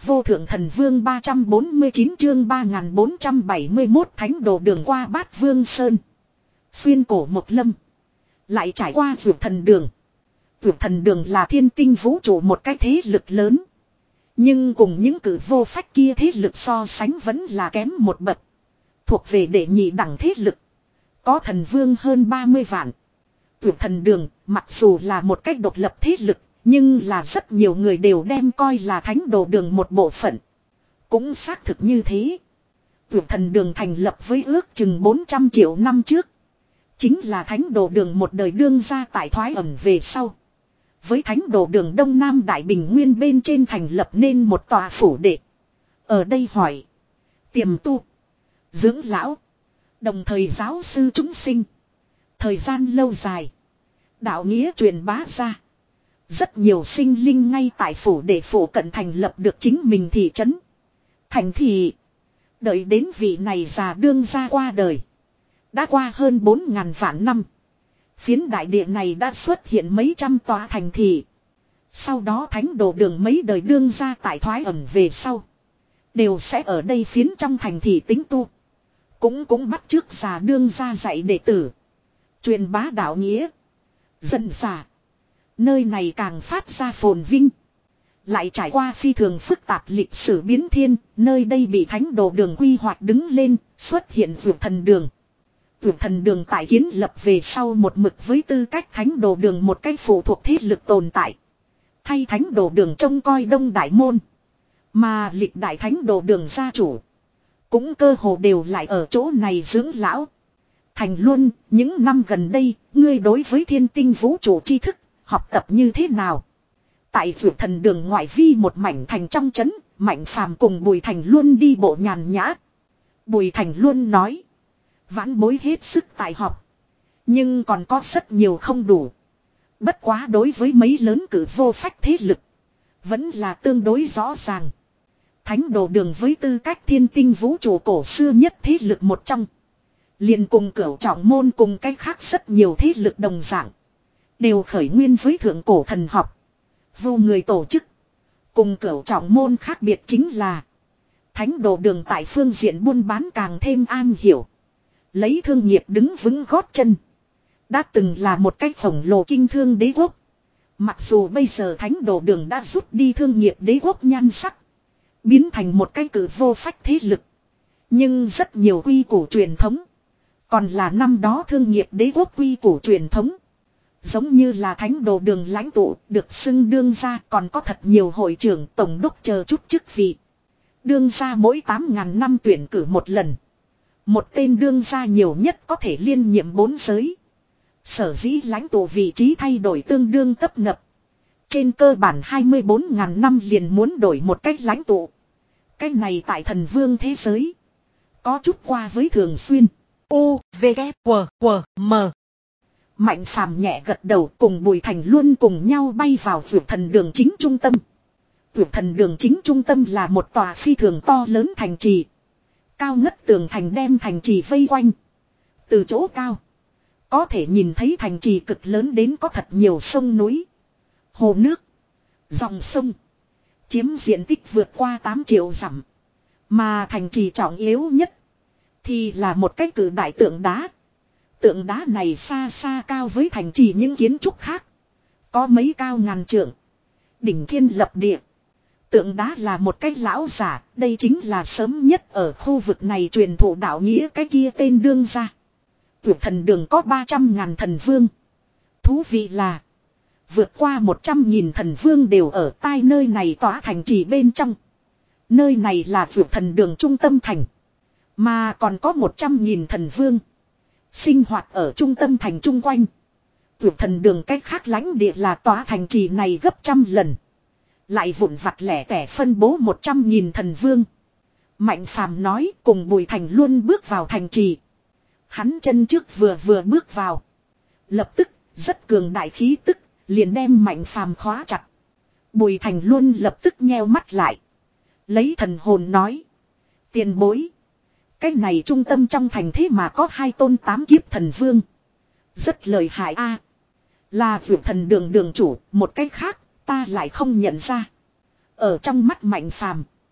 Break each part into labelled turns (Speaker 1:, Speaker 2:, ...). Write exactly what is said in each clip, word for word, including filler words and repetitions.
Speaker 1: vô thượng thần vương ba trăm bốn mươi chín chương ba nghìn bốn trăm bảy mươi mốt thánh đồ đường qua bát vương sơn. Xuyên cổ một lâm. Lại trải qua vượt thần đường. Vượt thần đường là thiên tinh vũ trụ một cái thế lực lớn. Nhưng cùng những cử vô phách kia thế lực so sánh vẫn là kém một bậc. Thuộc về đệ nhị đẳng thế lực. Có thần vương hơn ba mươi vạn. Vượt thần đường mặc dù là một cách độc lập thế lực. Nhưng là rất nhiều người đều đem coi là thánh đồ đường một bộ phận. Cũng xác thực như thế. Vượt thần đường thành lập với ước chừng bốn trăm triệu năm trước. Chính là thánh đồ đường một đời đương ra tại thoái ẩn về sau. Với thánh đồ đường Đông Nam Đại Bình Nguyên bên trên thành lập nên một tòa phủ đệ. Ở đây hỏi. Tiềm tu. Dưỡng lão. Đồng thời giáo sư chúng sinh. Thời gian lâu dài. Đạo nghĩa truyền bá ra. Rất nhiều sinh linh ngay tại phủ đệ phủ cận thành lập được chính mình thị trấn. Thành thị. Đợi đến vị này già đương ra qua đời. Đã qua hơn bốn ngàn vạn năm. Phiến đại địa này đã xuất hiện mấy trăm tòa thành thị. Sau đó thánh đồ đường mấy đời đương ra tại thoái ẩn về sau. Đều sẽ ở đây phiến trong thành thị tính tu. Cũng cũng bắt chước già đương ra dạy đệ tử. Truyền bá đạo nghĩa. Dần già. Nơi này càng phát ra phồn vinh. Lại trải qua phi thường phức tạp lịch sử biến thiên. Nơi đây bị thánh đồ đường quy hoạch đứng lên. Xuất hiện vượt thần đường. Vượt thần đường tại kiến lập về sau một mực với tư cách thánh đồ đường một cách phụ thuộc thế lực tồn tại. Thay thánh đồ đường trông coi đông đại môn. Mà lịch đại thánh đồ đường gia chủ. Cũng cơ hồ đều lại ở chỗ này dưỡng lão. Thành Luân, những năm gần đây, ngươi đối với thiên tinh vũ trụ tri thức, học tập như thế nào? Tại vượt thần đường ngoại vi một mảnh thành trong trấn, Mạnh Phàm cùng Bùi Thành Luân đi bộ nhàn nhã. Bùi Thành Luân nói. Vãn bối hết sức tại học. Nhưng còn có rất nhiều không đủ. Bất quá đối với mấy lớn cử vô phách thế lực. Vẫn là tương đối rõ ràng. Thánh đồ đường với tư cách thiên tinh vũ trụ cổ xưa nhất thế lực một trong. Liền cùng cửu trọng môn cùng cách khác rất nhiều thế lực đồng dạng. Đều khởi nguyên với thượng cổ thần học. Vô người tổ chức. Cùng cửu trọng môn khác biệt chính là. Thánh đồ đường tại phương diện buôn bán càng thêm an hiểu. Lấy thương nghiệp đứng vững gót chân. Đã từng là một cách khổng lồ kinh thương đế quốc. Mặc dù bây giờ thánh đồ đường đã rút đi thương nghiệp đế quốc nhan sắc. Biến thành một cái cử vô phách thế lực. Nhưng rất nhiều quy củ truyền thống. Còn là năm đó thương nghiệp đế quốc quy củ truyền thống. Giống như là thánh đồ đường lãnh tụ được xưng đương ra còn có thật nhiều hội trưởng tổng đốc chờ chút chức vị. Đương ra mỗi tám ngàn năm tuyển cử một lần. Một tên đương gia nhiều nhất có thể liên nhiệm bốn giới. Sở dĩ lãnh tụ vị trí thay đổi tương đương tấp nập. Trên cơ bản hai mươi bốn ngàn năm liền muốn đổi một cách lãnh tụ. Cách này tại thần vương thế giới. Có chút qua với thường xuyên. U, V, K, W, W, M. Mạnh Phàm nhẹ gật đầu cùng Bùi Thành Luân cùng nhau bay vào vượt thần đường chính trung tâm. Vượt thần đường chính trung tâm là một tòa phi thường to lớn thành trì. Cao ngất tường thành đem thành trì vây quanh. Từ chỗ cao. Có thể nhìn thấy thành trì cực lớn đến có thật nhiều sông núi. Hồ nước. Dòng sông. Chiếm diện tích vượt qua tám triệu dặm. Mà thành trì trọng yếu nhất. Thì là một cái cử đại tượng đá. Tượng đá này xa xa cao với thành trì những kiến trúc khác. Có mấy cao ngàn trượng. Đỉnh thiên lập địa. Tượng đá là một cái lão giả, đây chính là sớm nhất ở khu vực này truyền thụ đạo nghĩa cái kia tên đương gia. Vượt thần đường có ba trăm ngàn thần vương. Thú vị là, vượt qua một trăm nghìn thần vương đều ở tai nơi này tỏa thành trì bên trong. Nơi này là vượt thần đường trung tâm thành. Mà còn có một trăm nghìn thần vương. Sinh hoạt ở trung tâm thành chung quanh. Vượt thần đường cách khác lãnh địa là tỏa thành trì này gấp trăm lần. Lại vụn vặt lẻ tẻ phân bố một trăm nghìn thần vương. Mạnh Phàm nói cùng Bùi Thành Luân bước vào thành trì. Hắn chân trước vừa vừa bước vào. Lập tức, rất cường đại khí tức, liền đem Mạnh Phàm khóa chặt. Bùi Thành Luân lập tức nheo mắt lại. Lấy thần hồn nói. Tiền bối. Cái này trung tâm trong thành thế mà có hai tôn tám kiếp thần vương. Rất lợi hại a. Là vượt thần đường đường chủ, một cách khác. Ta lại không nhận ra. Ở trong mắt Mạnh Phàm,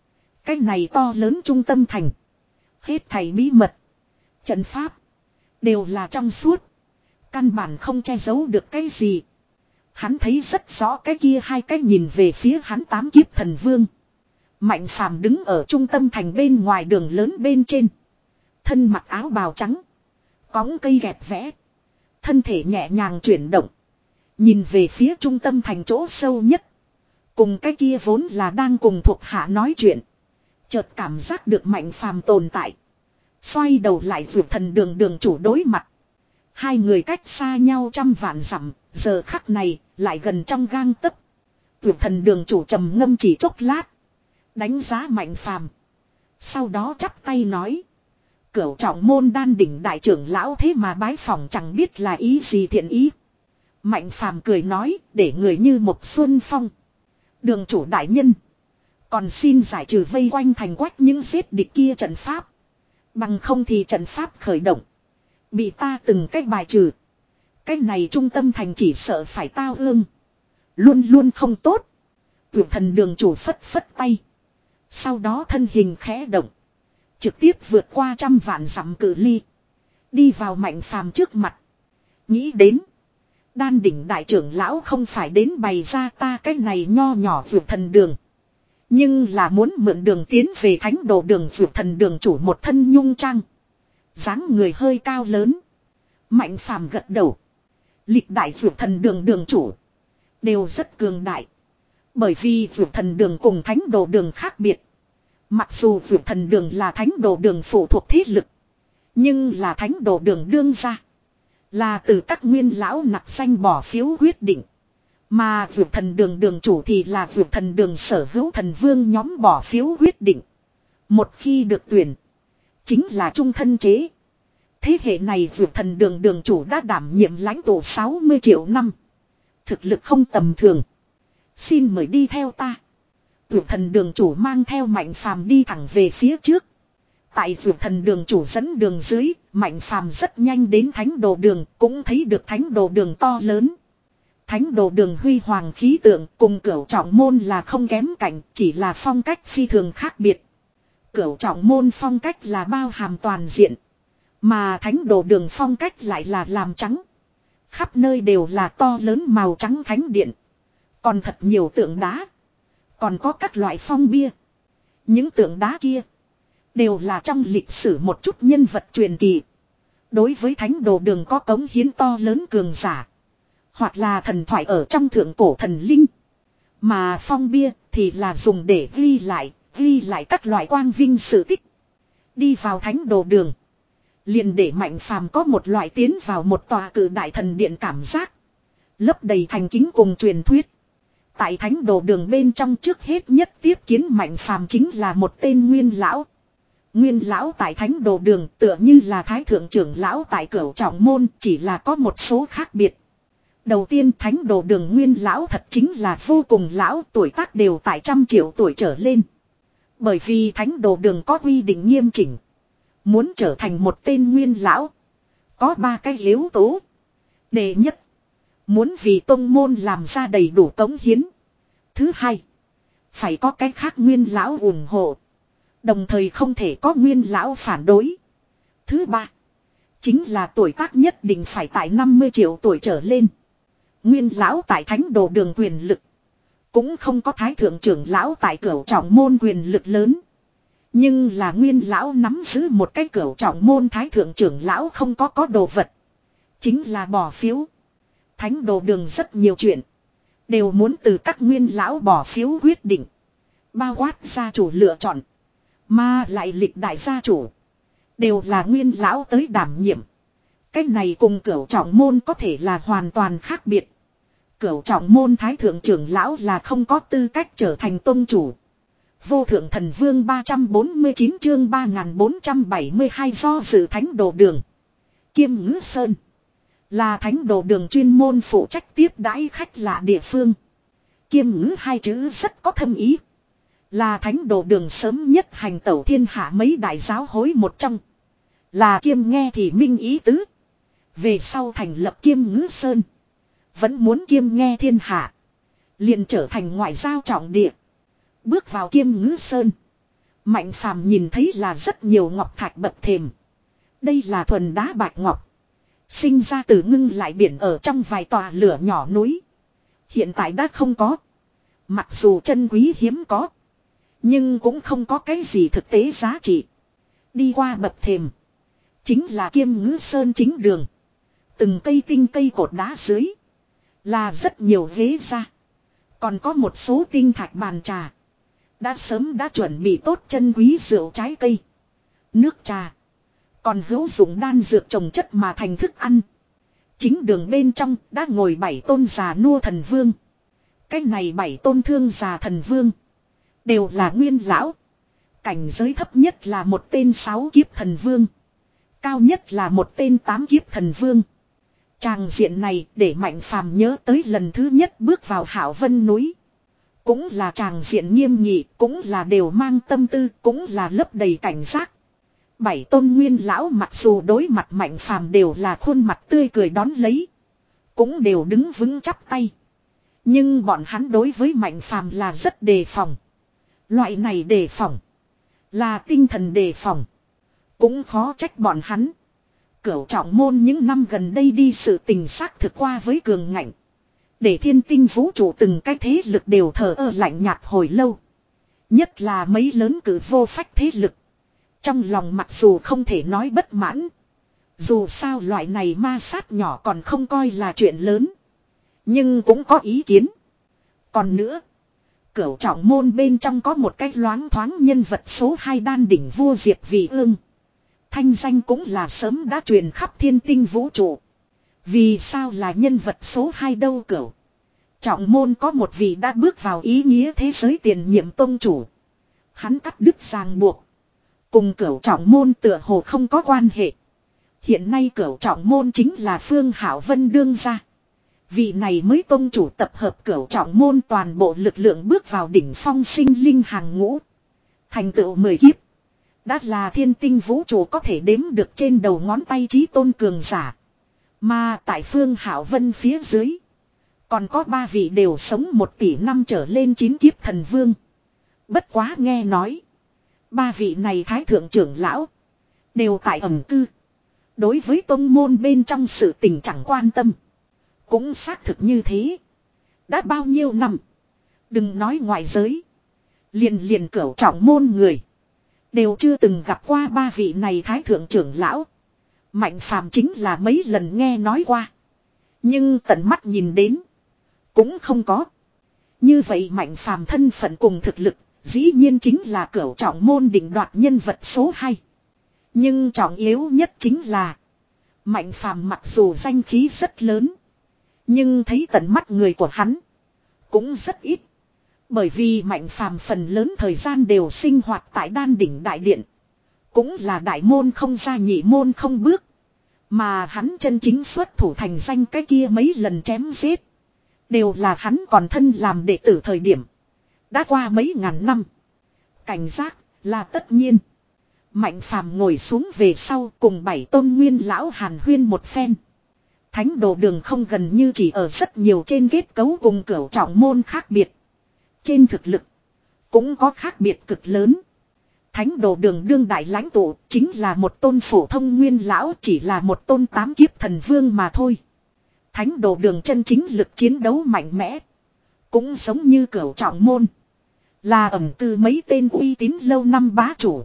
Speaker 1: Cái này to lớn trung tâm thành. Hết thảy bí mật. Trận pháp. Đều là trong suốt. Căn bản không che giấu được cái gì. Hắn thấy rất rõ cái kia hai cái nhìn về phía hắn tám kiếp thần vương. Mạnh phàm đứng ở trung tâm thành bên ngoài đường lớn bên trên. Thân mặc áo bào trắng. Cõng cây gẹp vẽ. Thân thể nhẹ nhàng chuyển động. Nhìn về phía trung tâm thành chỗ sâu nhất. Cùng cái kia vốn là đang cùng thuộc hạ nói chuyện. Chợt cảm giác được mạnh phàm tồn tại. Xoay đầu lại vượt thần đường đường chủ đối mặt. Hai người cách xa nhau trăm vạn dặm. Giờ khắc này lại gần trong gang tấc. Vượt thần đường chủ trầm ngâm chỉ chốc lát. Đánh giá mạnh phàm. Sau đó chắp tay nói. Cửu trọng môn đan đỉnh đại trưởng lão thế mà bái phỏng chẳng biết là ý gì thiện ý. Mạnh phàm cười nói để người như một xuân phong. Đường chủ đại nhân. Còn xin giải trừ vây quanh thành quách những giết địch kia trận pháp. Bằng không thì trận pháp khởi động. Bị ta từng cách bài trừ. Cái này trung tâm thành chỉ sợ phải tao ương. Luôn luôn không tốt. Vượt thần đường chủ phất phất tay. Sau đó thân hình khẽ động. Trực tiếp vượt qua trăm vạn dặm cự ly. Đi vào mạnh phàm trước mặt. Nghĩ đến. Đan đỉnh đại trưởng lão không phải đến bày ra ta cái này nho nhỏ vượt thần đường. Nhưng là muốn mượn đường tiến về thánh đồ đường vượt thần đường chủ một thân nhung trang. dáng người hơi cao lớn. Mạnh phàm gật đầu. Lịch đại vượt thần đường đường chủ. Đều rất cường đại. Bởi vì vượt thần đường cùng thánh đồ đường khác biệt. Mặc dù vượt thần đường là thánh đồ đường phụ thuộc thế lực. Nhưng là thánh đồ đường đương ra. Là từ các nguyên lão nặc danh bỏ phiếu quyết định. Mà vượt thần đường đường chủ thì là vượt thần đường sở hữu thần vương nhóm bỏ phiếu quyết định. Một khi được tuyển. Chính là trung thân chế. Thế hệ này vượt thần đường đường chủ đã đảm nhiệm lãnh tụ sáu mươi triệu năm. Thực lực không tầm thường. Xin mời đi theo ta. Vượt thần đường chủ mang theo Mạnh Phàm đi thẳng về phía trước. Tại vượt thần đường chủ dẫn đường dưới, Mạnh Phàm rất nhanh đến thánh đồ đường, cũng thấy được thánh đồ đường to lớn. Thánh đồ đường huy hoàng khí tượng cùng cửu trọng môn là không kém cạnh, chỉ là phong cách phi thường khác biệt. Cửu trọng môn phong cách là bao hàm toàn diện. Mà thánh đồ đường phong cách lại là làm trắng. Khắp nơi đều là to lớn màu trắng thánh điện. Còn thật nhiều tượng đá. Còn có các loại phong bia. Những tượng đá kia đều là trong lịch sử một chút nhân vật truyền kỳ. Đối với thánh đồ đường có cống hiến to lớn cường giả. Hoặc là thần thoại ở trong thượng cổ thần linh. Mà phong bia thì là dùng để ghi lại, ghi lại các loại quang vinh sự tích. Đi vào thánh đồ đường. Liền để Mạnh Phàm có một loại tiến vào một tòa cử đại thần điện cảm giác. Lấp đầy thành kính cùng truyền thuyết. Tại thánh đồ đường bên trong trước hết nhất tiếp kiến Mạnh Phàm chính là một tên nguyên lão. Nguyên lão tại thánh đồ đường tựa như là thái thượng trưởng lão tại cửu trọng môn, chỉ là có một số khác biệt. Đầu tiên thánh đồ đường nguyên lão thật chính là vô cùng lão, tuổi tác đều tại trăm triệu tuổi trở lên. Bởi vì thánh đồ đường có quy định nghiêm chỉnh. Muốn trở thành một tên nguyên lão. Có ba cái yếu tố. Đệ nhất. Muốn vì tông môn làm ra đầy đủ cống hiến. Thứ hai. Phải có cái khác nguyên lão ủng hộ. Đồng thời không thể có nguyên lão phản đối. Thứ ba. Chính là tuổi tác nhất định phải tại năm mươi triệu tuổi trở lên. Nguyên lão tại thánh đồ đường quyền lực. Cũng không có thái thượng trưởng lão tại cửu trọng môn quyền lực lớn. Nhưng là nguyên lão nắm giữ một cái cửu trọng môn thái thượng trưởng lão không có có đồ vật. Chính là bỏ phiếu. Thánh đồ đường rất nhiều chuyện. Đều muốn từ các nguyên lão bỏ phiếu quyết định. Bao quát gia chủ lựa chọn. Mà lại lịch đại gia chủ. Đều là nguyên lão tới đảm nhiệm. Cái này cùng cửu trọng môn có thể là hoàn toàn khác biệt. Cửu trọng môn thái thượng trưởng lão là không có tư cách trở thành tông chủ. Vô thượng thần vương ba trăm bốn mươi chín chương ba nghìn bốn trăm bảy mươi hai do dự thánh đồ đường. Kiêm ngữ sơn. Là thánh đồ đường chuyên môn phụ trách tiếp đãi khách lạ địa phương. Kiêm ngữ hai chữ rất có thâm ý. Là thánh đồ đường sớm nhất hành tẩu thiên hạ mấy đại giáo hối một trong. Là kiêm nghe thì minh ý tứ. Về sau thành lập kiêm ngữ sơn. Vẫn muốn kiêm nghe thiên hạ. Liền trở thành ngoại giao trọng địa. Bước vào kiêm ngữ sơn. Mạnh phàm nhìn thấy là rất nhiều ngọc thạch bậc thềm. Đây là thuần đá bạch ngọc. Sinh ra từ ngưng lại biển ở trong vài tòa lửa nhỏ núi. Hiện tại đã không có. Mặc dù chân quý hiếm có. Nhưng cũng không có cái gì thực tế giá trị. Đi qua bậc thềm. Chính là Kiêm Ngữ Sơn chính đường. Từng cây tinh cây cột đá dưới. Là rất nhiều ghế ra. Còn có một số tinh thạch bàn trà. Đã sớm đã chuẩn bị tốt chân quý rượu trái cây. Nước trà. Còn hữu dụng đan dược trồng chất mà thành thức ăn. Chính đường bên trong đã ngồi bảy tôn già nua thần vương. Cái này bảy tôn thương già thần vương. Đều là nguyên lão. Cảnh giới thấp nhất là một tên sáu kiếp thần vương. Cao nhất là một tên tám kiếp thần vương. Tràng diện này để Mạnh Phàm nhớ tới lần thứ nhất bước vào Hảo Vân núi. Cũng là tràng diện nghiêm nghị, cũng là đều mang tâm tư, cũng là lấp đầy cảnh giác. Bảy tôn nguyên lão mặc dù đối mặt Mạnh Phàm đều là khuôn mặt tươi cười đón lấy. Cũng đều đứng vững chắp tay. Nhưng bọn hắn đối với Mạnh Phàm là rất đề phòng. Loại này đề phòng. Là tinh thần đề phòng. Cũng khó trách bọn hắn. Cửu trọng môn những năm gần đây đi sự tình xác thực qua với cường ngạnh. Để thiên tinh vũ trụ từng cái thế lực đều thờ ơ lạnh nhạt hồi lâu. Nhất là mấy lớn cử vô phách thế lực. Trong lòng mặc dù không thể nói bất mãn. Dù sao loại này ma sát nhỏ còn không coi là chuyện lớn. Nhưng cũng có ý kiến. Còn nữa. Cửu trọng môn bên trong có một cái loáng thoáng nhân vật số hai đan đỉnh vua Diệp Vị Ương. Thanh danh cũng là sớm đã truyền khắp thiên tinh vũ trụ. Vì sao là nhân vật số hai đâu cửu? Trọng môn có một vị đã bước vào ý nghĩa thế giới tiền nhiệm tông chủ. Hắn cắt đứt ràng buộc. Cùng cửu trọng môn tựa hồ không có quan hệ. Hiện nay cửu trọng môn chính là Phương Hảo Vân đương gia. Vị này mới tông chủ tập hợp cửu trọng môn toàn bộ lực lượng bước vào đỉnh phong sinh linh hàng ngũ. Thành tựu mười kiếp. Đã là thiên tinh vũ trụ có thể đếm được trên đầu ngón tay chí tôn cường giả. Mà tại Phương Hảo Vân phía dưới. Còn có ba vị đều sống một tỷ năm trở lên chín kiếp thần vương. Bất quá nghe nói. Ba vị này thái thượng trưởng lão. Đều tại ẩn cư. Đối với tông môn bên trong sự tình chẳng quan tâm. Cũng xác thực như thế. Đã bao nhiêu năm. Đừng nói ngoại giới. Liền liền cửu trọng môn người. Đều chưa từng gặp qua ba vị này thái thượng trưởng lão. Mạnh Phàm chính là mấy lần nghe nói qua. Nhưng tận mắt nhìn đến. Cũng không có. Như vậy Mạnh Phàm thân phận cùng thực lực. Dĩ nhiên chính là cửu trọng môn định đoạt nhân vật số hai. Nhưng trọng yếu nhất chính là. Mạnh Phàm mặc dù danh khí rất lớn. Nhưng thấy tận mắt người của hắn. Cũng rất ít. Bởi vì Mạnh Phàm phần lớn thời gian đều sinh hoạt tại đan đỉnh đại điện. Cũng là đại môn không ra nhị môn không bước. Mà hắn chân chính xuất thủ thành danh cái kia mấy lần chém giết. Đều là hắn còn thân làm đệ tử thời điểm. Đã qua mấy ngàn năm. Cảnh giác là tất nhiên. Mạnh Phàm ngồi xuống về sau cùng bảy tôn nguyên lão hàn huyên một phen. Thánh đồ đường không gần như chỉ ở rất nhiều trên kết cấu cùng cửu trọng môn khác biệt. Trên thực lực cũng có khác biệt cực lớn. Thánh đồ đường đương đại lãnh tụ chính là một tôn phổ thông nguyên lão, chỉ là một tôn tám kiếp thần vương mà thôi. Thánh đồ đường chân chính lực chiến đấu mạnh mẽ. Cũng giống như cửu trọng môn. Là ẩn cư mấy tên uy tín lâu năm bá chủ.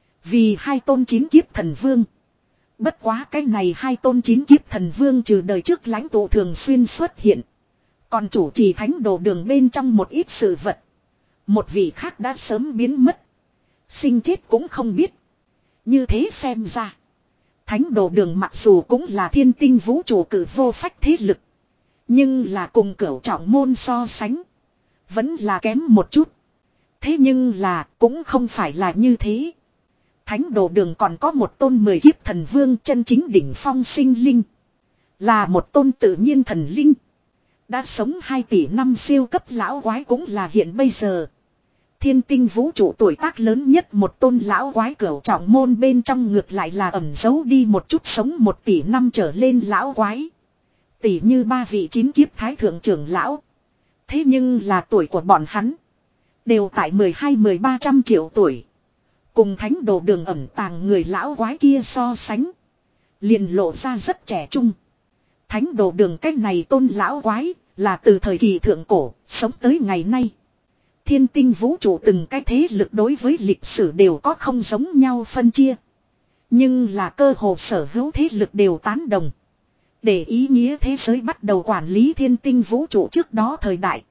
Speaker 1: Vì hai tôn chín kiếp thần vương. Bất quá cái này hai tôn chín kiếp thần vương trừ đời trước lãnh tụ thường xuyên xuất hiện. Còn chủ trì thánh đồ đường bên trong một ít sự vật. Một vị khác đã sớm biến mất. Sinh chết cũng không biết. Như thế xem ra. Thánh đồ đường mặc dù cũng là thiên tinh vũ trụ cử vô phách thế lực. Nhưng là cùng cửu trọng môn so sánh. Vẫn là kém một chút. Thế nhưng là cũng không phải là như thế. Thánh đồ đường còn có một tôn mười kiếp thần vương chân chính đỉnh phong sinh linh. Là một tôn tự nhiên thần linh. Đã sống hai tỷ năm siêu cấp lão quái cũng là hiện bây giờ. Thiên tinh vũ trụ tuổi tác lớn nhất một tôn lão quái cửu trọng môn bên trong ngược lại là ẩn giấu đi một chút sống một tỷ năm trở lên lão quái. Tỷ như ba vị chín kiếp thái thượng trưởng lão. Thế nhưng là tuổi của bọn hắn. Đều tại mười hai mười ba trăm triệu tuổi. Cùng thánh đồ đường ẩn tàng người lão quái kia so sánh. Liền lộ ra rất trẻ trung. Thánh đồ đường cách này tôn lão quái là từ thời kỳ thượng cổ sống tới ngày nay. Thiên tinh vũ trụ từng cái thế lực đối với lịch sử đều có không giống nhau phân chia. Nhưng là cơ hồ sở hữu thế lực đều tán đồng. Để ý nghĩa thế giới bắt đầu quản lý thiên tinh vũ trụ trước đó thời đại.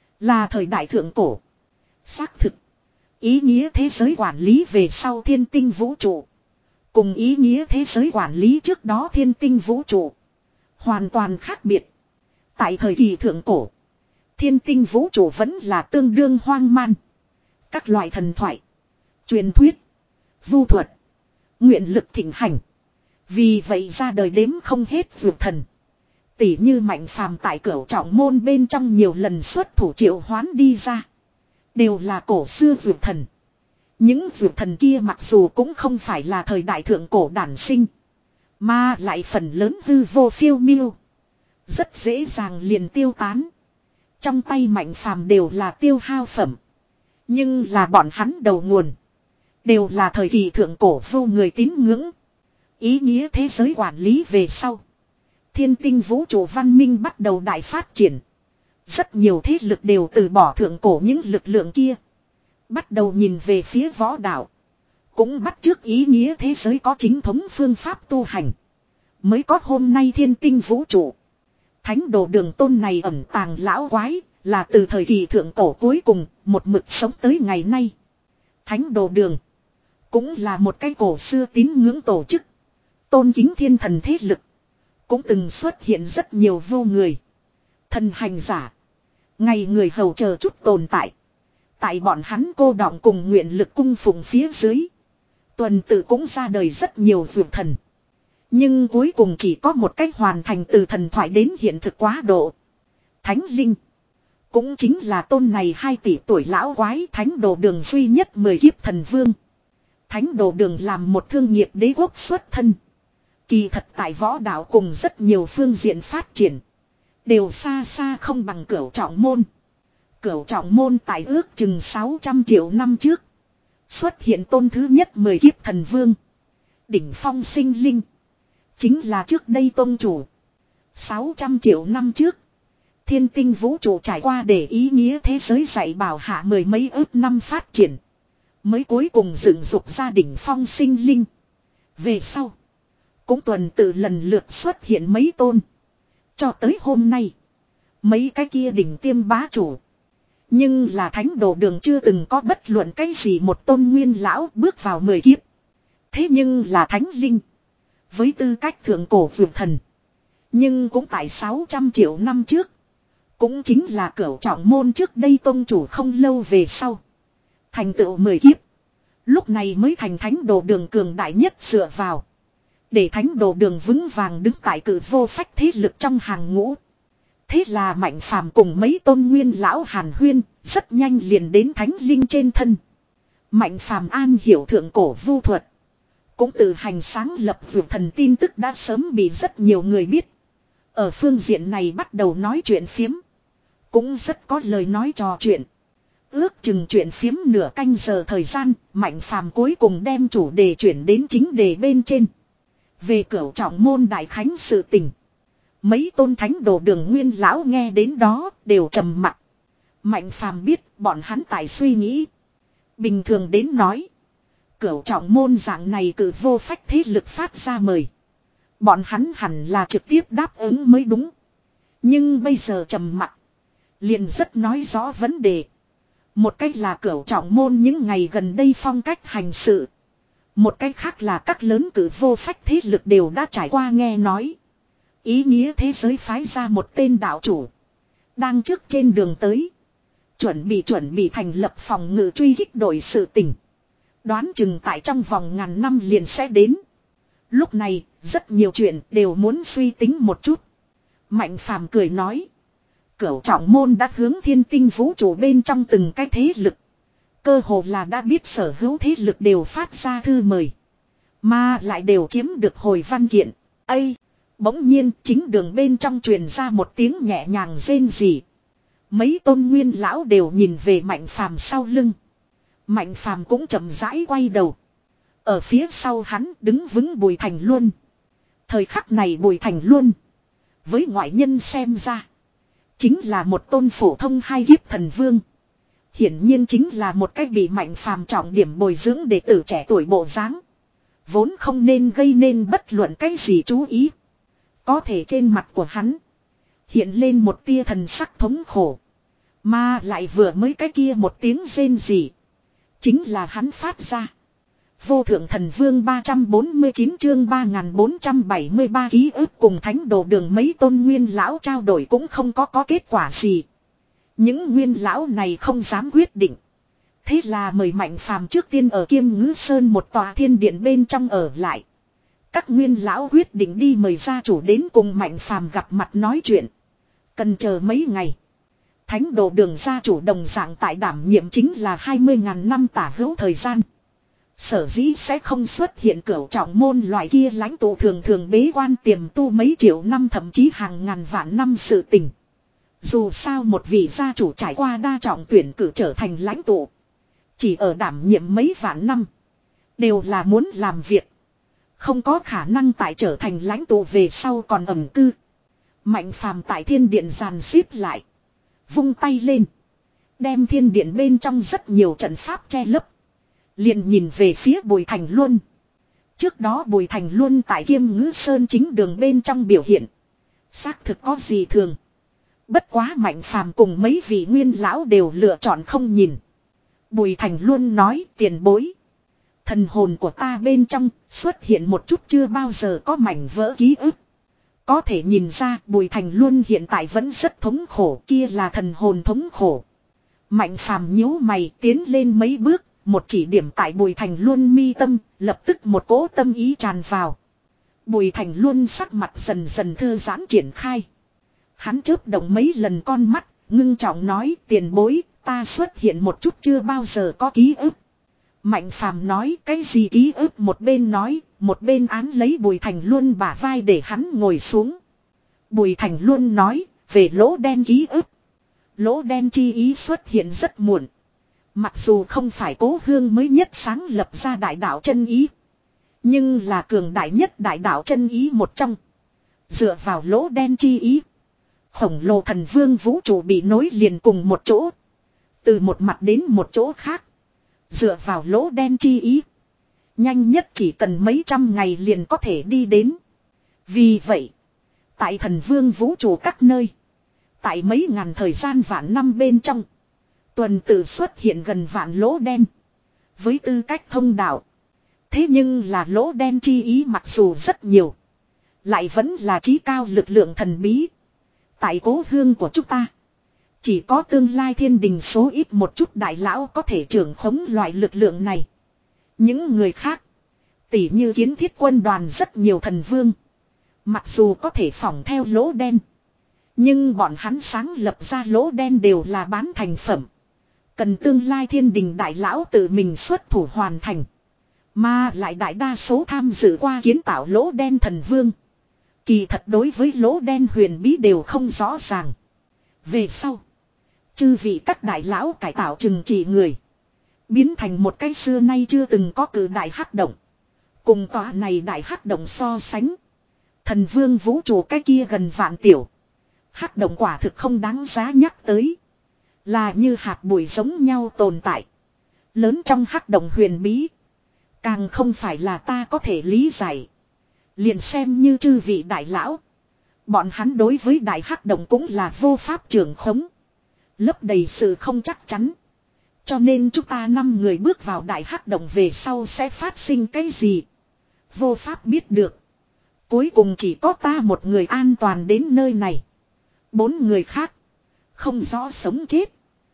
Speaker 1: Là thời đại thượng cổ. Xác thực. Ý nghĩa thế giới quản lý về sau thiên tinh vũ trụ. Cùng ý nghĩa thế giới quản lý trước đó thiên tinh vũ trụ. Hoàn toàn khác biệt. Tại thời kỳ thượng cổ. Thiên tinh vũ trụ vẫn là tương đương hoang man. Các loại thần thoại. Truyền thuyết. Vu thuật. Nguyện lực thịnh hành. Vì vậy ra đời đếm không hết vượt thần. Tỷ như Mạnh Phàm tại Cửu Trọng môn bên trong nhiều lần xuất thủ triệu hoán đi ra. Đều là cổ xưa vượt thần. Những vượt thần kia mặc dù cũng không phải là thời đại thượng cổ đản sinh. Mà lại phần lớn hư vô phiêu miêu. Rất dễ dàng liền tiêu tán. Trong tay Mạnh Phàm đều là tiêu hao phẩm. Nhưng là bọn hắn đầu nguồn. Đều là thời kỳ thượng cổ vô người tín ngưỡng. Ý nghĩa thế giới quản lý về sau. Thiên tinh vũ trụ văn minh bắt đầu đại phát triển. Rất nhiều thế lực đều từ bỏ thượng cổ những lực lượng kia. Bắt đầu nhìn về phía võ đạo. Cũng bắt chước ý nghĩa thế giới có chính thống phương pháp tu hành. Mới có hôm nay thiên tinh vũ trụ. Thánh đồ đường tôn này ẩn tàng lão quái. Là từ thời kỳ thượng cổ cuối cùng. Một mực sống tới ngày nay. Thánh đồ đường. Cũng là một cái cổ xưa tín ngưỡng tổ chức. Tôn kính thiên thần thế lực. Cũng từng xuất hiện rất nhiều vô người. Thần hành giả. Ngày người hầu chờ chút tồn tại. Tại bọn hắn cô đọng cùng nguyện lực cung phụng phía dưới. Tuần tự cũng ra đời rất nhiều vượt thần. Nhưng cuối cùng chỉ có một cách hoàn thành từ thần thoại đến hiện thực quá độ. Thánh linh. Cũng chính là tôn này hai tỷ tuổi lão quái thánh đồ đường duy nhất mười kiếp thần vương. Thánh đồ đường làm một thương nghiệp đế quốc xuất thân. Kỳ thật tại võ đạo cùng rất nhiều phương diện phát triển. Đều xa xa không bằng Cửu Trọng môn. Cửu Trọng môn tại ước chừng sáu trăm triệu năm trước. Xuất hiện tôn thứ nhất mười kiếp thần vương. Đỉnh phong sinh linh. Chính là trước đây tôn chủ. sáu trăm triệu năm trước. Thiên tinh vũ trụ trải qua để ý nghĩa thế giới dạy bảo hạ mười mấy ước năm phát triển. Mới cuối cùng dựng dục ra đỉnh phong sinh linh. Về sau. Cũng tuần tự lần lượt xuất hiện mấy tôn. Cho tới hôm nay. Mấy cái kia đỉnh tiêm bá chủ. Nhưng là thánh đồ đường chưa từng có bất luận cái gì một tôn nguyên lão bước vào mười kiếp. Thế nhưng là thánh linh. Với tư cách thượng cổ vượt thần. Nhưng cũng tại sáu trăm triệu năm trước. Cũng chính là Cửu Trọng môn trước đây tôn chủ không lâu về sau. Thành tựu mười kiếp. Lúc này mới thành thánh đồ đường cường đại nhất dựa vào. Để thánh đồ đường vững vàng đứng tại cử vô phách thế lực trong hàng ngũ. Thế là Mạnh Phàm cùng mấy tôn nguyên lão hàn huyên, rất nhanh liền đến thánh linh trên thân. Mạnh Phàm an hiểu thượng cổ vu thuật. Cũng từ hành sáng lập vượt thần tin tức đã sớm bị rất nhiều người biết. Ở phương diện này bắt đầu nói chuyện phiếm. Cũng rất có lời nói trò chuyện. Ước chừng chuyện phiếm nửa canh giờ thời gian, Mạnh Phàm cuối cùng đem chủ đề chuyển đến chính đề bên trên. Về Cửu Trọng môn đại khánh sự tình. Mấy tôn thánh đồ đường nguyên lão nghe đến đó đều trầm mặc. Mạnh Phàm biết bọn hắn tại suy nghĩ. Bình thường đến nói. Cửu Trọng môn dạng này cử vô phách thế lực phát ra mời. Bọn hắn hẳn là trực tiếp đáp ứng mới đúng. Nhưng bây giờ trầm mặc. Liền rất nói rõ vấn đề. Một cách là Cửu Trọng môn những ngày gần đây phong cách hành sự. Một cách khác là các lớn cử vô phách thế lực đều đã trải qua nghe nói. Ý nghĩa thế giới phái ra một tên đạo chủ. Đang trước trên đường tới. Chuẩn bị chuẩn bị thành lập phòng ngự truy kích đội sự tình. Đoán chừng tại trong vòng ngàn năm liền sẽ đến. Lúc này, rất nhiều chuyện đều muốn suy tính một chút. Mạnh Phàm cười nói. Cửu Trọng môn đã hướng thiên tinh vũ trụ bên trong từng cái thế lực. Cơ hồ là đã biết sở hữu thế lực đều phát ra thư mời. Mà lại đều chiếm được hồi văn kiện. Ây! Bỗng nhiên chính đường bên trong truyền ra một tiếng nhẹ nhàng rên rỉ. Mấy tôn nguyên lão đều nhìn về Mạnh Phàm sau lưng. Mạnh Phàm cũng chậm rãi quay đầu. Ở phía sau hắn đứng vững Bùi Thành Luân. Thời khắc này Bùi Thành Luân, với ngoại nhân xem ra, chính là một tôn phổ thông hai kiếp thần vương. Hiển nhiên chính là một cách bị Mạnh Phàm trọng điểm bồi dưỡng đệ tử trẻ tuổi bộ dáng. Vốn không nên gây nên bất luận cái gì chú ý. Có thể trên mặt của hắn hiện lên một tia thần sắc thống khổ. Mà lại vừa mới cái kia một tiếng rên rỉ, chính là hắn phát ra. Vô thượng thần vương ba trăm bốn mươi chín chương ba nghìn bốn trăm bảy mươi ba ký ức cùng thánh đồ đường mấy tôn nguyên lão trao đổi cũng không có có kết quả gì. Những nguyên lão này không dám quyết định. Thế là mời Mạnh Phàm trước tiên ở Kiêm Ngữ Sơn một tòa thiên điện bên trong ở lại. Các nguyên lão quyết định đi mời gia chủ đến cùng Mạnh Phàm gặp mặt nói chuyện. Cần chờ mấy ngày. Thánh đồ đường gia chủ đồng dạng tại đảm nhiệm chính là hai mươi ngàn năm tả hữu thời gian. Sở dĩ sẽ không xuất hiện cửu trọng môn loại kia lãnh tụ thường thường bế quan tiềm tu mấy triệu năm thậm chí hàng ngàn vạn năm sự tình. Dù sao một vị gia chủ trải qua đa trọng tuyển cử trở thành lãnh tụ, chỉ ở đảm nhiệm mấy vạn năm, đều là muốn làm việc. Không có khả năng tại trở thành lãnh tụ về sau còn ẩn cư. Mạnh Phàm tại thiên điện giàn xếp lại. Vung tay lên. Đem thiên điện bên trong rất nhiều trận pháp che lấp. Liền nhìn về phía Bùi Thành Luân. Trước đó Bùi Thành Luân tại Kiêm Ngữ Sơn chính đường bên trong biểu hiện, xác thực có gì thường. Bất quá Mạnh Phàm cùng mấy vị nguyên lão đều lựa chọn không nhìn. Bùi Thành Luân nói, tiền bối, thần hồn của ta bên trong xuất hiện một chút chưa bao giờ có mảnh vỡ ký ức. Có thể nhìn ra Bùi Thành Luân hiện tại vẫn rất thống khổ, kia là thần hồn thống khổ. Mạnh Phàm nhíu mày tiến lên mấy bước, một chỉ điểm tại Bùi Thành Luân mi tâm, lập tức một cỗ tâm ý tràn vào. Bùi Thành Luân sắc mặt dần dần thư giãn triển khai. Hắn chớp động mấy lần con mắt, ngưng trọng nói, tiền bối, ta xuất hiện một chút chưa bao giờ có ký ức. Mạnh Phàm nói, cái gì ký ức? Một bên nói, một bên án lấy Bùi Thành Luân bả vai để hắn ngồi xuống. Bùi Thành Luân nói, về lỗ đen ký ức. Lỗ đen chi ý xuất hiện rất muộn. Mặc dù không phải Cố Hương mới nhất sáng lập ra đại đạo chân ý, nhưng là cường đại nhất đại đạo chân ý một trong. Dựa vào lỗ đen chi ý, khổng lồ thần vương vũ trụ bị nối liền cùng một chỗ, từ một mặt đến một chỗ khác. Dựa vào lỗ đen chi ý, nhanh nhất chỉ cần mấy trăm ngày liền có thể đi đến. Vì vậy, tại thần vương vũ trụ các nơi, tại mấy ngàn thời gian vạn năm bên trong, tuần tự xuất hiện gần vạn lỗ đen. Với tư cách thông đạo, thế nhưng là lỗ đen chi ý mặc dù rất nhiều, lại vẫn là chí cao lực lượng thần bí. Tại Cố Hương của chúng ta, chỉ có tương lai thiên đình số ít một chút đại lão có thể trưởng khống loại lực lượng này. Những người khác, tỉ như Kiến Thiết quân đoàn rất nhiều thần vương, mặc dù có thể phỏng theo lỗ đen, nhưng bọn hắn sáng lập ra lỗ đen đều là bán thành phẩm, cần tương lai thiên đình đại lão tự mình xuất thủ hoàn thành. Mà lại đại đa số tham dự qua kiến tạo lỗ đen thần vương, kỳ thật đối với lỗ đen huyền bí đều không rõ ràng. Về sau, chư vị các đại lão cải tạo trừng trị người, biến thành một cái xưa nay chưa từng có cử đại hắc động. Cùng tòa này đại hắc động so sánh, thần vương vũ trụ cái kia gần vạn tiểu hắc động quả thực không đáng giá nhắc tới, là như hạt bụi giống nhau tồn tại. Lớn trong hắc động huyền bí, càng không phải là ta có thể lý giải. Liền xem như chư vị đại lão, bọn hắn đối với đại hắc động cũng là vô pháp trưởng khống, lấp đầy sự không chắc chắn. Cho nên chúng ta năm người bước vào đại hắc động về sau sẽ phát sinh cái gì, vô pháp biết được. Cuối cùng chỉ có ta một người an toàn đến nơi này. Bốn người khác không rõ sống chết,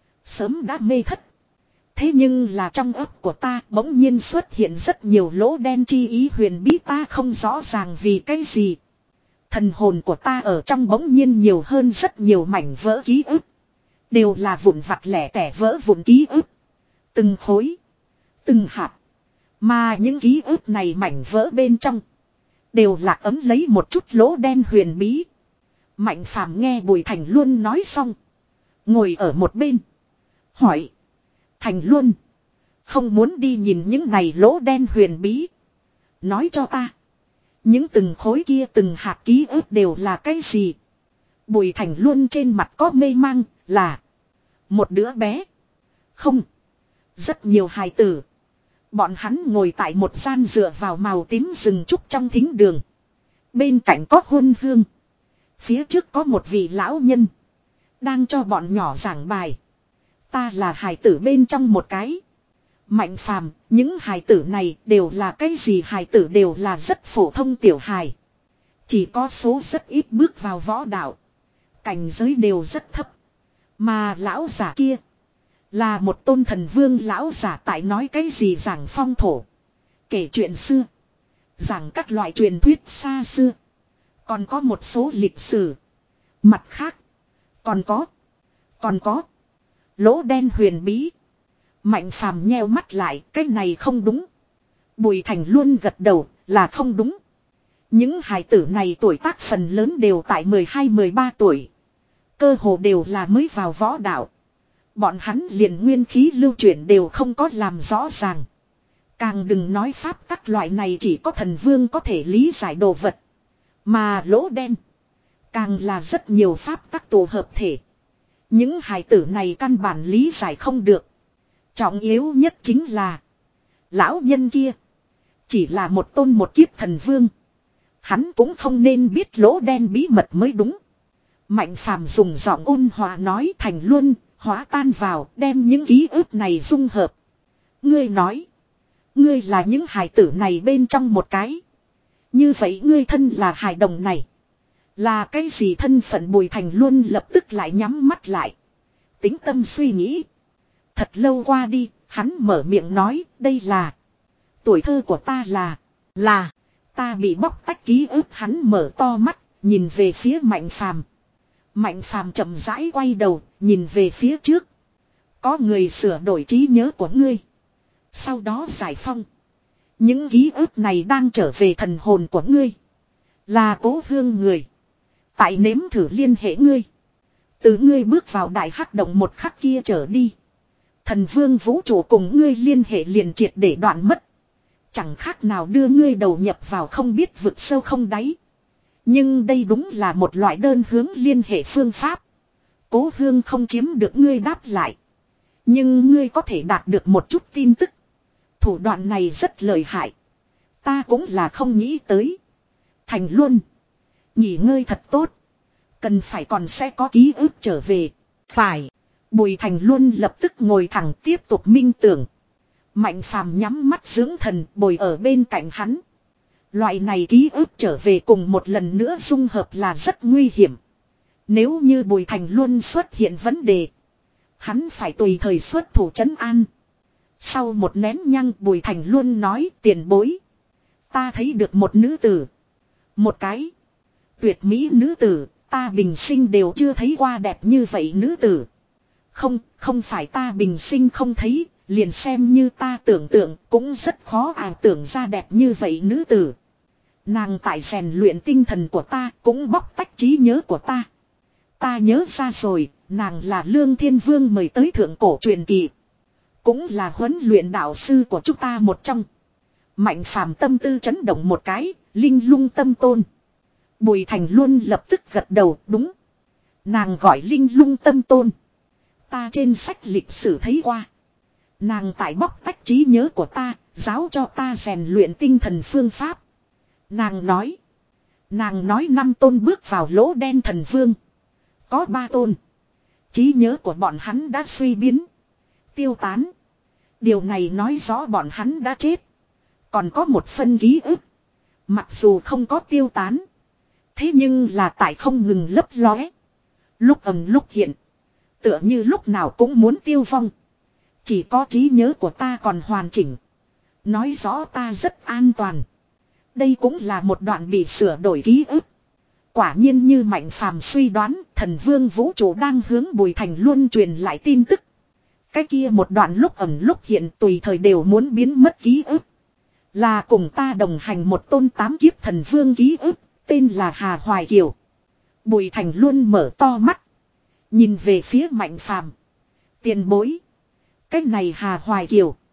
Speaker 1: sớm đã mê thất. Thế nhưng là trong ấp của ta bỗng nhiên xuất hiện rất nhiều lỗ đen chi ý huyền bí, ta không rõ ràng vì cái gì. Thần hồn của ta ở trong bỗng nhiên nhiều hơn rất nhiều mảnh vỡ ký ức, đều là vụn vặt lẻ tẻ vỡ vụn ký ức, từng khối, từng hạt. Mà những ký ức này mảnh vỡ bên trong, đều lạc ấm lấy một chút lỗ đen huyền bí. Mạnh Phàm nghe Bùi Thành Luân nói xong, ngồi ở một bên, hỏi: Thành Luân, Không muốn đi nhìn những này lỗ đen huyền bí. Nói cho ta. Những từng khối kia từng hạt ký ức đều là cái gì? Bùi Thành Luân trên mặt có mê mang là một đứa bé. Không. Rất nhiều hài tử. Bọn hắn ngồi tại một gian dựa vào màu tím rừng trúc trong thính đường. Bên cạnh có huân hương. Phía trước có một vị lão nhân. Đang cho bọn nhỏ giảng bài. Ta là hài tử bên trong một cái. Mạnh phàm, những hài tử này đều là cái gì? Hài tử đều là rất phổ thông tiểu hài. Chỉ có số rất ít bước vào võ đạo. Cảnh giới đều rất thấp. Mà lão giả kia là một tôn thần vương. Lão giả tại nói cái gì? Giảng phong thổ, kể chuyện xưa, giảng các loại truyền thuyết xa xưa. Còn có một số lịch sử. Mặt khác Còn có Còn có lỗ đen huyền bí. Mạnh phàm nheo mắt lại. Cái này không đúng. Bùi Thành Luân gật đầu là không đúng. Những hài tử này tuổi tác phần lớn đều tại mười hai mười ba tuổi. Cơ hồ đều là mới vào võ đạo. Bọn hắn liền nguyên khí lưu chuyển đều không có làm rõ ràng. Càng đừng nói pháp các loại này chỉ có thần vương có thể lý giải đồ vật. Mà lỗ đen càng là rất nhiều pháp các tổ hợp thể. Những hài tử này căn bản lý giải không được. Trọng yếu nhất chính là lão nhân kia chỉ là một tôn một kiếp thần vương. Hắn cũng không nên biết lỗ đen bí mật mới đúng. Mạnh phàm dùng giọng ôn hòa nói. Thành Luân, hóa tan vào, đem những ký ức này dung hợp. Ngươi nói, ngươi là những hài tử này bên trong một cái. Như vậy ngươi thân là hài đồng này là cái gì thân phận? Bùi Thành Luân lập tức lại nhắm mắt lại. Tĩnh tâm suy nghĩ. Thật lâu qua đi, hắn mở miệng nói, đây là tuổi thơ của ta. Là Là Ta bị bóc tách ký ức. Hắn mở to mắt, nhìn về phía Mạnh phàm. Mạnh phàm chậm rãi quay đầu, nhìn về phía trước. Có người sửa đổi trí nhớ của ngươi, sau đó giải phong. Những ký ức này đang trở về thần hồn của ngươi. Là Cố Hương người tại nếm thử liên hệ ngươi. Từ ngươi bước vào đại hắc động một khắc kia trở đi, thần vương vũ trụ cùng ngươi liên hệ liền triệt để đoạn mất. Chẳng khác nào đưa ngươi đầu nhập vào không biết vực sâu không đáy. Nhưng đây đúng là một loại đơn hướng liên hệ phương pháp. Cố Hương không chiếm được ngươi đáp lại, nhưng ngươi có thể đạt được một chút tin tức. Thủ đoạn này rất lợi hại. Ta cũng là không nghĩ tới. Thành Luân, nghỉ ngơi thật tốt. Cần phải còn sẽ có ký ức trở về. Phải. Bùi Thành Luân lập tức ngồi thẳng tiếp tục minh tưởng. Mạnh phàm nhắm mắt dưỡng thần bồi ở bên cạnh hắn. Loại này ký ức trở về cùng một lần nữa dung hợp là rất nguy hiểm. Nếu như Bùi Thành Luân xuất hiện vấn đề, hắn phải tùy thời xuất thủ trấn an. Sau một nén nhang Bùi Thành Luân nói, tiền bối, ta thấy được một nữ tử. Một cái tuyệt mỹ nữ tử, ta bình sinh đều chưa thấy qua đẹp như vậy nữ tử. Không, không phải ta bình sinh không thấy, liền xem như ta tưởng tượng cũng rất khó ảo tưởng ra đẹp như vậy nữ tử. Nàng tại rèn luyện tinh thần của ta, cũng bóc tách trí nhớ của ta. Ta nhớ ra rồi, nàng là Lương Thiên Vương mời tới thượng cổ truyền kỳ. Cũng là huấn luyện đạo sư của chúng ta một trong. Mạnh phàm tâm tư chấn động một cái, linh lung tâm tôn. Bùi Thành Luân lập tức gật đầu, đúng. Nàng gọi linh lung tâm tôn. Ta trên sách lịch sử thấy qua. Nàng tại bóc tách trí nhớ của ta, giáo cho ta rèn luyện tinh thần phương pháp. Nàng nói. Nàng nói năm tôn bước vào lỗ đen thần vương. Có ba tôn. Trí nhớ của bọn hắn đã suy biến, tiêu tán. Điều này nói rõ bọn hắn đã chết. Còn có một phân ký ức, mặc dù không có tiêu tán, thế nhưng là tại không ngừng lấp lóe. Lúc ẩn lúc hiện, tựa như lúc nào cũng muốn tiêu vong. Chỉ có trí nhớ của ta còn hoàn chỉnh, nói rõ ta rất an toàn. Đây cũng là một đoạn bị sửa đổi ký ức. Quả nhiên như Mạnh phàm suy đoán, thần vương vũ trụ đang hướng Bùi Thành Luân truyền lại tin tức. Cái kia một đoạn lúc ẩn lúc hiện tùy thời đều muốn biến mất ký ức. Là cùng ta đồng hành một tôn tám kiếp thần vương ký ức, tên là Hà Hoài Kiều. Bùi Thành Luân mở to mắt, nhìn về phía Mạnh phàm. Tiền bối, cái này Hà Hoài Kiều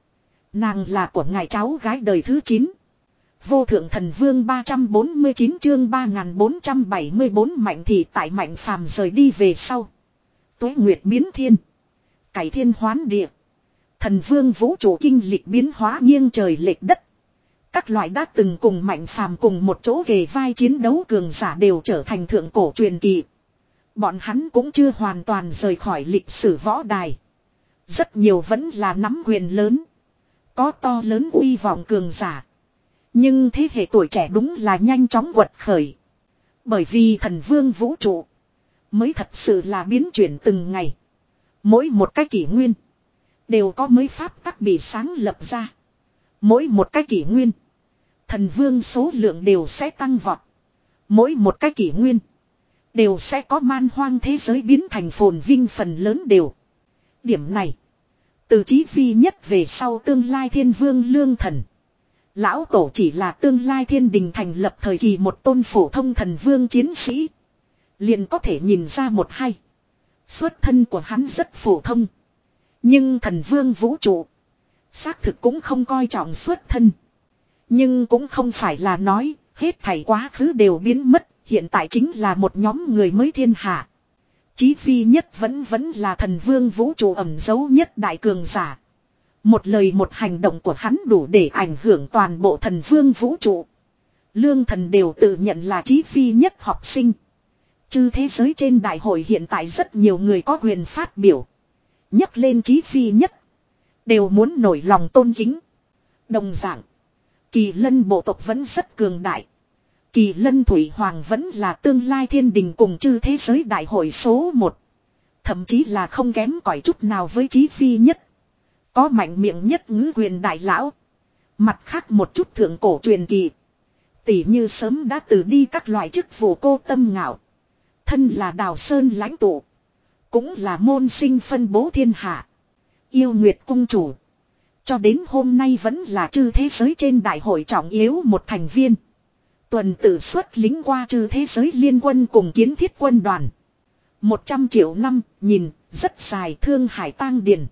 Speaker 1: Nàng là của ngài cháu gái đời thứ chín. Vô thượng thần vương ba trăm bốn mươi chín chương ba nghìn bốn trăm bảy mươi bốn Mạnh Thị tại Mạnh Phàm rời đi về sau. Tuế nguyệt biến thiên. Cải thiên hoán địa. Thần vương vũ trụ kinh lịch biến hóa nghiêng trời lệch đất. Các loại đã từng cùng Mạnh Phàm cùng một chỗ kề vai chiến đấu cường giả đều trở thành thượng cổ truyền kỳ. Bọn hắn cũng chưa hoàn toàn rời khỏi lịch sử võ đài. Rất nhiều vẫn là nắm quyền lớn. Có to lớn uy vọng cường giả. Nhưng thế hệ tuổi trẻ đúng là nhanh chóng quật khởi. Bởi vì thần vương vũ trụ mới thật sự là biến chuyển từng ngày. Mỗi một cái kỷ nguyên đều có mới pháp tắc bị sáng lập ra. Mỗi một cái kỷ nguyên thần vương số lượng đều sẽ tăng vọt. Mỗi một cái kỷ nguyên đều sẽ có man hoang thế giới biến thành phồn vinh phần lớn đều. Điểm này từ Chí Phi nhất về sau tương lai thiên vương lương thần. Lão tổ chỉ là tương lai thiên đình thành lập thời kỳ một tôn phổ thông thần vương chiến sĩ. Liền có thể nhìn ra một hay. Xuất thân của hắn rất phổ thông. Nhưng thần vương vũ trụ xác thực cũng không coi trọng xuất thân. Nhưng cũng không phải là nói hết thảy quá khứ đều biến mất. Hiện tại chính là một nhóm người mới thiên hạ. Chí Phi nhất vẫn vẫn là thần vương vũ trụ ẩn giấu nhất đại cường giả. Một lời một hành động của hắn đủ để ảnh hưởng toàn bộ thần vương vũ trụ. Lương thần đều tự nhận là Chí Phi nhất học sinh. Chứ thế giới trên đại hội hiện tại rất nhiều người có quyền phát biểu. Nhắc lên Chí Phi nhất. Đều muốn nổi lòng tôn kính. Đồng dạng. Kỳ lân bộ tộc vẫn rất cường đại. Kỳ lân thủy hoàng vẫn là tương lai thiên đình cùng chư thế giới đại hội số một. Thậm chí là không kém cỏi chút nào với Chí Phi nhất. Có mạnh miệng nhất ngữ quyền đại lão. Mặt khác một chút thượng cổ truyền kỳ. Tỉ như sớm đã từ đi các loại chức vụ cô tâm ngạo. Thân là Đào Sơn lãnh tụ. Cũng là môn sinh phân bố thiên hạ. Yêu Nguyệt cung chủ. Cho đến hôm nay vẫn là chư thế giới trên đại hội trọng yếu một thành viên. Tuần tự xuất lính qua chư thế giới liên quân cùng kiến thiết quân đoàn. Một trăm triệu năm, nhìn, rất dài Thương Hải tang điền.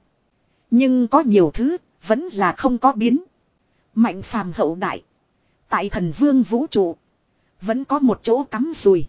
Speaker 1: Nhưng có nhiều thứ, vẫn là không có biến. Mạnh phàm hậu đại. Tại thần vương vũ trụ. Vẫn có một chỗ cắm rùi.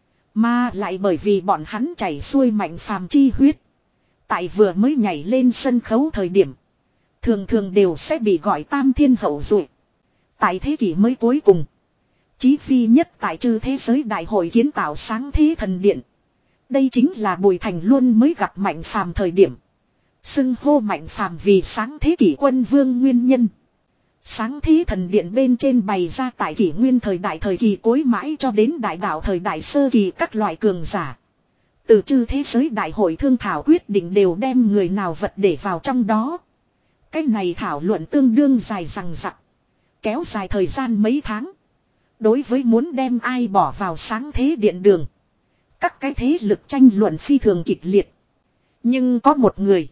Speaker 1: Mà lại bởi vì bọn hắn chảy xuôi mạnh phàm chi huyết. Tại vừa mới nhảy lên sân khấu thời điểm. Thường thường đều sẽ bị gọi tam thiên hậu duệ. Tại thế kỷ mới cuối cùng. Chí Phi nhất tại chư thế giới đại hội kiến tạo sáng thế thần điện. Đây chính là Bùi Thành Luân mới gặp mạnh phàm thời điểm. Xưng hô mạnh phàm vì sáng thế kỷ quân vương nguyên nhân. Sáng thế thần điện bên trên bày ra tại kỷ nguyên thời đại thời kỳ cuối mãi cho đến đại đạo thời đại sơ kỳ các loại cường giả. Từ chư thế giới đại hội thương thảo quyết định đều đem người nào vật để vào trong đó. Cái này thảo luận tương đương dài dằng dặc. Kéo dài thời gian mấy tháng. Đối với muốn đem ai bỏ vào sáng thế điện đường. Các cái thế lực tranh luận phi thường kịch liệt. Nhưng có một người.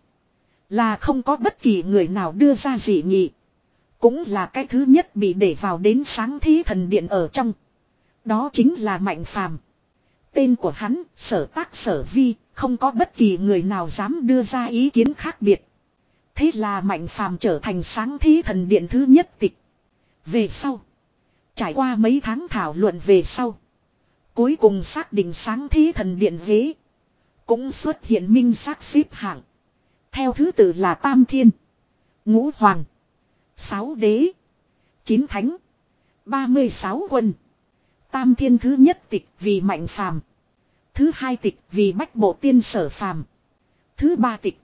Speaker 1: Là không có bất kỳ người nào đưa ra dị nghị. Cũng là cái thứ nhất bị để vào đến sáng thế thần điện ở trong. Đó chính là Mạnh Phàm. Tên của hắn, sở tác sở vi, không có bất kỳ người nào dám đưa ra ý kiến khác biệt. Thế là Mạnh Phàm trở thành sáng thế thần điện thứ nhất tịch. Về sau. Trải qua mấy tháng thảo luận về sau. Cuối cùng xác định sáng thế thần điện ghế. Cũng xuất hiện minh xác xếp hạng. Theo thứ tự là Tam Thiên. Ngũ Hoàng. Sáu Đế. Chín Thánh. Ba mươi sáu Quân. Tam Thiên thứ nhất tịch vì Mạnh Phàm. Thứ hai tịch vì Bách Bộ Tiên Sở Phàm. Thứ ba tịch.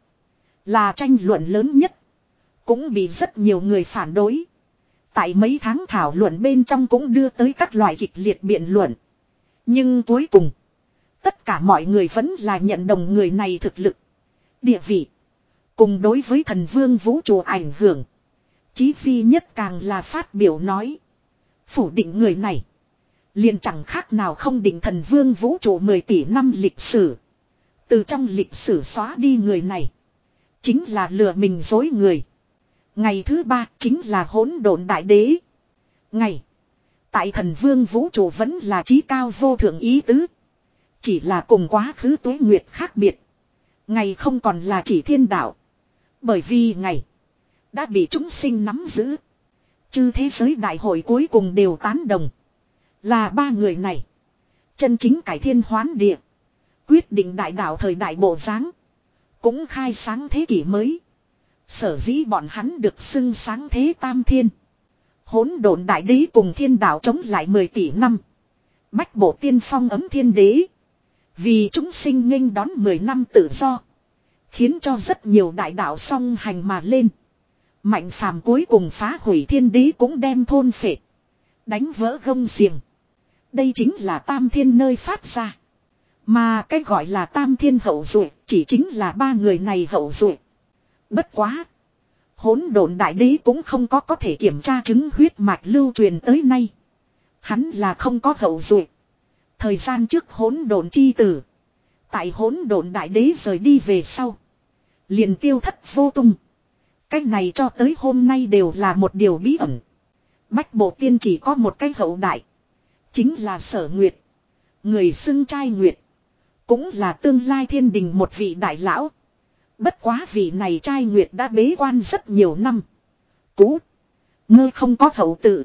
Speaker 1: Là tranh luận lớn nhất. Cũng bị rất nhiều người phản đối. Tại mấy tháng thảo luận bên trong cũng đưa tới các loại kịch liệt biện luận. Nhưng cuối cùng. Tất cả mọi người vẫn là nhận đồng người này thực lực. Địa vị. Cùng đối với thần vương vũ trụ ảnh hưởng. Chí Phi nhất càng là phát biểu nói. Phủ định người này. Liền chẳng khác nào không định thần vương vũ trụ mười tỷ năm lịch sử. Từ trong lịch sử xóa đi người này. Chính là lừa mình dối người. Ngày thứ ba chính là hỗn độn đại đế. Ngày. Tại thần vương vũ trụ vẫn là trí cao vô thượng ý tứ. Chỉ là cùng quá khứ tuế nguyệt khác biệt. Ngày không còn là chỉ thiên đạo. Bởi vì ngày. đã bị chúng sinh nắm giữ. Chư thế giới đại hội cuối cùng đều tán đồng. Là ba người này. Chân chính cải thiên hoán địa. Quyết định đại đạo thời đại bộ dáng. Cũng khai sáng thế kỷ mới. Sở dĩ bọn hắn được xưng sáng thế tam thiên. Hỗn độn đại đế cùng thiên đạo chống lại mười tỷ năm. Bách bộ tiên phong ấm thiên đế. Vì chúng sinh nghênh đón mười năm tự do. Khiến cho rất nhiều đại đạo song hành mà lên. Mạnh phàm cuối cùng phá hủy thiên đế cũng đem thôn phệ. Đánh vỡ gông xiềng. Đây chính là tam thiên nơi phát ra. Mà cái gọi là tam thiên hậu duệ chỉ chính là ba người này hậu duệ. Bất quá. Hỗn độn đại đế cũng không có có thể kiểm tra chứng huyết mạch lưu truyền tới nay. Hắn là không có hậu duệ. Thời gian trước hỗn độn chi tử. Tại hỗn độn đại đế rời đi về sau. Liền tiêu thất vô tung. Cái này cho tới hôm nay đều là một điều bí ẩn. Bách bộ tiên chỉ có một cái hậu đại. Chính là Sở Nguyệt. Người xưng trai Nguyệt. Cũng là tương lai thiên đình một vị đại lão. Bất quá vị này trai Nguyệt đã bế quan rất nhiều năm. Cú. Ngơ không có hậu tự.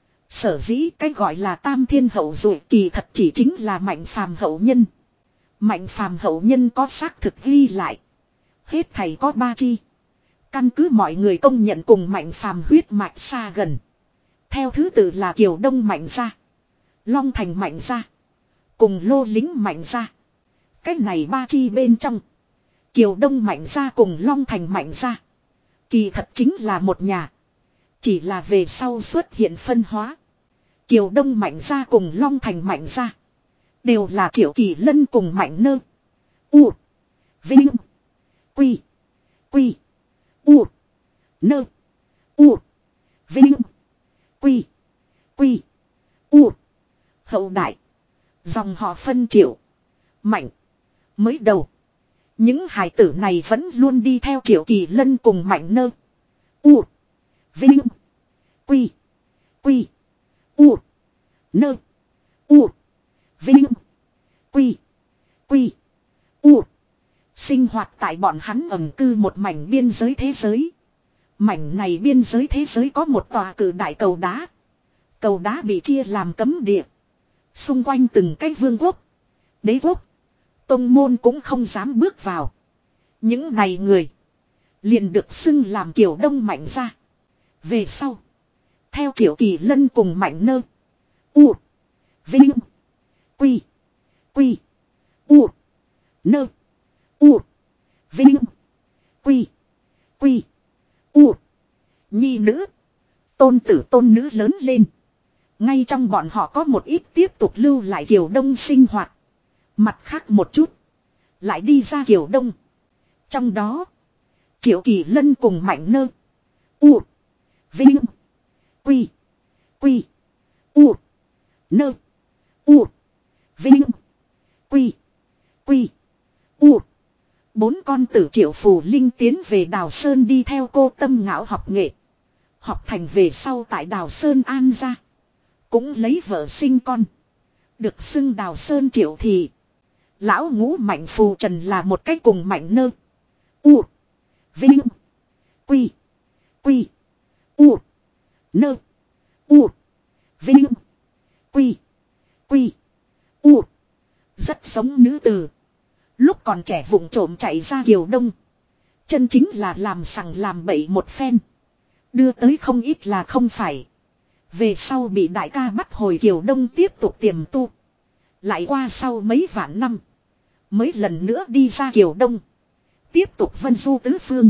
Speaker 1: Sở dĩ cái gọi là tam thiên hậu duệ kỳ thật chỉ chính là mạnh phàm hậu nhân. Mạnh phàm hậu nhân có xác thực ghi lại. Hết thầy có ba chi. Căn cứ mọi người công nhận cùng mạnh phàm huyết mạch xa gần. Theo thứ tự là Kiều Đông mạnh gia. Long Thành mạnh gia. Cùng Lô Lính mạnh gia. Cái này ba chi bên trong. Kiều Đông mạnh gia cùng Long Thành mạnh gia. Kỳ thật chính là một nhà. Chỉ là về sau xuất hiện phân hóa. Kiều Đông mạnh gia cùng Long Thành mạnh gia. Đều là Triệu Kỳ Lân cùng Mạnh Nơ. U. Vinh. Quy. Quy. U. Nơ. U. Vinh. Quy. Quy. U. Hậu đại. Dòng họ phân Triệu. Mạnh. Mới đầu. Những hài tử này vẫn luôn đi theo Triệu Kỳ Lân cùng Mạnh Nơ. U. Vinh. Quy. Quy. U. Nơ. U. Vinh. Quy. Quy. U. Sinh hoạt tại bọn hắn ẩn cư một mảnh biên giới thế giới. Mảnh này biên giới thế giới có một tòa cử đại cầu đá. Cầu đá bị chia làm cấm địa. Xung quanh từng cái vương quốc. Đế quốc. Tông môn cũng không dám bước vào. Những này người. Liền được xưng làm Kiều Đông mạnh gia. Về sau. Theo Triệu Kỳ Lân cùng Mạnh Nơ. U. Vinh. Quy. Quy. U. Nơ. U. Vinh. Quy. Quy. U. Nhi nữ. Tôn tử tôn nữ lớn lên. Ngay trong bọn họ có một ít tiếp tục lưu lại Kiều Đông sinh hoạt. Mặt khác một chút. Lại đi ra Kiều Đông. Trong đó. Triệu Kỳ Lân cùng Mạnh Nơ. U. Vinh. Quy. Quy. U. Nơ. U. Vinh. Quy. Quy. U. Bốn con tử Triệu Phù Linh tiến về Đào Sơn đi theo cô Tâm Ngạo học nghệ. Học thành về sau tại Đào Sơn an gia. Cũng lấy vợ sinh con. Được xưng Đào Sơn Triệu Thị. Lão ngũ Mạnh Phù Trần là một cách cùng Mạnh Nơ. U. Vinh. Quy. Quy. U. Nơ. U. Vinh. Quy. Quy. U. Rất giống nữ tử. Lúc còn trẻ vụng trộm chạy ra Kiều Đông. Chân chính là làm sằng làm bậy một phen. Đưa tới không ít là không phải. Về sau bị đại ca bắt hồi Kiều Đông tiếp tục tiềm tu. Lại qua sau mấy vạn năm. Mới lần nữa đi ra Kiều Đông. Tiếp tục vân du tứ phương.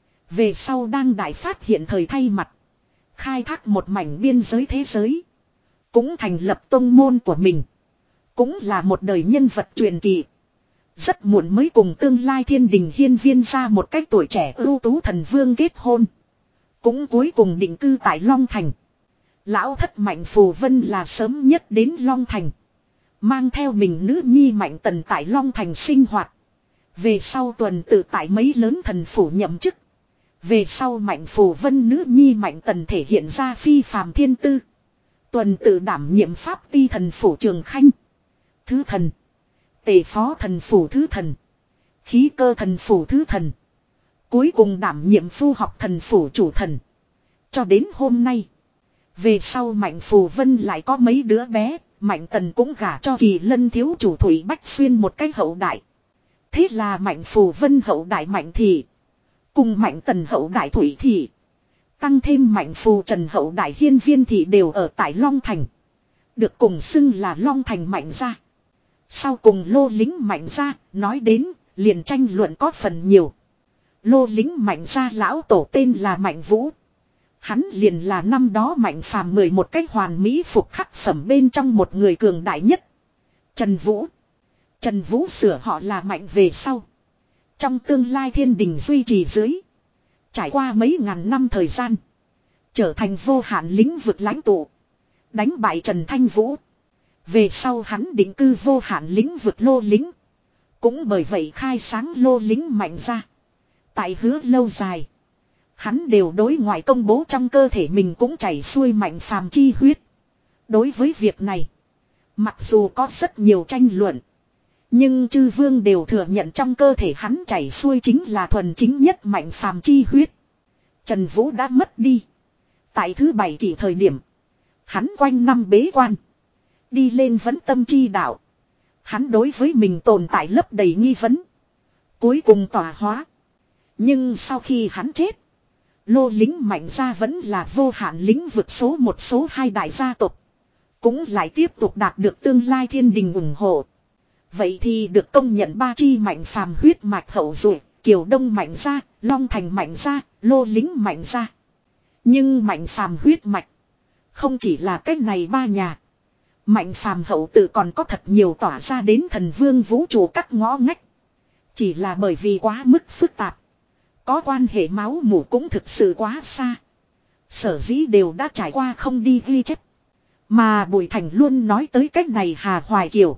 Speaker 1: Về sau đang đại phát hiện thời thay mặt. Khai thác một mảnh biên giới thế giới. Cũng thành lập tông môn của mình. Cũng là một đời nhân vật truyền kỳ. Rất muộn mới cùng tương lai thiên đình hiên viên ra một cách tuổi trẻ ưu tú thần vương kết hôn. Cũng cuối cùng định cư tại Long Thành. Lão thất Mạnh Phù Vân là sớm nhất đến Long Thành. Mang theo mình nữ nhi Mạnh Tần tại Long Thành sinh hoạt. Về sau tuần tự tại mấy lớn thần phủ nhậm chức. Về sau Mạnh Phù Vân nữ nhi Mạnh Tần thể hiện ra phi phàm thiên tư. Tuần tự đảm nhiệm pháp ti thần phủ Trường Khanh. Thứ thần. Tề phó thần phủ thứ thần. Khí cơ thần phủ thứ thần. Cuối cùng đảm nhiệm Phu học thần phủ chủ thần. Cho đến hôm nay. Về sau Mạnh Phù Vân lại có mấy đứa bé. Mạnh Tần cũng gả cho Kỳ Lân thiếu chủ Thủy Bách Xuyên một cái hậu đại. Thế là Mạnh Phù Vân hậu đại Mạnh Thị. Cùng Mạnh Tần hậu đại Thủy Thị. Tăng thêm Mạnh Phù Trần hậu đại Hiên Viên Thị đều ở tại Long Thành. Được cùng xưng là Long Thành Mạnh gia. Sau cùng Lô lính Mạnh gia, nói đến, liền tranh luận có phần nhiều. Lô lính Mạnh gia lão tổ tên là Mạnh Vũ. Hắn liền là năm đó Mạnh Phàm mười một cách hoàn mỹ phục khắc phẩm bên trong một người cường đại nhất. Trần Vũ. Trần Vũ sửa họ là Mạnh về sau. Trong tương lai thiên đình duy trì dưới. Trải qua mấy ngàn năm thời gian. Trở thành vô hạn lĩnh vực lãnh tụ. Đánh bại Trần Thanh Vũ. Về sau hắn định cư vô hạn lĩnh vực Lô lính. Cũng bởi vậy khai sáng Lô lính Mạnh ra. Tại hứa lâu dài. Hắn đều đối ngoại công bố trong cơ thể mình cũng chảy xuôi Mạnh Phàm chi huyết. Đối với việc này. Mặc dù có rất nhiều tranh luận. Nhưng chư vương đều thừa nhận trong cơ thể hắn chảy xuôi chính là thuần chính nhất Mạnh Phàm chi huyết. Trần Vũ đã mất đi. Tại thứ bảy kỷ thời điểm. Hắn quanh năm bế quan. Đi lên vấn tâm chi đạo. Hắn đối với mình tồn tại lấp đầy nghi vấn. Cuối cùng tỏa hóa. Nhưng sau khi hắn chết. Lô lính Mạnh gia vẫn là vô hạn lĩnh vực số một số hai đại gia tộc. Cũng lại tiếp tục đạt được tương lai thiên đình ủng hộ. Vậy thì được công nhận ba chi Mạnh Phàm huyết mạch hậu duệ, Kiều Đông Mạnh gia, Long Thành Mạnh gia, Lô lính Mạnh gia. Nhưng Mạnh Phàm huyết mạch không chỉ là cái này ba nhà. Mạnh Phàm hậu tự còn có thật nhiều tỏa ra đến thần vương vũ trụ các ngõ ngách. Chỉ là bởi vì quá mức phức tạp. Có quan hệ máu mủ cũng thực sự quá xa. Sở dĩ đều đã trải qua không đi ghi chép. Mà Bùi Thành luôn nói tới cách này Hà Hoài Kiều.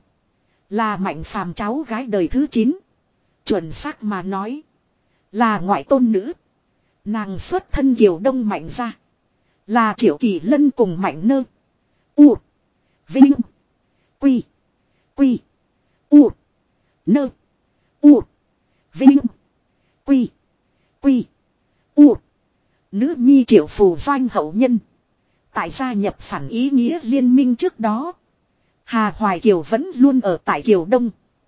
Speaker 1: Là Mạnh Phàm cháu gái đời thứ chín. Chuẩn xác mà nói. Là ngoại tôn nữ. Nàng xuất thân Kiều Đông Mạnh ra. Là Triệu Kỳ Lân cùng Mạnh Nơ. U. Vinh. Quy. Quy. U. Nơ. U. Vinh. Quy. Quy. U. Nữ nhi Triệu Phù Doanh hậu nhân. Tại gia nhập phản ý nghĩa liên minh trước đó. Hà Hoài Kiều vẫn luôn ở tại Kiều Đông.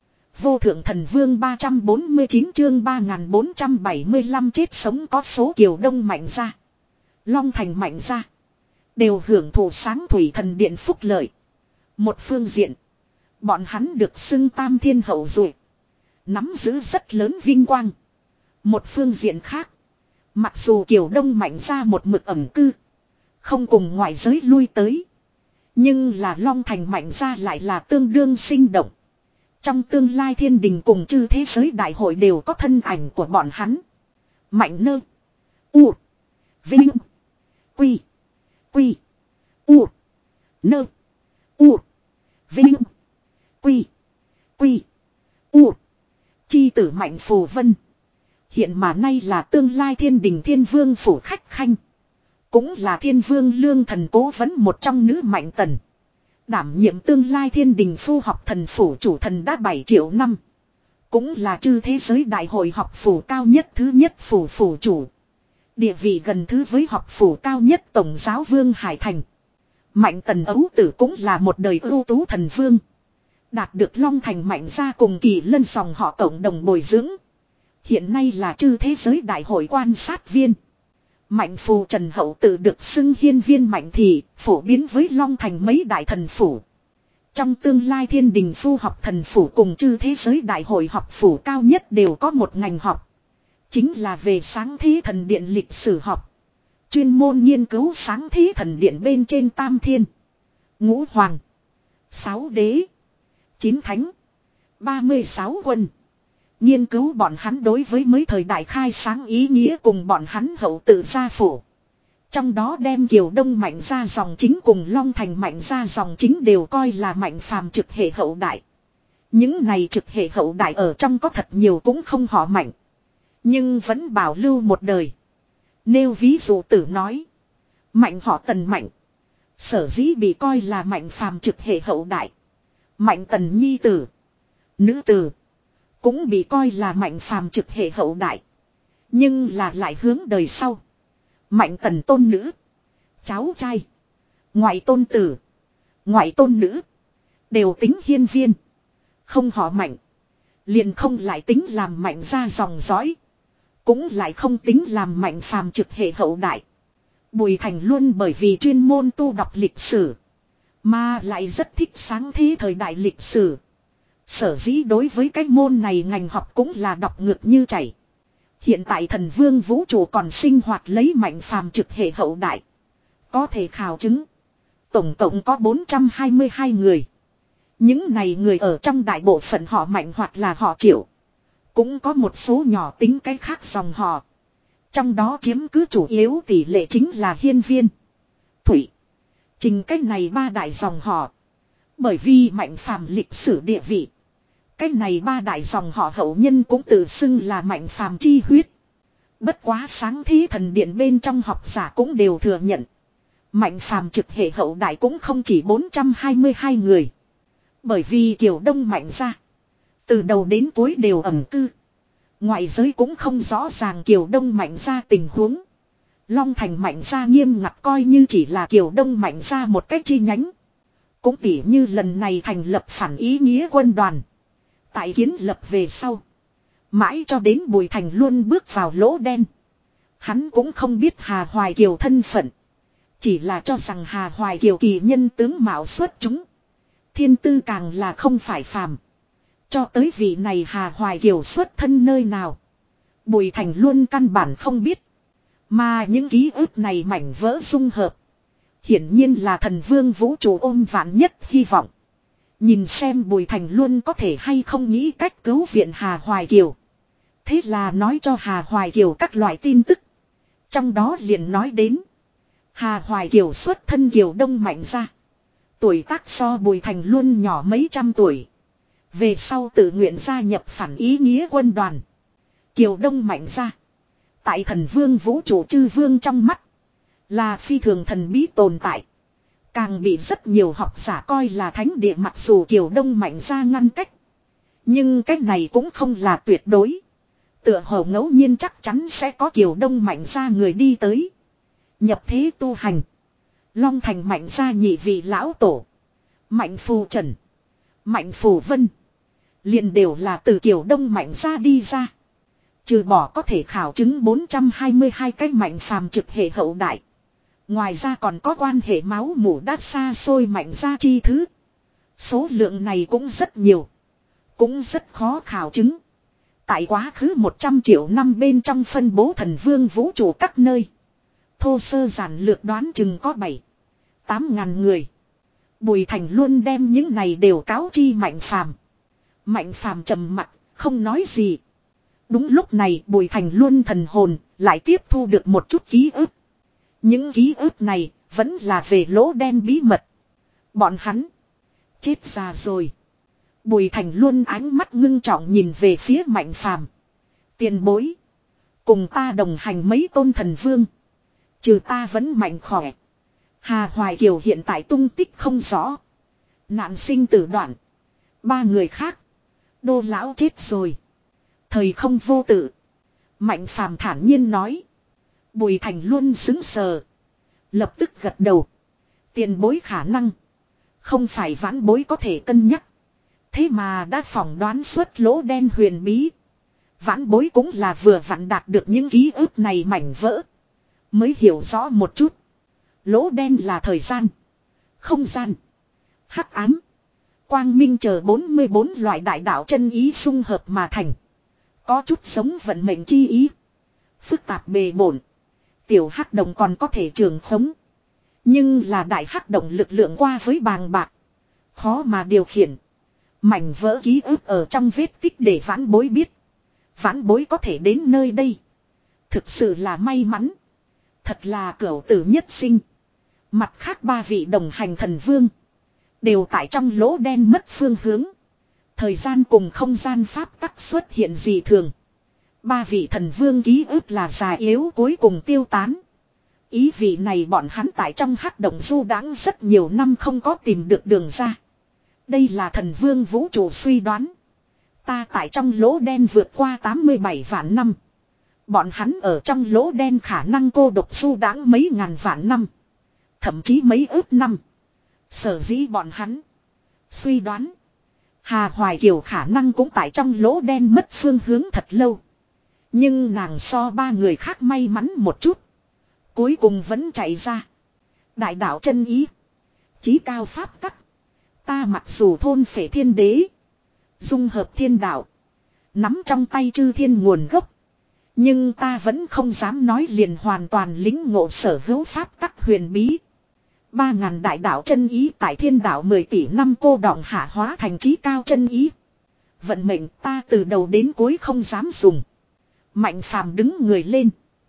Speaker 1: Vô thượng thần vương ba trăm bốn mươi chín chương ba nghìn bốn trăm bảy mươi lăm chết sống có số Kiều Đông Mạnh ra. Long Thành Mạnh ra. Đều hưởng thụ sáng thủy thần điện phúc lợi. Một phương diện. Bọn hắn được xưng tam thiên hậu duệ. Nắm giữ rất lớn vinh quang. Một phương diện khác. Mặc dù Kiều Đông Mạnh ra một mực ẩn cư. Không cùng ngoại giới lui tới. Nhưng là Long Thành Mạnh ra lại là tương đương sinh động. Trong tương lai thiên đình cùng chư thế giới đại hội đều có thân ảnh của bọn hắn. Mạnh Nơ. U. Vinh. Quy. Quy. U. Nơ. U. Vinh. Quy. Quy. U. Chi tử Mạnh Phù Vân. Hiện mà nay là tương lai thiên đình thiên vương phủ khách khanh. Cũng là thiên vương lương thần cố vấn một trong nữ Mạnh Tần. Đảm nhiệm tương lai thiên đình phu học thần phủ chủ thần đã bảy triệu năm. Cũng là chư thế giới đại hội học phủ cao nhất thứ nhất phủ phủ chủ. Địa vị gần thứ với học phủ cao nhất tổng giáo vương Hải Thành. Mạnh Tần ấu tử cũng là một đời ưu tú thần vương. Đạt được Long Thành Mạnh gia cùng Kỳ Lân dòng họ cộng đồng bồi dưỡng. Hiện nay là chư thế giới đại hội quan sát viên. Mạnh Phù Trần hậu tự được xưng hiên viên Mạnh Thị, phổ biến với Long Thành mấy đại thần phủ. Trong tương lai thiên đình phu học thần phủ cùng chư thế giới đại hội học phủ cao nhất đều có một ngành học. Chính là về sáng thế thần điện lịch sử học. Chuyên môn nghiên cứu sáng thế thần điện bên trên tam thiên, ngũ hoàng, sáu đế, chín thánh, ba mươi sáu quân. Nghiên cứu bọn hắn đối với mấy thời đại khai sáng ý nghĩa cùng bọn hắn hậu tự gia phủ. Trong đó đem Kiều Đông Mạnh ra dòng chính cùng Long Thành Mạnh ra dòng chính đều coi là Mạnh Phàm trực hệ hậu đại. Những này trực hệ hậu đại ở trong có thật nhiều cũng không họ Mạnh. Nhưng vẫn bảo lưu một đời. Nêu ví dụ tử nói. Mạnh họ Tần Mạnh. Sở dĩ bị coi là Mạnh Phàm trực hệ hậu đại. Mạnh Tần nhi tử. Nữ tử. Cũng bị coi là Mạnh Phàm trực hệ hậu đại. Nhưng là lại hướng đời sau. Mạnh tần tôn nữ. Cháu trai. Ngoại tôn tử. Ngoại tôn nữ. Đều tính hiên viên. Không họ Mạnh. Liền không lại tính làm Mạnh ra dòng dõi. Cũng lại không tính làm Mạnh phàm trực hệ hậu đại. Bùi Thành luôn bởi vì chuyên môn tu đọc lịch sử. Mà lại rất thích sáng thế thời đại lịch sử. Sở dĩ đối với cái môn này ngành học cũng là đọc ngược như chảy. Hiện tại thần vương vũ trụ còn sinh hoạt lấy Mạnh phàm trực hệ hậu đại. Có thể khảo chứng. Tổng cộng có bốn trăm hai mươi hai người. Những này người ở trong đại bộ phận họ Mạnh hoặc là họ Triệu. Cũng có một số nhỏ tính cái khác dòng họ. Trong đó chiếm cứ chủ yếu tỷ lệ chính là hiên viên. Thủy. Trình cách này ba đại dòng họ. Bởi vì Mạnh phàm lịch sử địa vị. Cách này ba đại dòng họ hậu nhân cũng tự xưng là Mạnh phàm chi huyết. Bất quá sáng thế thần điện bên trong học giả cũng đều thừa nhận. Mạnh phàm trực hệ hậu đại cũng không chỉ bốn trăm hai mươi hai người. Bởi vì Kiều Đông Mạnh ra. Từ đầu đến cuối đều ẩn cư. Ngoại giới cũng không rõ ràng Kiều Đông Mạnh ra tình huống. Long Thành Mạnh ra nghiêm ngặt coi như chỉ là Kiều Đông Mạnh ra một cách chi nhánh. Cũng tỉ như lần này thành lập phản ý nghĩa quân đoàn. Tại kiến lập về sau. Mãi cho đến Bùi Thành luôn bước vào lỗ đen. Hắn cũng không biết Hà Hoài Kiều thân phận. Chỉ là cho rằng Hà Hoài Kiều kỳ nhân tướng mạo xuất chúng. Thiên tư càng là không phải phàm. Cho tới vị này Hà Hoài Kiều xuất thân nơi nào. Bùi Thành luôn căn bản không biết. Mà những ký ức này mảnh vỡ dung hợp. Hiển nhiên là thần vương vũ trụ ôm vạn nhất hy vọng. Nhìn xem Bùi Thành luôn có thể hay không nghĩ cách cứu viện Hà Hoài Kiều. Thế là nói cho Hà Hoài Kiều các loại tin tức. Trong đó liền nói đến. Hà Hoài Kiều xuất thân Kiều Đông Mạnh ra. Tuổi tác so Bùi Thành luôn nhỏ mấy trăm tuổi. Về sau tự nguyện gia nhập phản ý nghĩa quân đoàn. Kiều Đông Mạnh ra. Tại thần vương vũ trụ chư vương trong mắt. Là phi thường thần bí tồn tại. Càng bị rất nhiều học giả coi là thánh địa mặc dù Kiều Đông Mạnh ra ngăn cách. Nhưng cách này cũng không là tuyệt đối. Tựa hồ ngẫu nhiên chắc chắn sẽ có Kiều Đông Mạnh ra người đi tới. Nhập thế tu hành. Long Thành Mạnh ra nhị vị lão tổ. Mạnh Phù Trần. Mạnh Phù Vân. Liền đều là từ Kiều Đông Mạnh ra đi ra. Trừ bỏ có thể khảo chứng bốn trăm hai mươi hai cái Mạnh phàm trực hệ hậu đại. Ngoài ra còn có quan hệ máu mủ đắt xa xôi Mạnh ra chi thứ. Số lượng này cũng rất nhiều. Cũng rất khó khảo chứng. Tại quá khứ một trăm triệu năm bên trong phân bố thần vương vũ trụ các nơi. Thô sơ giản lược đoán chừng có bảy tám ngàn người. Bùi Thành luôn đem những này đều cáo chi Mạnh phàm. Mạnh phàm trầm mặt, không nói gì. Đúng lúc này Bùi Thành luôn thần hồn, lại tiếp thu được một chút ký ức. Những ký ức này, vẫn là về lỗ đen bí mật. Bọn hắn, chết già rồi. Bùi Thành luôn ánh mắt ngưng trọng nhìn về phía Mạnh phàm. Tiền bối. Cùng ta đồng hành mấy tôn thần vương. Trừ ta vẫn mạnh khỏe. Hà Hoài Kiều hiện tại tung tích không rõ. Nạn sinh tử đoạn. Ba người khác. Đô lão chết rồi. Thời không vô tự. Mạnh phàm thản nhiên nói. Bùi Thành luôn xứng sờ. Lập tức gật đầu. Tiền bối khả năng. Không phải vãn bối có thể cân nhắc. Thế mà đã phỏng đoán suốt lỗ đen huyền bí. Vãn bối cũng là vừa vặn đạt được những ký ức này mảnh vỡ. Mới hiểu rõ một chút. Lỗ đen là thời gian. Không gian. Hắc ám. Quang minh chờ bốn mươi bốn loại đại đạo chân ý xung hợp mà thành. Có chút giống vận mệnh chi ý. Phức tạp bề bổn. Tiểu hắc động còn có thể trường khống. Nhưng là đại hắc động lực lượng qua với bàng bạc. Khó mà điều khiển. Mảnh vỡ ký ức ở trong vết tích để vãn bối biết. Vãn bối có thể đến nơi đây. Thực sự là may mắn. Thật là cửu tử nhất sinh. Mặt khác ba vị đồng hành thần vương. Đều tại trong lỗ đen mất phương hướng. Thời gian cùng không gian pháp tắc xuất hiện dị thường. Ba vị thần vương ký ức là già yếu cuối cùng tiêu tán. Ý vị này bọn hắn tại trong hắc động du đãng rất nhiều năm không có tìm được đường ra. Đây là thần vương vũ trụ suy đoán. Ta tại trong lỗ đen vượt qua tám mươi bảy vạn năm. Bọn hắn ở trong lỗ đen khả năng cô độc du đãng mấy ngàn vạn năm. Thậm chí mấy ước năm. Sở dĩ bọn hắn suy đoán Hà Hoài Kiều khả năng cũng tại trong lỗ đen mất phương hướng thật lâu. Nhưng nàng so ba người khác may mắn một chút. Cuối cùng vẫn chạy ra. Đại đạo chân ý. Chí cao pháp tắc. Ta mặc dù thôn phệ thiên đế. Dung hợp thiên đạo. Nắm trong tay chư thiên nguồn gốc. Nhưng ta vẫn không dám nói liền hoàn toàn lính ngộ sở hữu pháp tắc huyền bí. Ba ngàn đại đạo chân ý tại thiên đạo mười tỷ năm cô đọng hạ hóa thành chí cao chân ý. Vận mệnh ta từ đầu đến cuối không dám dùng. Mạnh phàm đứng người lên.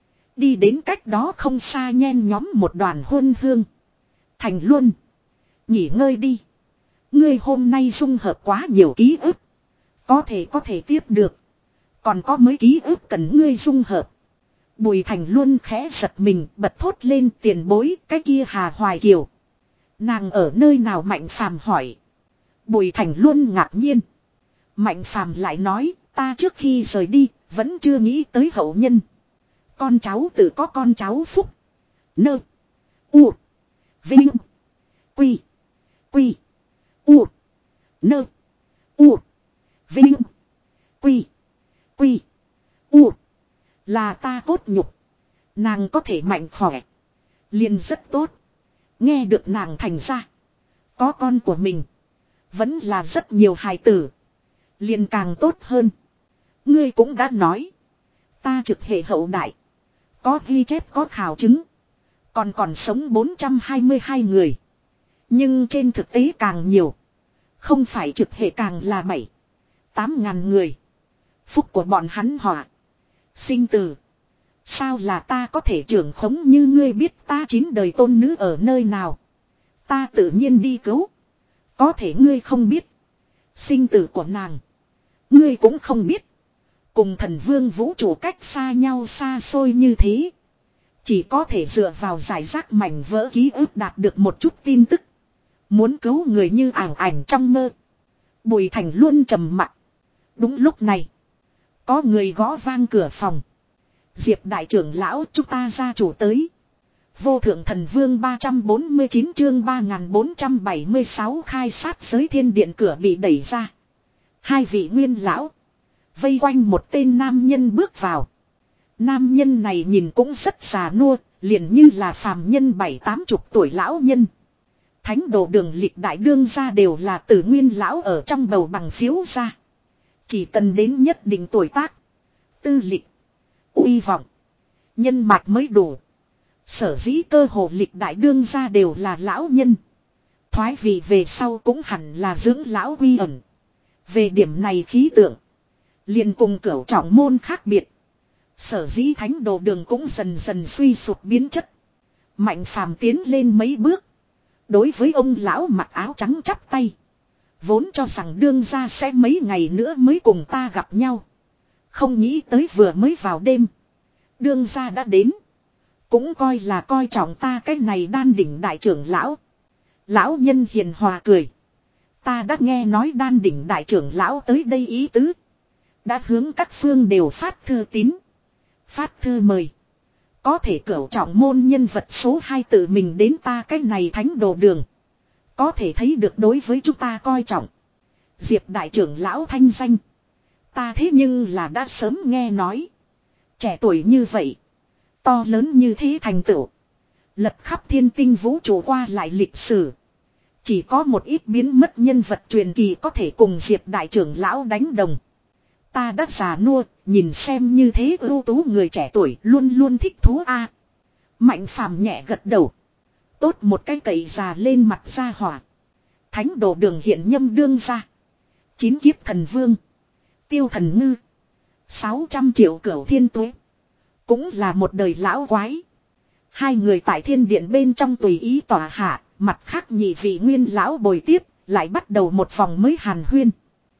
Speaker 1: Đi đến cách đó không xa nhen nhóm một đoàn hôn hương. Thành Luân. Nghỉ ngơi đi. Ngươi hôm nay dung hợp quá nhiều ký ức. Có thể có thể tiếp được. Còn có mấy ký ức cần ngươi dung hợp. Bùi Thành Luân khẽ giật mình bật thốt lên tiền bối cái kia Hà Hoài Kiều. Nàng ở nơi nào Mạnh phàm hỏi. Bùi Thành Luân ngạc nhiên. Mạnh phàm lại nói ta trước khi rời đi vẫn chưa nghĩ tới hậu nhân. Con cháu tự có con cháu phúc. Nơ. U. Vinh. Quy. Quy. U. Nơ. U. Vinh. Quy. Quy. U. Là ta cốt nhục. Nàng có thể mạnh khỏe. Liền rất tốt. Nghe được nàng thành ra. Có con của mình. Vẫn là rất nhiều hài tử. Liền càng tốt hơn. Ngươi cũng đã nói. Ta trực hệ hậu đại. Có ghi chép có khảo chứng. Còn còn sống bốn trăm hai mươi hai người. Nhưng trên thực tế càng nhiều. Không phải trực hệ càng là bảy. Tám ngàn người. Phúc của bọn hắn họa. Sinh tử. Sao là ta có thể trưởng khống như ngươi biết ta chín đời tôn nữ ở nơi nào. Ta tự nhiên đi cứu. Có thể ngươi không biết. Sinh tử của nàng. Ngươi cũng không biết. Cùng thần vương vũ trụ cách xa nhau xa xôi như thế. Chỉ có thể dựa vào giải rác mảnh vỡ ký ức đạt được một chút tin tức. Muốn cứu người như ảo ảnh trong mơ. Bùi Thành luôn trầm mặc. Đúng lúc này. Có người gõ vang cửa phòng. Diệp đại trưởng lão chúng ta gia chủ tới. Vô thượng thần vương ba trăm bốn mươi chín chương ba nghìn bốn trăm bảy mươi sáu khai sát giới thiên điện cửa bị đẩy ra. Hai vị nguyên lão. Vây quanh một tên nam nhân bước vào. Nam nhân này nhìn cũng rất già nua, liền như là phàm nhân bảy tám chục tuổi lão nhân. Thánh đồ đường lịch đại đương gia đều là từ nguyên lão ở trong bầu bằng phiếu ra. Chỉ cần đến nhất định tuổi tác, tư lịch, uy vọng, nhân mạch mới đủ. Sở dĩ cơ hồ lịch đại đương gia đều là lão nhân. Thoái vị về sau cũng hẳn là dưỡng lão quy ẩn. Về điểm này khí tượng, liền cùng cửu trọng môn khác biệt. Sở dĩ thánh đồ đường cũng dần dần suy sụp biến chất. Mạnh phàm tiến lên mấy bước. Đối với ông lão mặc áo trắng chắp tay. Vốn cho rằng đương gia sẽ mấy ngày nữa mới cùng ta gặp nhau. Không nghĩ tới vừa mới vào đêm. Đương gia đã đến. Cũng coi là coi trọng ta cái này đan đỉnh đại trưởng lão. Lão nhân hiền hòa cười. Ta đã nghe nói đan đỉnh đại trưởng lão tới đây ý tứ. Đã hướng các phương đều phát thư tín. Phát thư mời. Có thể cửu trọng môn nhân vật số hai tự mình đến ta cái này thánh đồ đường. Có thể thấy được đối với chúng ta coi trọng. Diệp đại trưởng lão thanh danh. Ta thế nhưng là đã sớm nghe nói. Trẻ tuổi như vậy. To lớn như thế thành tựu. Lật khắp thiên tinh vũ trụ qua lại lịch sử. Chỉ có một ít biến mất nhân vật truyền kỳ có thể cùng Diệp đại trưởng lão đánh đồng. Ta đã già nua, nhìn xem như thế ưu tú người trẻ tuổi luôn luôn thích thú a. Mạnh phàm nhẹ gật đầu. Tốt một cái cậy già lên mặt ra hỏa. Thánh đồ đường hiện nhâm đương ra. Chín kiếp thần vương. Tiêu thần ngư. Sáu trăm triệu cửu thiên tuế. Cũng là một đời lão quái. Hai người tại thiên điện bên trong tùy ý tỏa hạ. Mặt khác nhị vị nguyên lão bồi tiếp. Lại bắt đầu một vòng mới hàn huyên.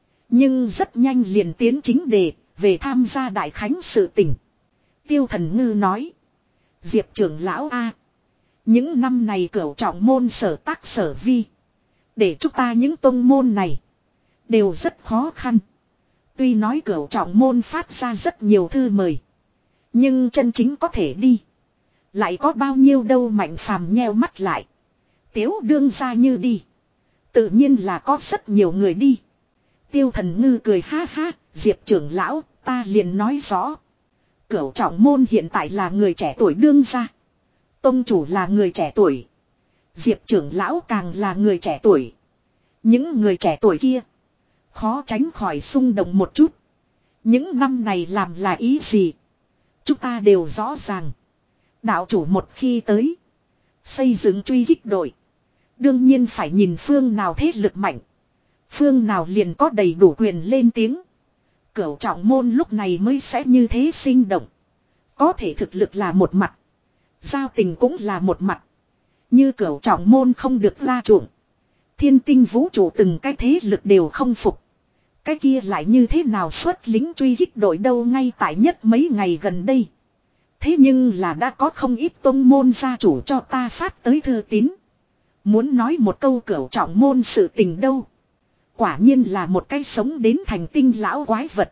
Speaker 1: Nhưng rất nhanh liền tiến chính đề. Về tham gia đại khánh sự tình. Tiêu thần ngư nói. Diệp trưởng lão A. Những năm này cửu trọng môn sở tác sở vi. Để chúng ta những tông môn này. Đều rất khó khăn. Tuy nói cửu trọng môn phát ra rất nhiều thư mời. Nhưng chân chính có thể đi. Lại có bao nhiêu đâu. Mạnh Phàm nheo mắt lại. Tiếu đương ra như đi. Tự nhiên là có rất nhiều người đi. Tiêu Thần Ngư cười ha ha. Diệp trưởng lão ta liền nói rõ. Cửu Trọng Môn hiện tại là người trẻ tuổi đương ra. Tông chủ là người trẻ tuổi. Diệp trưởng lão càng là người trẻ tuổi. Những người trẻ tuổi kia. Khó tránh khỏi xung động một chút. Những năm này làm là ý gì? Chúng ta đều rõ ràng. Đạo chủ một khi tới. Xây dựng truy kích đội. Đương nhiên phải nhìn phương nào thế lực mạnh. Phương nào liền có đầy đủ quyền lên tiếng. Cửu Trọng Môn lúc này mới sẽ như thế sinh động. Có thể thực lực là một mặt. Giao tình cũng là một mặt. Như Cửu Trọng Môn không được gia chuộng. Thiên tinh vũ trụ từng cái thế lực đều không phục. Cái kia lại như thế nào xuất lính truy kích đội đâu ngay tại nhất mấy ngày gần đây. Thế nhưng là đã có không ít tông môn gia chủ cho ta phát tới thư tín. Muốn nói một câu Cửu Trọng Môn sự tình đâu. Quả nhiên là một cái sống đến thành tinh lão quái vật.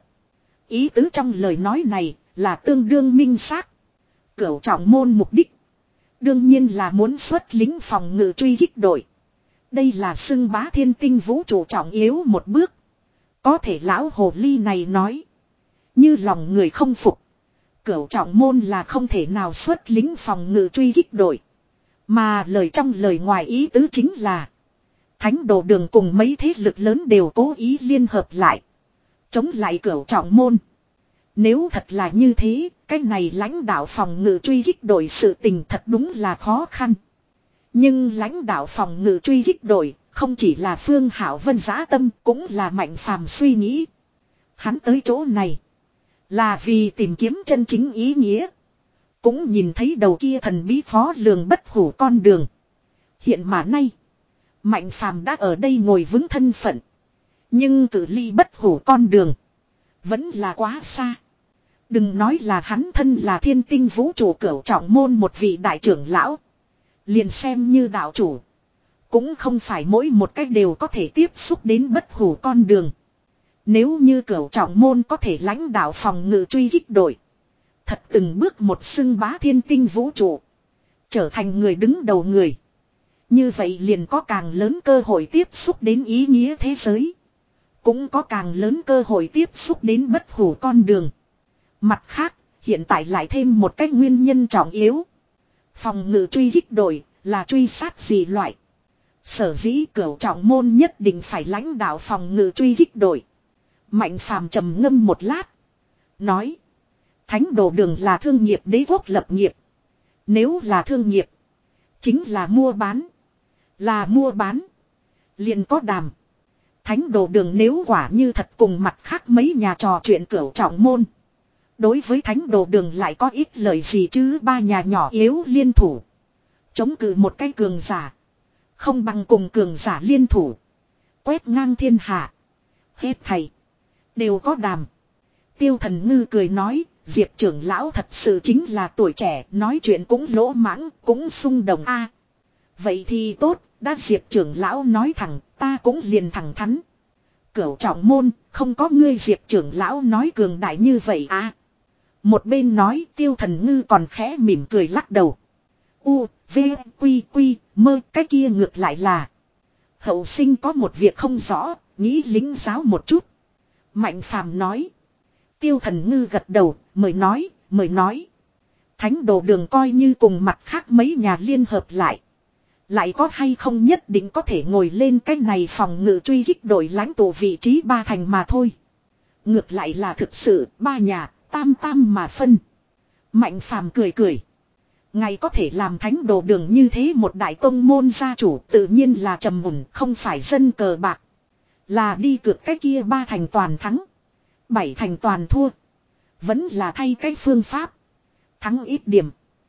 Speaker 1: Ý tứ trong lời nói này là tương đương minh xác. Cửu Trọng Môn mục đích. Đương nhiên là muốn xuất lính phòng ngự truy kích đội. Đây là xưng bá thiên tinh vũ trụ trọng yếu một bước. Có thể lão hồ ly này nói. Như lòng người không phục. Cửu Trọng Môn là không thể nào xuất lính phòng ngự truy kích đội. Mà lời trong lời ngoài ý tứ chính là. Thánh đồ đường cùng mấy thế lực lớn đều cố ý liên hợp lại. Chống lại Cửu Trọng Môn. Nếu thật là như thế, cái này lãnh đạo phòng ngự truy kích đội sự tình thật đúng là khó khăn. Nhưng lãnh đạo phòng ngự truy kích đội, không chỉ là Phương Hảo Vân dã tâm, cũng là Mạnh Phàm suy nghĩ. Hắn tới chỗ này, là vì tìm kiếm chân chính ý nghĩa. Cũng nhìn thấy đầu kia thần bí khó lường bất hủ con đường. Hiện mà nay, Mạnh Phàm đã ở đây ngồi vững thân phận. Nhưng cự ly bất hủ con đường, vẫn là quá xa. Đừng nói là hắn thân là thiên tinh vũ trụ Cửu Trọng Môn một vị đại trưởng lão. Liền xem như đạo chủ. Cũng không phải mỗi một cách đều có thể tiếp xúc đến bất hủ con đường. Nếu như Cửu Trọng Môn có thể lãnh đạo phòng ngự truy kích đội. Thật từng bước một xưng bá thiên tinh vũ trụ. Trở thành người đứng đầu người. Như vậy liền có càng lớn cơ hội tiếp xúc đến ý nghĩa thế giới. Cũng có càng lớn cơ hội tiếp xúc đến bất hủ con đường. Mặt khác, hiện tại lại thêm một cái nguyên nhân trọng yếu. Phòng ngự truy kích đội là truy sát gì loại. Sở dĩ Cửu Trọng Môn nhất định phải lãnh đạo phòng ngự truy kích đội. Mạnh Phàm trầm ngâm một lát. Nói. Thánh đồ đường là thương nghiệp đế quốc lập nghiệp. Nếu là thương nghiệp. Chính là mua bán. Là mua bán. Liền có đàm. Thánh đồ đường nếu quả như thật cùng mặt khác mấy nhà trò chuyện Cửu Trọng Môn. Đối với thánh đồ đường lại có ít lời gì chứ ba nhà nhỏ yếu liên thủ. Chống cự một cái cường giả. Không bằng cùng cường giả liên thủ. Quét ngang thiên hạ. Hết thầy. Đều có đàm. Tiêu Thần Ngư cười nói. Diệp trưởng lão thật sự chính là tuổi trẻ. Nói chuyện cũng lỗ mãng. Cũng xung động a. Vậy thì tốt. Đã Diệp trưởng lão nói thẳng. Ta cũng liền thẳng thắn. Cửu Trọng Môn. Không có ngươi Diệp trưởng lão nói cường đại như vậy à. Một bên nói Tiêu Thần Ngư còn khẽ mỉm cười lắc đầu. U, V, Quy, Quy, mơ cái kia ngược lại là. Hậu sinh có một việc không rõ, nghĩ lính giáo một chút. Mạnh Phàm nói. Tiêu Thần Ngư gật đầu, mời nói, mời nói. Thánh đồ đường coi như cùng mặt khác mấy nhà liên hợp lại. Lại có hay không nhất định có thể ngồi lên cái này phòng ngự truy kích đội lãnh tụ vị trí ba thành mà thôi. Ngược lại là thực sự ba nhà. Tam tam mà phân. Mạnh Phàm cười cười. Ngài có thể làm thánh đồ đường như thế một đại tông môn gia chủ tự nhiên là trầm mùn không phải dân cờ bạc. Là đi cược cái kia ba thành toàn thắng. Bảy thành toàn thua. Vẫn là thay cái phương pháp. Thắng ít điểm.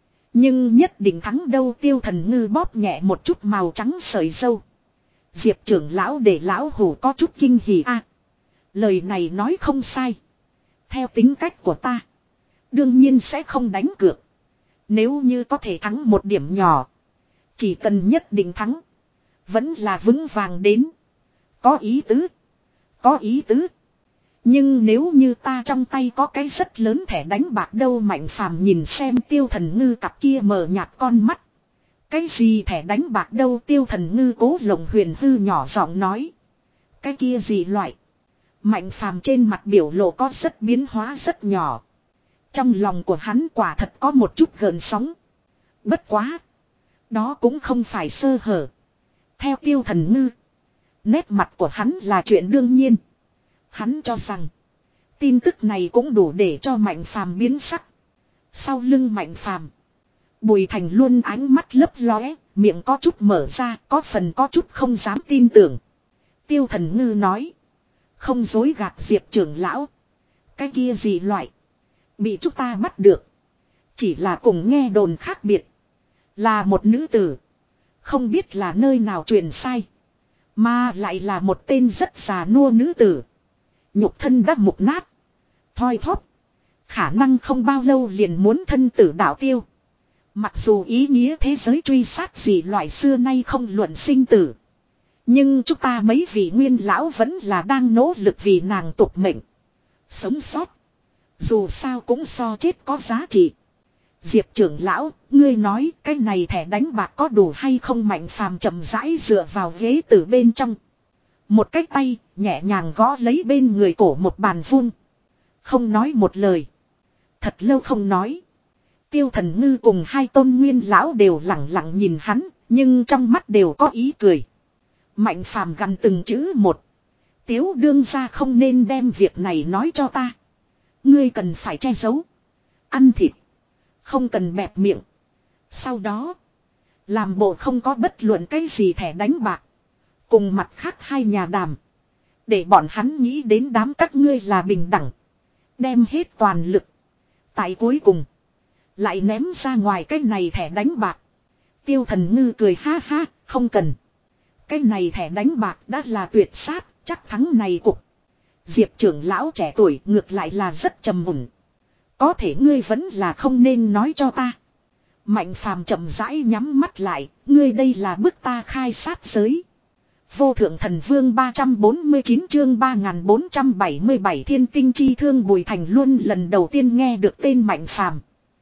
Speaker 1: Nhưng nhất định thắng đâu Tiêu Thần Ngư bóp nhẹ một chút màu trắng sợi dâu. Diệp trưởng lão để lão hủ có chút kinh hỉ a. Lời này nói không sai. Theo tính cách của ta. Đương nhiên sẽ không đánh cược. Nếu như có thể thắng một điểm nhỏ. Chỉ cần nhất định thắng. Vẫn là vững vàng đến. Có ý tứ. Có ý tứ. Nhưng nếu như ta trong tay có cái rất lớn thẻ đánh bạc đâu, Mạnh Phàm nhìn xem Tiêu Thần Ngư cặp kia mờ nhạt con mắt. Cái gì thẻ đánh bạc đâu, Tiêu Thần Ngư cố lồng huyền hư nhỏ giọng nói. Cái kia gì loại. Mạnh Phàm trên mặt biểu lộ có rất biến hóa rất nhỏ. Trong lòng của hắn quả thật có một chút gợn sóng. Bất quá. Đó cũng không phải sơ hở. Theo Tiêu Thần Ngư. Nét mặt của hắn là chuyện đương nhiên. Hắn cho rằng. Tin tức này cũng đủ để cho Mạnh Phàm biến sắc. Sau lưng Mạnh Phàm, Bùi Thành Luân ánh mắt lấp lóe, miệng có chút mở ra, có phần có chút không dám tin tưởng. Tiêu Thần Ngư nói. Không dối gạt Diệp trưởng lão. Cái kia gì loại. Bị chúng ta bắt được. Chỉ là cùng nghe đồn khác biệt. Là một nữ tử. Không biết là nơi nào truyền sai. Mà lại là một tên rất già nua nữ tử. Nhục thân đã mục nát. Thoi thóp. Khả năng không bao lâu liền muốn thân tử đạo tiêu. Mặc dù ý nghĩa thế giới truy sát gì loại xưa nay không luận sinh tử. Nhưng chúng ta mấy vị nguyên lão vẫn là đang nỗ lực vì nàng tục mệnh. Sống sót. Dù sao cũng so chết có giá trị. Diệp trưởng lão, ngươi nói cái này thẻ đánh bạc có đủ hay không? Mạnh Phàm chậm rãi dựa vào ghế từ bên trong. Một cái tay nhẹ nhàng gõ lấy bên người cổ một bàn vuông. Không nói một lời. Thật lâu không nói. Tiêu Thần Ngư cùng hai tôn nguyên lão đều lặng lặng nhìn hắn, nhưng trong mắt đều có ý cười. Mạnh Phàm gằn từng chữ một. Tiếu đương gia không nên đem việc này nói cho ta. Ngươi cần phải che giấu. Ăn thịt. Không cần bẹp miệng. Sau đó. Làm bộ không có bất luận cái gì thẻ đánh bạc. Cùng mặt khác hai nhà đàm. Để bọn hắn nghĩ đến đám các ngươi là bình đẳng. Đem hết toàn lực. Tại cuối cùng. Lại ném ra ngoài cái này thẻ đánh bạc. Tiêu Thần Ngư cười ha ha. Không cần. Cái này thẻ đánh bạc đã là tuyệt sát. Chắc thắng này cục. Diệp trưởng lão trẻ tuổi ngược lại là rất trầm mùn. Có thể ngươi vẫn là không nên nói cho ta. Mạnh Phàm chậm rãi nhắm mắt lại. Ngươi đây là bức ta khai sát giới. Vô thượng thần vương ba trăm bốn mươi chín chương ba nghìn bốn trăm bảy mươi bảy thiên tinh chi thương. Bùi Thành Luân lần đầu tiên nghe được tên Mạnh Phàm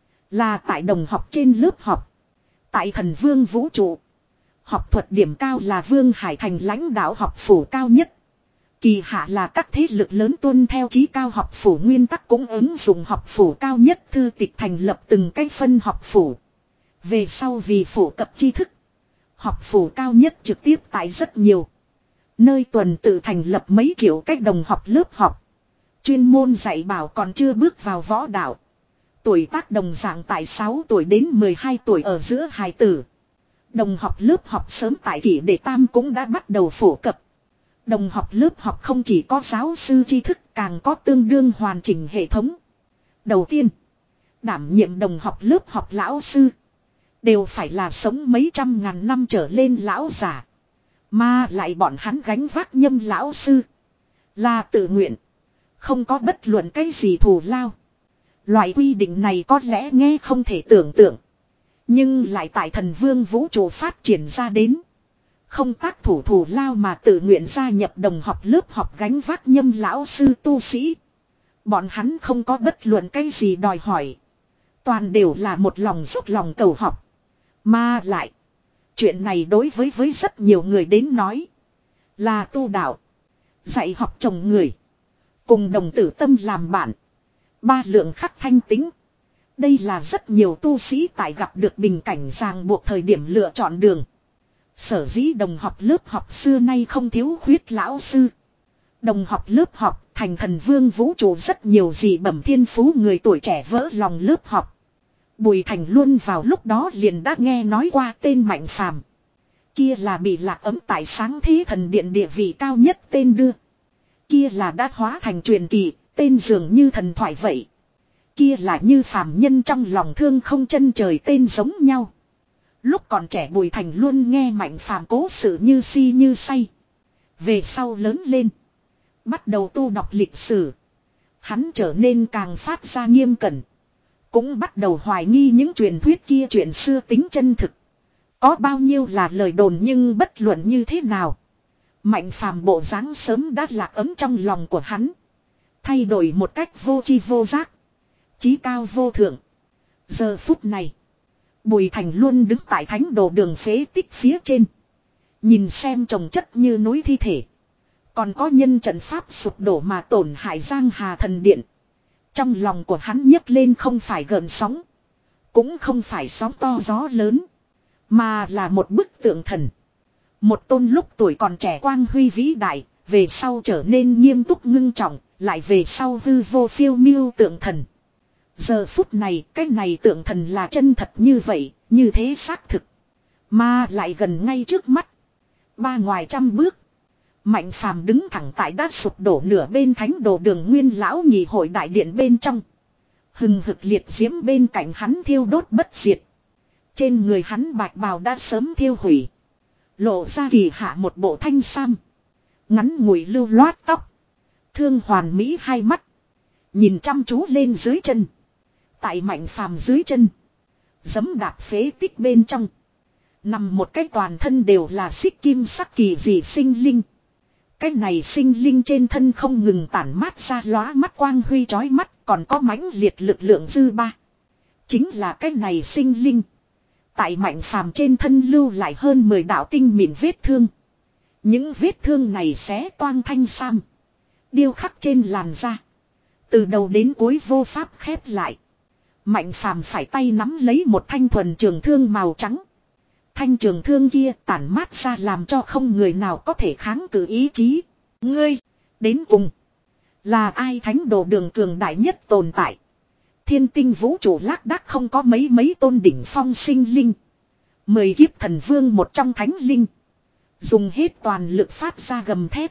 Speaker 1: là tại đồng học trên lớp học. Tại thần vương vũ trụ. Học thuật điểm cao là Vương Hải Thành lãnh đạo học phủ cao nhất. Kỳ hạ là các thế lực lớn tuân theo chí cao học phủ nguyên tắc cũng ứng dụng học phủ cao nhất thư tịch thành lập từng cái phân học phủ. Về sau vì phổ cập tri thức. Học phủ cao nhất trực tiếp tại rất nhiều nơi tuần tự thành lập mấy triệu cách đồng học lớp học. Chuyên môn dạy bảo còn chưa bước vào võ đạo. Tuổi tác đồng dạng tại sáu tuổi đến mười hai tuổi ở giữa hài tử. Đồng học lớp học sớm tại kỷ đệ tam cũng đã bắt đầu phổ cập. Đồng học lớp học không chỉ có giáo sư tri thức càng có tương đương hoàn chỉnh hệ thống. Đầu tiên, đảm nhiệm đồng học lớp học lão sư. Đều phải là sống mấy trăm ngàn năm trở lên lão giả. Mà lại bọn hắn gánh vác nhâm lão sư. Là tự nguyện. Không có bất luận cái gì thù lao. Loại quy định này có lẽ nghe không thể tưởng tượng. Nhưng lại tại thần vương vũ trụ phát triển ra đến. Không tác thủ thù lao mà tự nguyện gia nhập đồng học lớp học gánh vác nhâm lão sư tu sĩ. Bọn hắn không có bất luận cái gì đòi hỏi. Toàn đều là một lòng dốc lòng cầu học. Mà lại. Chuyện này đối với với rất nhiều người đến nói. Là tu đạo. Dạy học chồng người. Cùng đồng tử tâm làm bạn. Ba lượng khắc thanh tính. Đây là rất nhiều tu sĩ tại gặp được bình cảnh ràng buộc thời điểm lựa chọn đường. Sở dĩ đồng học lớp học xưa nay không thiếu khuyết lão sư. Đồng học lớp học thành thần vương vũ trụ rất nhiều dị bẩm thiên phú người tuổi trẻ vỡ lòng lớp học. Bùi Thành Luân vào lúc đó liền đã nghe nói qua tên Mạnh Phàm. Kia là bị lạc ấm tại sáng thế thần điện địa vị cao nhất tên đưa. Kia là đã hóa thành truyền kỳ, tên dường như thần thoại vậy. Kia là như phàm nhân trong lòng thương không chân trời tên giống nhau. Lúc còn trẻ Bùi Thành Luân nghe Mạnh Phàm cố sự như si như say. Về sau lớn lên. Bắt đầu tu đọc lịch sử. Hắn trở nên càng phát ra nghiêm cẩn. Cũng bắt đầu hoài nghi những truyền thuyết kia chuyện xưa tính chân thực. Có bao nhiêu là lời đồn nhưng bất luận như thế nào. Mạnh Phàm bộ dáng sớm đã lạc ấm trong lòng của hắn. Thay đổi một cách vô tri vô giác. Chí cao vô thượng. Giờ phút này. Bùi Thành luôn đứng tại thánh đồ đường phế tích phía trên. Nhìn xem trồng chất như núi thi thể. Còn có nhân trận pháp sụp đổ mà tổn hại Giang Hà thần điện. Trong lòng của hắn nhấc lên không phải gợn sóng. Cũng không phải sóng to gió lớn. Mà là một bức tượng thần. Một tôn lúc tuổi còn trẻ quang huy vĩ đại. Về sau trở nên nghiêm túc ngưng trọng. Lại về sau hư vô phiêu miêu tượng thần. Giờ phút này cái này tượng thần là chân thật như vậy. Như thế xác thực. Mà lại gần ngay trước mắt. Ba ngoài trăm bước. Mạnh Phàm đứng thẳng tại đá sụp đổ nửa bên thánh đồ đường nguyên lão nhị hội đại điện bên trong. Hừng hực liệt diễm bên cạnh hắn thiêu đốt bất diệt. Trên người hắn bạch bào đã sớm thiêu hủy. Lộ ra kỳ hạ một bộ thanh sam. Ngắn ngủi lưu loát tóc. Thương hoàn mỹ hai mắt. Nhìn chăm chú lên dưới chân. Tại Mạnh Phàm dưới chân. Giấm đạp phế tích bên trong. Nằm một cái toàn thân đều là xích kim sắc kỳ dị sinh linh. Cái này sinh linh trên thân không ngừng tản mát ra lóa mắt quang huy chói mắt, còn có mãnh liệt lực lượng dư ba. Chính là cái này sinh linh. Tại Mạnh Phàm trên thân lưu lại hơn mười đạo tinh mịn vết thương. Những vết thương này xé toang thanh sam. Điêu khắc trên làn da. Từ đầu đến cuối vô pháp khép lại. Mạnh Phàm phải tay nắm lấy một thanh thuần trường thương màu trắng. Thanh trường thương kia tản mát ra làm cho không người nào có thể kháng cự ý chí. Ngươi, đến cùng. Là ai thánh đồ đường cường đại nhất tồn tại. Thiên tinh vũ trụ lác đác không có mấy mấy tôn đỉnh phong sinh linh. Mười kiếp thần vương một trong thánh linh. Dùng hết toàn lực phát ra gầm thép.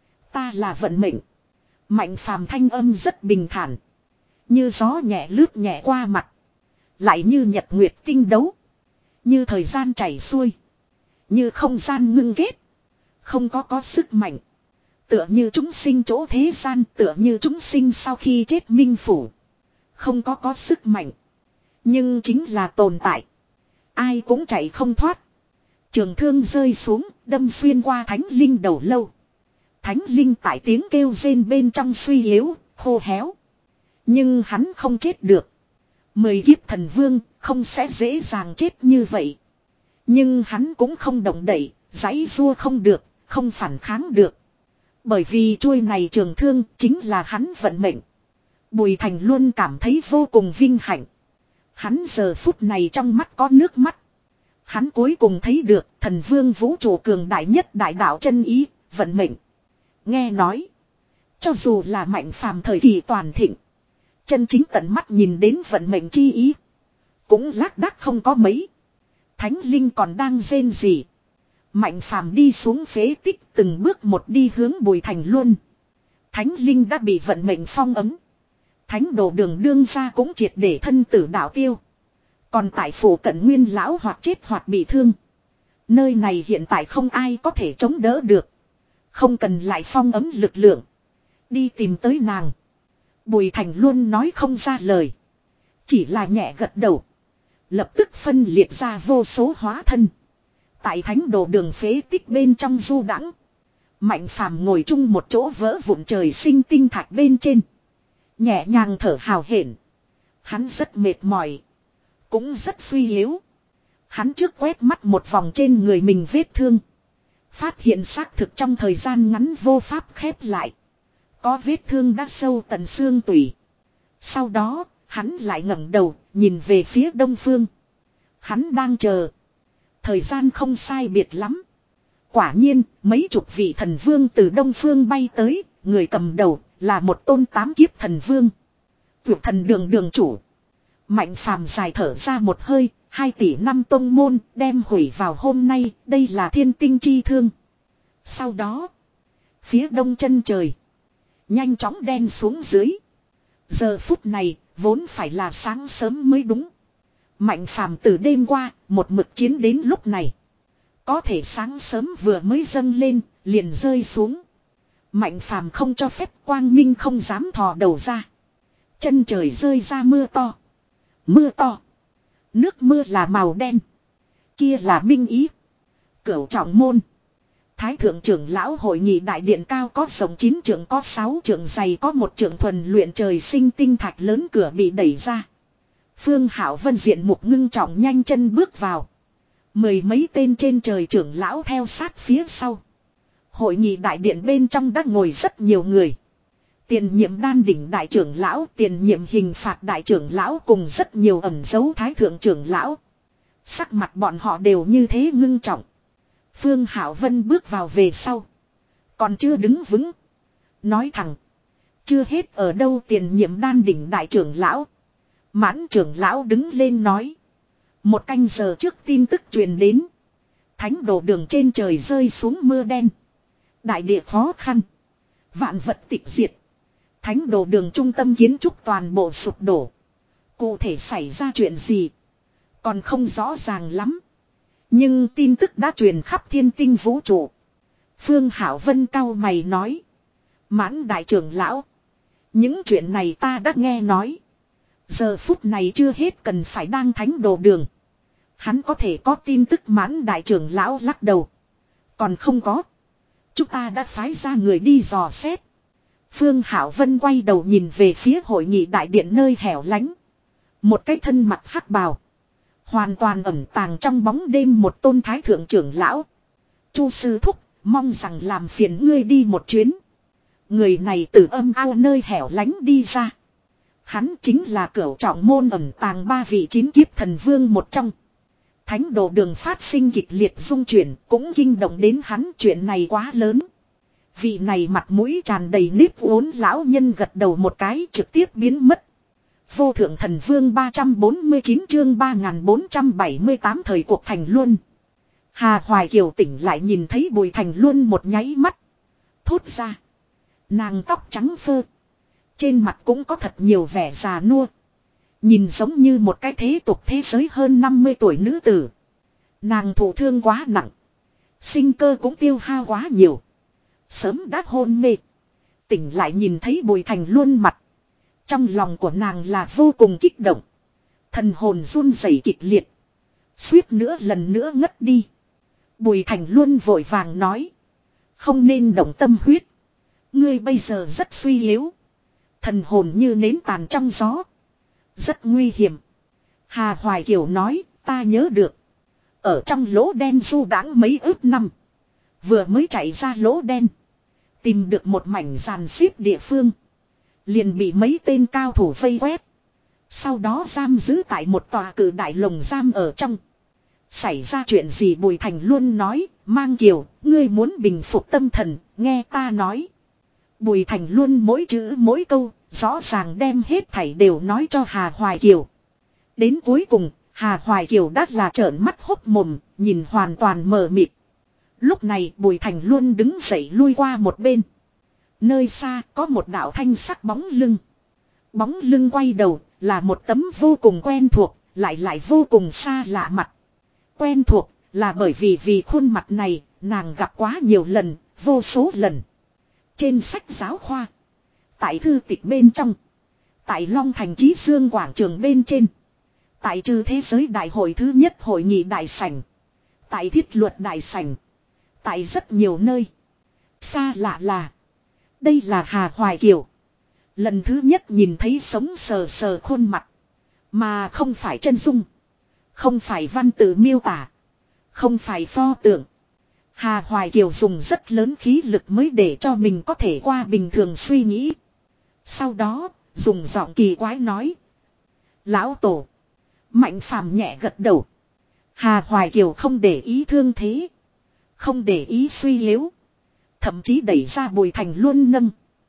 Speaker 1: Ta là vận mệnh. Mạnh Phàm thanh âm rất bình thản. Như gió nhẹ lướt nhẹ qua mặt. Lại như nhật nguyệt tinh đấu. Như thời gian chảy xuôi. Như không gian ngưng kết. Không có có sức mạnh. Tựa như chúng sinh chỗ thế gian. Tựa như chúng sinh sau khi chết minh phủ. Không có có sức mạnh. Nhưng chính là tồn tại. Ai cũng chạy không thoát. Trường thương rơi xuống. Đâm xuyên qua thánh linh đầu lâu. Thánh linh tại tiếng kêu rên bên trong suy yếu. Khô héo. Nhưng hắn không chết được. Mười kiếp thần vương không sẽ dễ dàng chết như vậy. Nhưng hắn cũng không động đậy, giãy giụa không được, không phản kháng được. Bởi vì chuôi này trường thương chính là hắn vận mệnh. Bùi Thành luôn cảm thấy vô cùng vinh hạnh. Hắn giờ phút này trong mắt có nước mắt. Hắn cuối cùng thấy được thần vương vũ trụ cường đại nhất đại đạo chân ý, vận mệnh. Nghe nói, cho dù là Mạnh Phàm thời kỳ toàn thịnh. Chân chính tận mắt nhìn đến vận mệnh chi ý. Cũng lác đác không có mấy. Thánh linh còn đang rên rỉ. Mạnh Phàm đi xuống phế tích từng bước một đi hướng Bùi Thành Luân. Thánh linh đã bị vận mệnh phong ấm. Thánh đồ đường đương ra cũng triệt để thân tử đạo tiêu. Còn tại phủ cận nguyên lão hoặc chết hoặc bị thương. Nơi này hiện tại không ai có thể chống đỡ được. Không cần lại phong ấm lực lượng. Đi tìm tới nàng. Bùi Thành luôn nói không ra lời. Chỉ là nhẹ gật đầu. Lập tức phân liệt ra vô số hóa thân. Tại thánh đồ đường phế tích bên trong du đãng. Mạnh Phàm ngồi chung một chỗ vỡ vụn trời sinh tinh thạch bên trên. Nhẹ nhàng thở hào hển. Hắn rất mệt mỏi. Cũng rất suy yếu. Hắn trước quét mắt một vòng trên người mình vết thương. Phát hiện xác thực trong thời gian ngắn vô pháp khép lại. Có vết thương đã sâu tận xương tủy. Sau đó, hắn lại ngẩng đầu, nhìn về phía đông phương. Hắn đang chờ. Thời gian không sai biệt lắm. Quả nhiên, mấy chục vị thần vương từ đông phương bay tới, người cầm đầu là một tôn tám kiếp thần vương. Vượt thần đường đường chủ. Mạnh Phàm dài thở ra một hơi, hai tỷ năm tông môn đem hủy vào hôm nay, đây là thiên tinh chi thương. Sau đó, phía đông chân trời. Nhanh chóng đen xuống dưới. Giờ phút này vốn phải là sáng sớm mới đúng. Mạnh Phàm từ đêm qua một mực chiến đến lúc này. Có thể sáng sớm vừa mới dâng lên liền rơi xuống. Mạnh Phàm không cho phép quang minh không dám thò đầu ra. Chân trời rơi ra mưa to. Mưa to. Nước mưa là màu đen. Kia là minh ý. Cửu trọng môn. Thái thượng trưởng lão hội nghị đại điện cao có rộng chín trượng có sáu trượng dày có một trượng thuần luyện trời sinh tinh thạch lớn cửa bị đẩy ra. Phương Hảo Vân diện mục ngưng trọng nhanh chân bước vào. Mười mấy tên trên trời trưởng lão theo sát phía sau. Hội nghị đại điện bên trong đã ngồi rất nhiều người. Tiền nhiệm đan đỉnh đại trưởng lão, tiền nhiệm hình phạt đại trưởng lão cùng rất nhiều ẩn dấu thái thượng trưởng lão. Sắc mặt bọn họ đều như thế ngưng trọng. Phương Hảo Vân bước vào về sau. Còn chưa đứng vững. Nói thẳng. Chưa hết ở đâu tiền nhiệm đan đỉnh đại trưởng lão. Mãn trưởng lão đứng lên nói. Một canh giờ trước tin tức truyền đến. Thánh đồ đường trên trời rơi xuống mưa đen. Đại địa khó khăn. Vạn vật tịch diệt. Thánh đồ đường trung tâm kiến trúc toàn bộ sụp đổ. Cụ thể xảy ra chuyện gì? Còn không rõ ràng lắm. Nhưng tin tức đã truyền khắp thiên tinh vũ trụ. Phương Hảo Vân cau mày nói. Mãn đại trưởng lão. Những chuyện này ta đã nghe nói. Giờ phút này chưa hết cần phải đang thánh đồ đường. Hắn có thể có tin tức mãn đại trưởng lão lắc đầu. Còn không có. Chúng ta đã phái ra người đi dò xét. Phương Hảo Vân quay đầu nhìn về phía hội nghị đại điện nơi hẻo lánh. Một cái thân mặt hắc bào. Hoàn toàn ẩn tàng trong bóng đêm một tôn thái thượng trưởng lão. Chu sư thúc, mong rằng làm phiền ngươi đi một chuyến. Người này từ âm ao nơi hẻo lánh đi ra. Hắn chính là cửu trọng môn ẩn tàng ba vị chín kiếp thần vương một trong. Thánh đồ đường phát sinh kịch liệt dung chuyển cũng kinh động đến hắn, chuyện này quá lớn. Vị này mặt mũi tràn đầy nếp uốn lão nhân gật đầu một cái trực tiếp biến mất. Vô thượng thần vương ba trăm bốn mươi chín chương ba nghìn bốn trăm bảy mươi tám thời cuộc Thành Luân. Hà Hoài Kiều tỉnh lại nhìn thấy Bùi Thành Luân một nháy mắt. Thốt ra. Nàng tóc trắng phơ. Trên mặt cũng có thật nhiều vẻ già nua. Nhìn giống như một cái thế tục thế giới hơn năm mươi tuổi nữ tử. Nàng thụ thương quá nặng. Sinh cơ cũng tiêu hao quá nhiều. Sớm đã hôn mê. Tỉnh lại nhìn thấy Bùi Thành Luân mặt. Trong lòng của nàng là vô cùng kích động. Thần hồn run rẩy kịch liệt. Suýt nữa lần nữa ngất đi. Bùi Thành Luân vội vàng nói. Không nên động tâm huyết. Ngươi bây giờ rất suy yếu. Thần hồn như nến tàn trong gió. Rất nguy hiểm. Hà Hoài Kiều nói, ta nhớ được. Ở trong lỗ đen du đãng mấy ước năm. Vừa mới chạy ra lỗ đen. Tìm được một mảnh giàn xếp địa phương. Liền bị mấy tên cao thủ vây quét. Sau đó giam giữ tại một tòa cử đại lồng giam ở trong. Xảy ra chuyện gì Bùi Thành Luân nói, Mang Kiều, ngươi muốn bình phục tâm thần, nghe ta nói. Bùi Thành Luân mỗi chữ mỗi câu, rõ ràng đem hết thảy đều nói cho Hà Hoài Kiều. Đến cuối cùng, Hà Hoài Kiều đã là trợn mắt hốc mồm, nhìn hoàn toàn mờ mịt. Lúc này Bùi Thành Luân đứng dậy lui qua một bên. Nơi xa có một đạo thanh sắc bóng lưng. Bóng lưng quay đầu là một tấm vô cùng quen thuộc, lại lại vô cùng xa lạ mặt. Quen thuộc là bởi vì vì khuôn mặt này nàng gặp quá nhiều lần, vô số lần. Trên sách giáo khoa, tại thư tịch bên trong, tại Long Thành Chí Dương quảng trường bên trên, tại trừ thế giới đại hội thứ nhất hội nghị đại sảnh, tại thiết luật đại sảnh, tại rất nhiều nơi. Xa lạ là, đây là Hà Hoài Kiều. Lần thứ nhất nhìn thấy sống sờ sờ khuôn mặt, mà không phải chân dung, không phải văn tự miêu tả, không phải pho tượng. Hà Hoài Kiều dùng rất lớn khí lực mới để cho mình có thể qua bình thường suy nghĩ. Sau đó, dùng giọng kỳ quái nói. Lão Tổ. Mạnh Phàm nhẹ gật đầu. Hà Hoài Kiều không để ý thương thế. Không để ý suy yếu. Thậm chí đẩy ra Bùi Thành Luân nâng.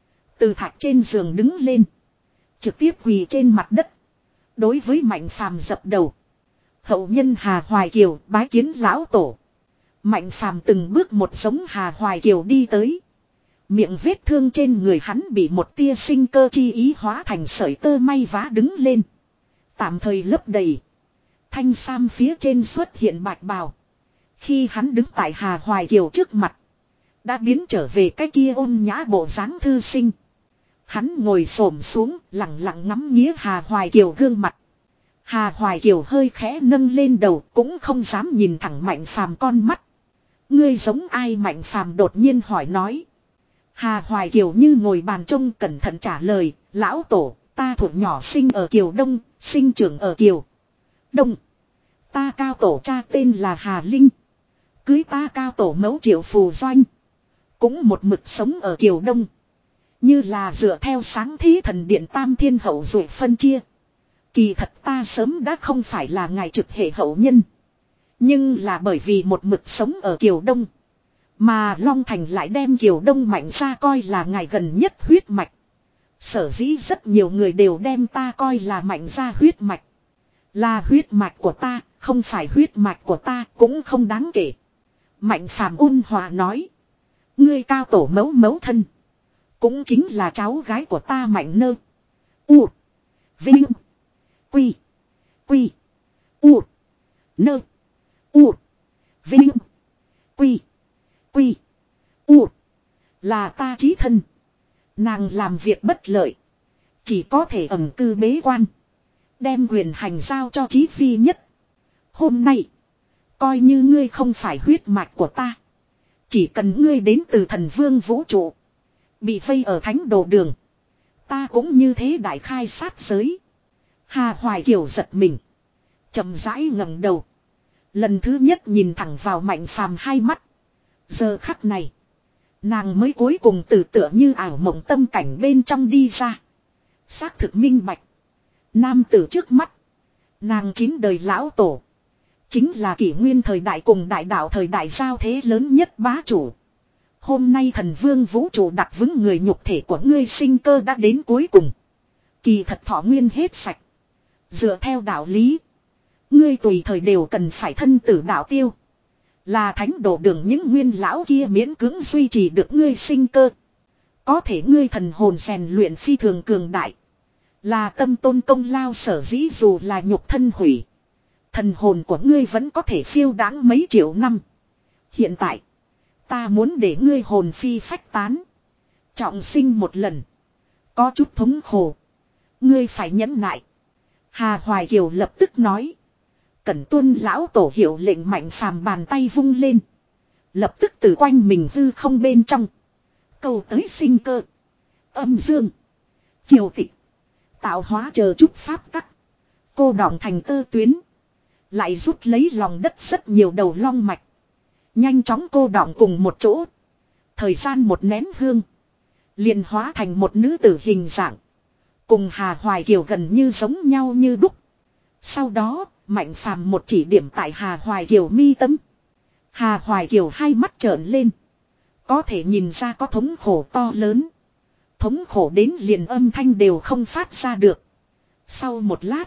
Speaker 1: Từ thạch trên giường đứng lên. Trực tiếp quỳ trên mặt đất. Đối với Mạnh Phàm dập đầu. Hậu nhân Hà Hoài Kiều bái kiến Lão Tổ. Mạnh Phàm từng bước một giống Hà Hoài Kiều đi tới. Miệng vết thương trên người hắn bị một tia sinh cơ chi ý hóa thành sợi tơ may vá đứng lên. Tạm thời lấp đầy. Thanh sam phía trên xuất hiện bạch bào. Khi hắn đứng tại Hà Hoài Kiều trước mặt. Đã biến trở về cái kia ôn nhã bộ dáng thư sinh. Hắn ngồi xổm xuống lặng lặng ngắm nghía Hà Hoài Kiều gương mặt. Hà Hoài Kiều hơi khẽ nâng lên đầu cũng không dám nhìn thẳng Mạnh Phàm con mắt. Ngươi giống ai Mạnh Phàm đột nhiên hỏi nói. Hà Hoài Kiều như ngồi bàn trông cẩn thận trả lời. Lão tổ, ta thuộc nhỏ sinh ở Kiều Đông, sinh trưởng ở Kiều Đông. Ta cao tổ cha tên là Hà Linh. Cưới ta cao tổ mẫu Triệu Phù Doanh. Cũng một mực sống ở Kiều Đông. Như là dựa theo sáng thí thần điện tam thiên hậu rồi phân chia. Kỳ thật ta sớm đã không phải là ngài trực hệ hậu nhân. Nhưng là bởi vì một mực sống ở Kiều Đông. Mà Long Thành lại đem Kiều Đông Mạnh ra coi là ngài gần nhất huyết mạch. Sở dĩ rất nhiều người đều đem ta coi là Mạnh ra huyết mạch. Là huyết mạch của ta, không phải huyết mạch của ta cũng không đáng kể. Mạnh Phàm ôn hòa nói. Ngươi cao tổ mẫu mẫu thân. Cũng chính là cháu gái của ta Mạnh Nơ. U. Vinh. Quy. Quy. U. Nơ. U. Vinh. Quy. Quy. U. Là ta chí thân. Nàng làm việc bất lợi. Chỉ có thể ẩn cư bế quan. Đem quyền hành giao cho chí phi nhất. Hôm nay. Coi như ngươi không phải huyết mạch của ta. Chỉ cần ngươi đến từ thần vương vũ trụ. Bị vây ở thánh đồ đường. Ta cũng như thế đại khai sát giới. Hà Hoài Kiều giật mình. Chậm rãi ngẩng đầu. Lần thứ nhất nhìn thẳng vào Mạnh Phàm hai mắt. Giờ khắc này. Nàng mới cuối cùng từ tựa như ảo mộng tâm cảnh bên trong đi ra. Xác thực minh bạch. Nam tử trước mắt. Nàng chín đời lão tổ. Chính là kỷ nguyên thời đại cùng đại đạo thời đại giao thế lớn nhất bá chủ. Hôm nay thần vương vũ trụ đặt vững người nhục thể của ngươi sinh cơ đã đến cuối cùng. Kỳ thật thọ nguyên hết sạch. Dựa theo đạo lý. Ngươi tùy thời đều cần phải thân tử đạo tiêu. Là thánh đổ đường những nguyên lão kia miễn cưỡng duy trì được ngươi sinh cơ. Có thể ngươi thần hồn rèn luyện phi thường cường đại. Là tâm tôn công lao sở dĩ dù là nhục thân hủy. Thần hồn của ngươi vẫn có thể phiêu đáng mấy triệu năm. Hiện tại. Ta muốn để ngươi hồn phi phách tán. Trọng sinh một lần. Có chút thống khổ. Ngươi phải nhẫn nại. Hà Hoài Kiều lập tức nói. Cẩn tuân lão tổ hiệu lệnh Mạnh Phàm bàn tay vung lên. Lập tức từ quanh mình hư không bên trong. Cầu tới sinh cơ. Âm dương. Triều tịch. Tạo hóa chờ chút pháp tắc. Cô đọng thành tơ tuyến. Lại rút lấy lòng đất rất nhiều đầu long mạch. Nhanh chóng cô đọng cùng một chỗ. Thời gian một nén hương. Liền hóa thành một nữ tử hình dạng. Cùng Hà Hoài Kiều gần như giống nhau như đúc. Sau đó, Mạnh Phàm một chỉ điểm tại Hà Hoài Kiều mi tâm. Hà Hoài Kiều hai mắt trợn lên. Có thể nhìn ra có thống khổ to lớn. Thống khổ đến liền âm thanh đều không phát ra được. Sau một lát,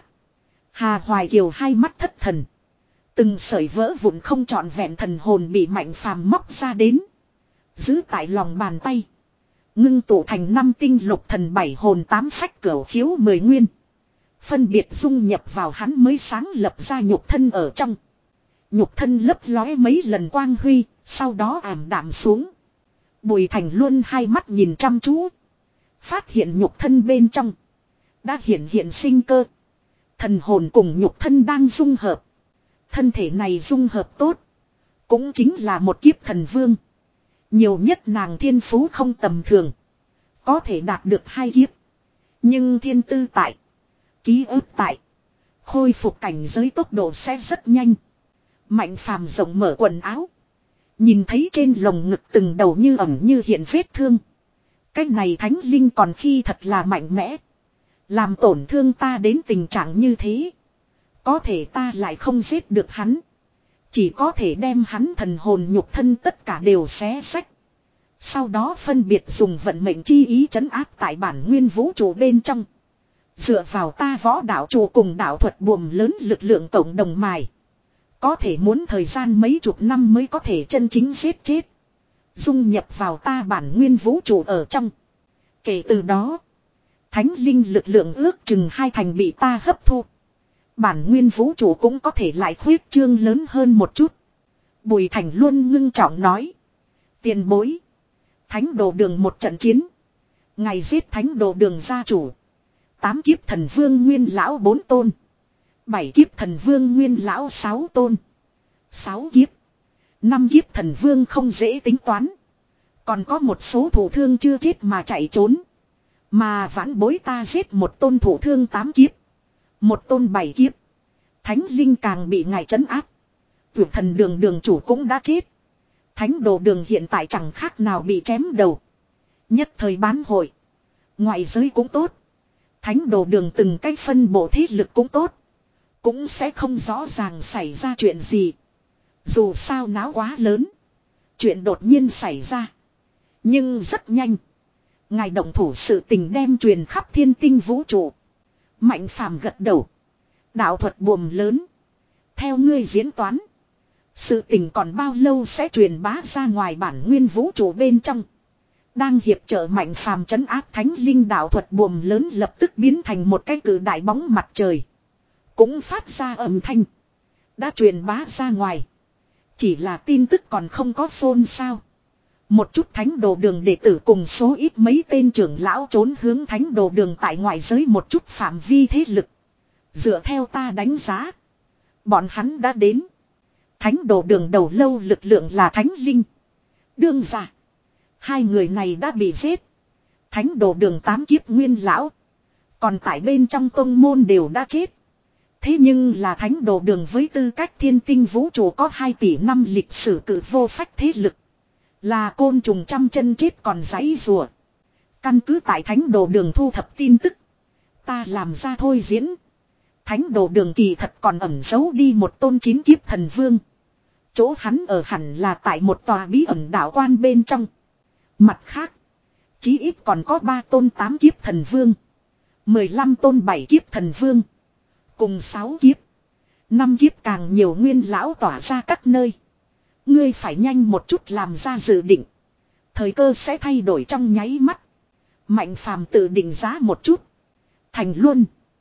Speaker 1: Hà Hoài Kiều hai mắt thất thần. Từng sợi vỡ vụn không trọn vẹn thần hồn bị Mạnh Phàm móc ra đến. Giữ tại lòng bàn tay. Ngưng tụ thành năm tinh lục thần bảy hồn tám phách cửu khiếu mười nguyên. Phân biệt dung nhập vào hắn mới sáng lập ra nhục thân ở trong. Nhục thân lấp lóe mấy lần quang huy, sau đó ảm đạm xuống. Bùi Thành Luân hai mắt nhìn chăm chú. Phát hiện nhục thân bên trong. Đã hiện hiện sinh cơ. Thần hồn cùng nhục thân đang dung hợp. Thân thể này dung hợp tốt. Cũng chính là một kiếp thần vương. Nhiều nhất nàng thiên phú không tầm thường. Có thể đạt được hai kiếp. Nhưng thiên tư tại. Ký ức tại. Khôi phục cảnh giới tốc độ sẽ rất nhanh. Mạnh Phàm rộng mở quần áo. Nhìn thấy trên lồng ngực từng đầu như ẩn như hiện vết thương. Cái này thánh linh còn khi thật là mạnh mẽ. Làm tổn thương ta đến tình trạng như thế. Có thể ta lại không giết được hắn. Chỉ có thể đem hắn thần hồn nhục thân tất cả đều xé xách. Sau đó phân biệt dùng vận mệnh chi ý trấn áp tại bản nguyên vũ trụ bên trong. Dựa vào ta võ đạo trụ cùng đạo thuật buồm lớn lực lượng cộng đồng mài. Có thể muốn thời gian mấy chục năm mới có thể chân chính giết chết. Dung nhập vào ta bản nguyên vũ trụ ở trong. Kể từ đó. Thánh linh lực lượng ước chừng hai thành bị ta hấp thu. Bản nguyên vũ trụ cũng có thể lại khuyết trương lớn hơn một chút. Bùi Thành luôn ngưng trọng nói. Tiền bối. Thánh đồ đường một trận chiến. Ngày giết thánh đồ đường gia chủ. Tám kiếp thần vương nguyên lão bốn tôn. Bảy kiếp thần vương nguyên lão sáu tôn. Sáu kiếp. Năm kiếp thần vương không dễ tính toán. Còn có một số thủ thương chưa chết mà chạy trốn. Mà vãn bối ta giết một tôn thủ thương tám kiếp. Một tôn bảy kiếp. Thánh linh càng bị ngài trấn áp. Vượt thần đường đường chủ cũng đã chết. Thánh đồ đường hiện tại chẳng khác nào bị chém đầu. Nhất thời bán hội. Ngoại giới cũng tốt. Thánh đồ đường từng cách phân bộ thế lực cũng tốt. Cũng sẽ không rõ ràng xảy ra chuyện gì. Dù sao náo quá lớn. Chuyện đột nhiên xảy ra. Nhưng rất nhanh. Ngài động thủ sự tình đem truyền khắp thiên tinh vũ trụ. Mạnh phàm gật đầu. Đạo thuật buồm lớn. Theo ngươi diễn toán. Sự tình còn bao lâu sẽ truyền bá ra ngoài bản nguyên vũ trụ bên trong. Đang hiệp trợ mạnh phàm trấn áp thánh linh đạo thuật buồm lớn lập tức biến thành một cái cử đại bóng mặt trời. Cũng phát ra âm thanh. Đã truyền bá ra ngoài. Chỉ là tin tức còn không có xôn xao. Một chút thánh đồ đường đệ tử cùng số ít mấy tên trưởng lão trốn hướng thánh đồ đường tại ngoại giới một chút phạm vi thế lực. Dựa theo ta đánh giá. Bọn hắn đã đến. Thánh đồ đường đầu lâu lực lượng là thánh linh. Đương giả. Hai người này đã bị giết. Thánh đồ đường tám kiếp nguyên lão. Còn tại bên trong tông môn đều đã chết. Thế nhưng là thánh đồ đường với tư cách thiên tinh vũ trụ có hai tỷ năm lịch sử cử vô phách thế lực. Là côn trùng trăm chân chết còn giãy rùa. Căn cứ tại thánh đồ đường thu thập tin tức. Ta làm ra thôi diễn. Thánh đồ đường kỳ thật còn ẩn giấu đi một tôn chín kiếp thần vương. Chỗ hắn ở hẳn là tại một tòa bí ẩn đạo quan bên trong. Mặt khác. Chí ít còn có ba tôn tám kiếp thần vương. mười lăm tôn bảy kiếp thần vương. Cùng sáu kiếp. Năm kiếp càng nhiều nguyên lão tỏa ra các nơi. Ngươi phải nhanh một chút làm ra dự định. Thời cơ sẽ thay đổi trong nháy mắt. Mạnh phàm tự định giá một chút. Thành Luân.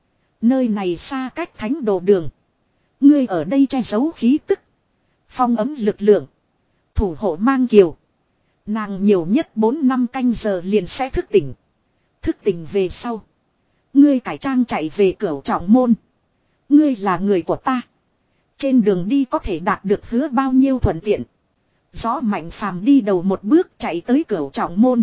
Speaker 1: Nơi này xa cách thánh đồ đường. Ngươi ở đây che giấu khí tức. Phong ấm lực lượng. Thủ hộ mang kiều. Nàng nhiều nhất bốn năm canh giờ liền sẽ thức tỉnh. Thức tỉnh về sau. Ngươi cải trang chạy về Cửu Trọng Môn. Ngươi là người của ta. Trên đường đi có thể đạt được hứa bao nhiêu thuận tiện. Gió mạnh phàm đi đầu một bước chạy tới Cửu Trọng Môn.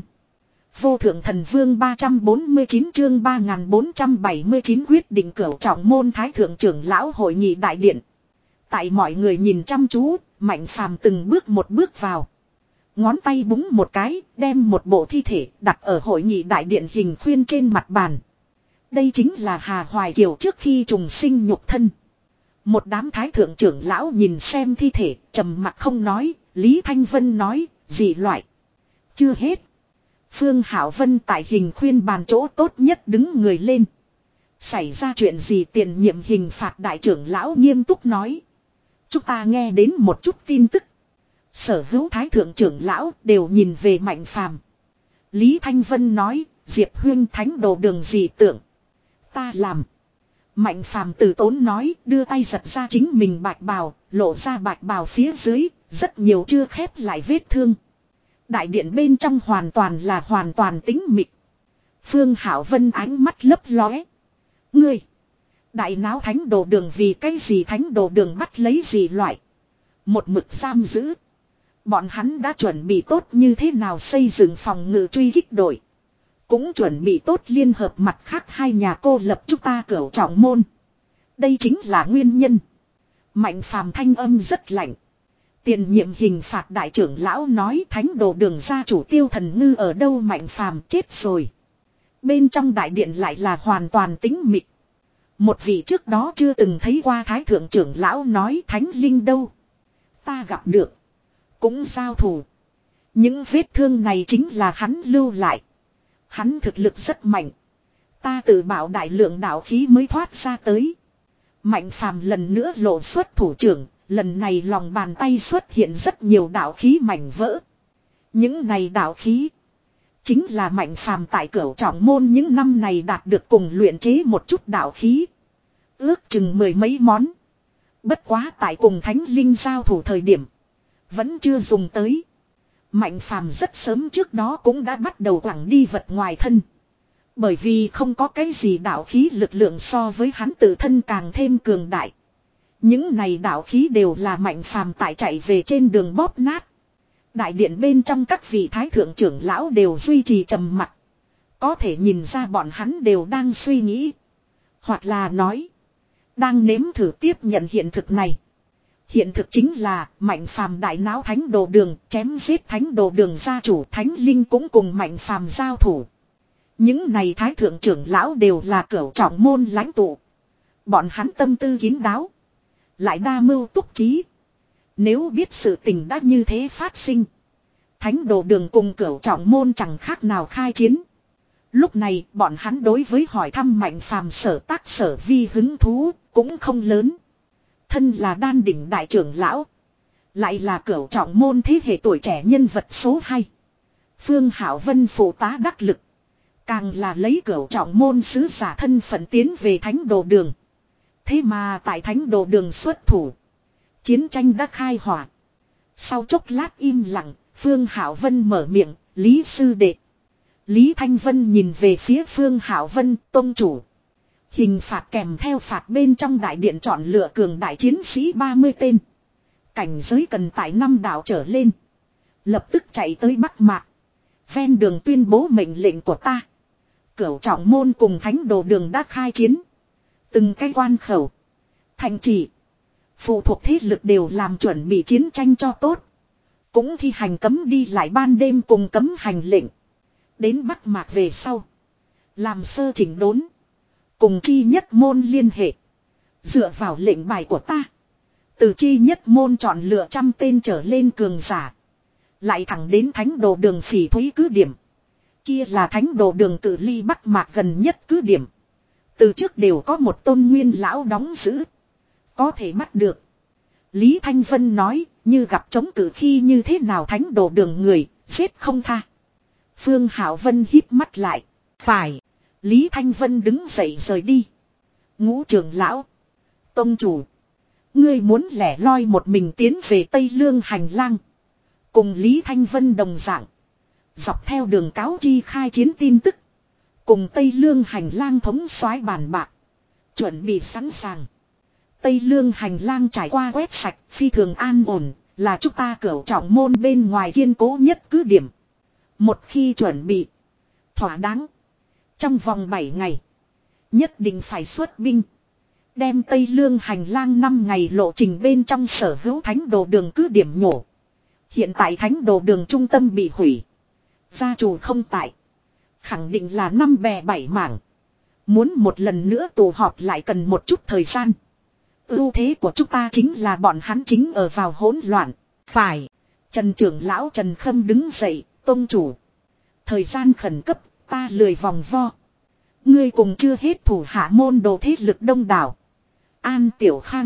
Speaker 1: Vô thượng thần vương ba trăm bốn mươi chín chương ba nghìn bốn trăm bảy mươi chín quyết định Cửu Trọng Môn thái thượng trưởng lão hội nghị đại điện. Tại mọi người nhìn chăm chú, mạnh phàm từng bước một bước vào. Ngón tay búng một cái, đem một bộ thi thể đặt ở hội nghị đại điện hình khuyên trên mặt bàn. Đây chính là Hà Hoài Kiều trước khi trùng sinh nhục thân. Một đám thái thượng trưởng lão nhìn xem thi thể, trầm mặc không nói, Lý Thanh Vân nói, dị loại. Chưa hết. Phương Hảo Vân tại hình khuyên bàn chỗ tốt nhất đứng người lên. Xảy ra chuyện gì tiền nhiệm hình phạt đại trưởng lão nghiêm túc nói. Chúng ta nghe đến một chút tin tức. Sở hữu thái thượng trưởng lão đều nhìn về Mạnh Phàm. Lý Thanh Vân nói, Diệp Huyên thánh đồ đường dị tưởng. Ta làm. Mạnh Phàm từ tốn nói, đưa tay giật ra chính mình bạch bào, lộ ra bạch bào phía dưới, rất nhiều chưa khép lại vết thương. Đại điện bên trong hoàn toàn là hoàn toàn tĩnh mịch. Phương Hảo Vân ánh mắt lấp lóe. Ngươi. Đại náo thánh đồ đường vì cái gì thánh đồ đường bắt lấy gì loại. Một mực giam giữ. Bọn hắn đã chuẩn bị tốt như thế nào xây dựng phòng ngự truy kích đội. Cũng chuẩn bị tốt liên hợp mặt khác hai nhà cô lập chúng ta Cửu Trọng Môn. Đây chính là nguyên nhân. Mạnh Phàm thanh âm rất lạnh. Tiền nhiệm hình phạt đại trưởng lão nói thánh đồ đường gia chủ Tiêu Thần Ngư ở đâu Mạnh Phàm chết rồi. Bên trong đại điện lại là hoàn toàn tĩnh mịch. Một vị trước đó chưa từng thấy qua thái thượng trưởng lão nói thánh linh đâu. Ta gặp được. Cũng giao thủ. Những vết thương này chính là hắn lưu lại. Hắn thực lực rất mạnh. Ta tự bảo đại lượng đạo khí mới thoát ra tới. Mạnh Phàm lần nữa lộ xuất thủ trưởng. Lần này lòng bàn tay xuất hiện rất nhiều đạo khí mảnh vỡ. Những này đạo khí. Chính là Mạnh Phàm tại Cửu Trọng Môn những năm này đạt được cùng luyện chế một chút đạo khí. Ước chừng mười mấy món. Bất quá tại cùng thánh linh giao thủ thời điểm. Vẫn chưa dùng tới. Mạnh Phàm rất sớm trước đó cũng đã bắt đầu quẳng đi vật ngoài thân. Bởi vì không có cái gì đạo khí lực lượng so với hắn tự thân càng thêm cường đại. Những này đạo khí đều là Mạnh Phàm tại chạy về trên đường bóp nát. Đại điện bên trong các vị thái thượng trưởng lão đều duy trì trầm mặc. Có thể nhìn ra bọn hắn đều đang suy nghĩ. Hoặc là nói. Đang nếm thử tiếp nhận hiện thực này. Hiện thực chính là Mạnh Phàm đại náo thánh đồ đường, chém giết thánh đồ đường gia chủ, thánh linh cũng cùng Mạnh Phàm giao thủ. Những này thái thượng trưởng lão đều là cửu trọng môn lãnh tụ. Bọn hắn tâm tư kín đáo. Lại đa mưu túc trí. Nếu biết sự tình đã như thế phát sinh. Thánh đồ đường cùng cửu trọng môn chẳng khác nào khai chiến. Lúc này bọn hắn đối với hỏi thăm Mạnh Phàm sở tác sở vi hứng thú cũng không lớn. Thân là đan đỉnh đại trưởng lão. Lại là cửu trọng môn thế hệ tuổi trẻ nhân vật số hai. Phương Hảo Vân phụ tá đắc lực. Càng là lấy cửu trọng môn sứ giả thân phận tiến về thánh đồ đường. Thế mà tại thánh đồ đường xuất thủ. Chiến tranh đã khai hỏa. Sau chốc lát im lặng, Phương Hảo Vân mở miệng, Lý sư đệ. Lý Thanh Vân nhìn về phía Phương Hảo Vân, tông chủ. Hình phạt kèm theo phạt bên trong đại điện chọn lựa cường đại chiến sĩ ba mươi tên. Cảnh giới cần tại năm đảo trở lên. Lập tức chạy tới Bắc Mạc. Ven đường tuyên bố mệnh lệnh của ta. Cửu trọng môn cùng thánh đồ đường đã khai chiến. Từng cái quan khẩu. Thành trì. Phụ thuộc thế lực đều làm chuẩn bị chiến tranh cho tốt. Cũng thi hành cấm đi lại ban đêm cùng cấm hành lệnh. Đến Bắc Mạc về sau. Làm sơ chỉnh đốn. Cùng chi nhất môn liên hệ. Dựa vào lệnh bài của ta. Từ chi nhất môn chọn lựa trăm tên trở lên cường giả. Lại thẳng đến thánh đồ đường phỉ thúy cứ điểm. Kia là thánh đồ đường cự ly Bắc Mạc gần nhất cứ điểm. Từ trước đều có một tôn nguyên lão đóng giữ. Có thể bắt được. Lý Thanh Vân nói, như gặp chống cự khi như thế nào thánh đồ đường người, giết không tha. Phương Hảo Vân híp mắt lại. Phải. Lý Thanh Vân đứng dậy rời đi. Ngũ trưởng lão. Tông chủ. Ngươi muốn lẻ loi một mình tiến về Tây Lương hành lang. Cùng Lý Thanh Vân đồng dạng. Dọc theo đường cáo chi khai chiến tin tức. Cùng Tây Lương hành lang thống soái bàn bạc. Chuẩn bị sẵn sàng. Tây Lương hành lang trải qua quét sạch, phi thường an ổn, là chúng ta cửu trọng môn bên ngoài kiên cố nhất cứ điểm. Một khi chuẩn bị, thỏa đáng. Trong vòng bảy ngày, nhất định phải xuất binh. Đem Tây Lương hành lang năm ngày lộ trình bên trong sở hữu thánh đồ đường cứ điểm nhổ. Hiện tại thánh đồ đường trung tâm bị hủy. Gia chủ không tại. Khẳng định là năm bè bảy mảng. Muốn một lần nữa tụ họp lại cần một chút thời gian. Ưu thế của chúng ta chính là bọn hắn chính ở vào hỗn loạn. Phải. Trần trưởng lão Trần Khâm đứng dậy, tông chủ. Thời gian khẩn cấp, ta lười vòng vo. Ngươi cùng chưa hết thủ hạ môn đồ thế lực đông đảo. An Tiểu Khang.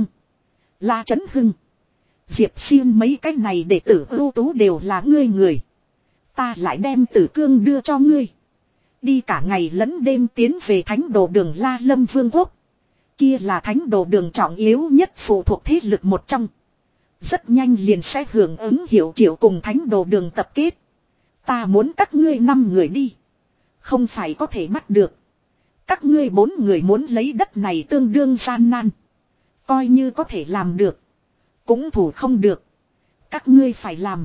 Speaker 1: La Trấn Hưng. Diệp Xuyên mấy cái này đệ tử ưu tú đều là ngươi người. Ta lại đem Tử Cương đưa cho ngươi. Đi cả ngày lẫn đêm tiến về thánh đồ đường La Lâm Vương quốc. Kia là thánh đồ đường trọng yếu nhất phụ thuộc thế lực một trong. Rất nhanh liền sẽ hưởng ứng hiệu triệu cùng thánh đồ đường tập kết. Ta muốn các ngươi năm người đi. Không phải có thể bắt được. Các ngươi bốn người muốn lấy đất này tương đương gian nan. Coi như có thể làm được. Cũng thủ không được. Các ngươi phải làm.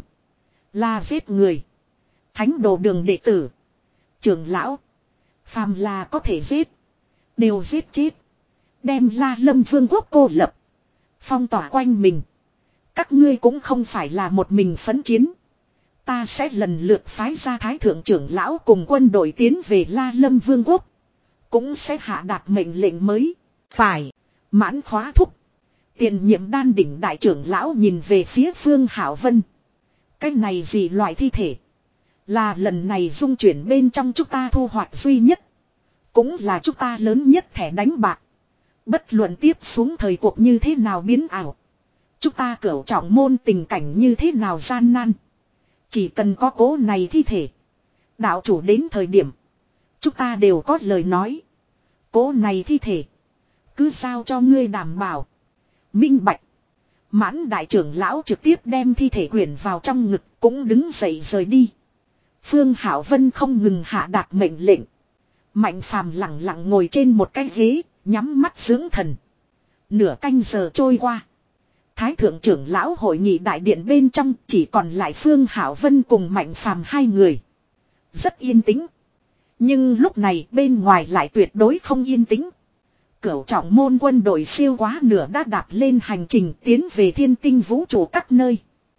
Speaker 1: Là giết người. Thánh đồ đường đệ tử. Trưởng lão. Phàm là có thể giết. Đều giết chết. Đem La Lâm Vương quốc cô lập. Phong tỏa quanh mình. Các ngươi cũng không phải là một mình phấn chiến. Ta sẽ lần lượt phái ra thái thượng trưởng lão cùng quân đội tiến về La Lâm Vương quốc. Cũng sẽ hạ đạt mệnh lệnh mới. Phải. Mãn khóa thúc. Tiền nhiệm đan đỉnh đại trưởng lão nhìn về phía Phương Hảo Vân. Cái này gì loại thi thể. Là lần này dung chuyển bên trong chúng ta thu hoạch duy nhất. Cũng là chúng ta lớn nhất thẻ đánh bạc. Bất luận tiếp xuống thời cuộc như thế nào biến ảo. Chúng ta cửu trọng môn tình cảnh như thế nào gian nan. Chỉ cần có cố này thi thể. Đạo chủ đến thời điểm. Chúng ta đều có lời nói. Cố này thi thể. Cứ sao cho ngươi đảm bảo. Minh bạch. Mãn đại trưởng lão trực tiếp đem thi thể quyển vào trong ngực. Cũng đứng dậy rời đi. Phương Hảo Vân không ngừng hạ đạt mệnh lệnh. Mạnh Phàm lặng lặng ngồi trên một cái ghế. Nhắm mắt dưỡng thần. Nửa canh giờ trôi qua. Thái thượng trưởng lão hội nghị đại điện bên trong chỉ còn lại Phương Hảo Vân cùng Mạnh Phàm hai người. Rất yên tĩnh. Nhưng lúc này bên ngoài lại tuyệt đối không yên tĩnh. Cửu trọng môn quân đội siêu quá nửa đã đạp lên hành trình tiến về thiên tinh vũ trụ các nơi.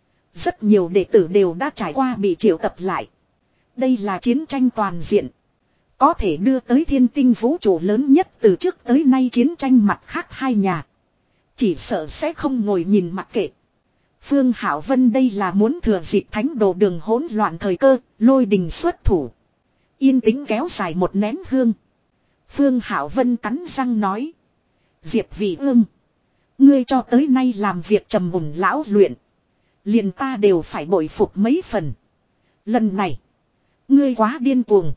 Speaker 1: Rất nhiều đệ tử đều đã trải qua bị triệu tập lại. Đây là chiến tranh toàn diện. Có thể đưa tới thiên tinh vũ trụ lớn nhất từ trước tới nay chiến tranh mặt khác hai nhà. Chỉ sợ sẽ không ngồi nhìn mặc kệ. Phương Hảo Vân đây là muốn thừa dịp thánh đồ đường hỗn loạn thời cơ, lôi đình xuất thủ. Yên tĩnh kéo dài một nén hương. Phương Hảo Vân cắn răng nói. Diệp Vị Ương. Ngươi cho tới nay làm việc trầm mùng lão luyện. Liền ta đều phải bội phục mấy phần. Lần này. Ngươi quá điên cuồng.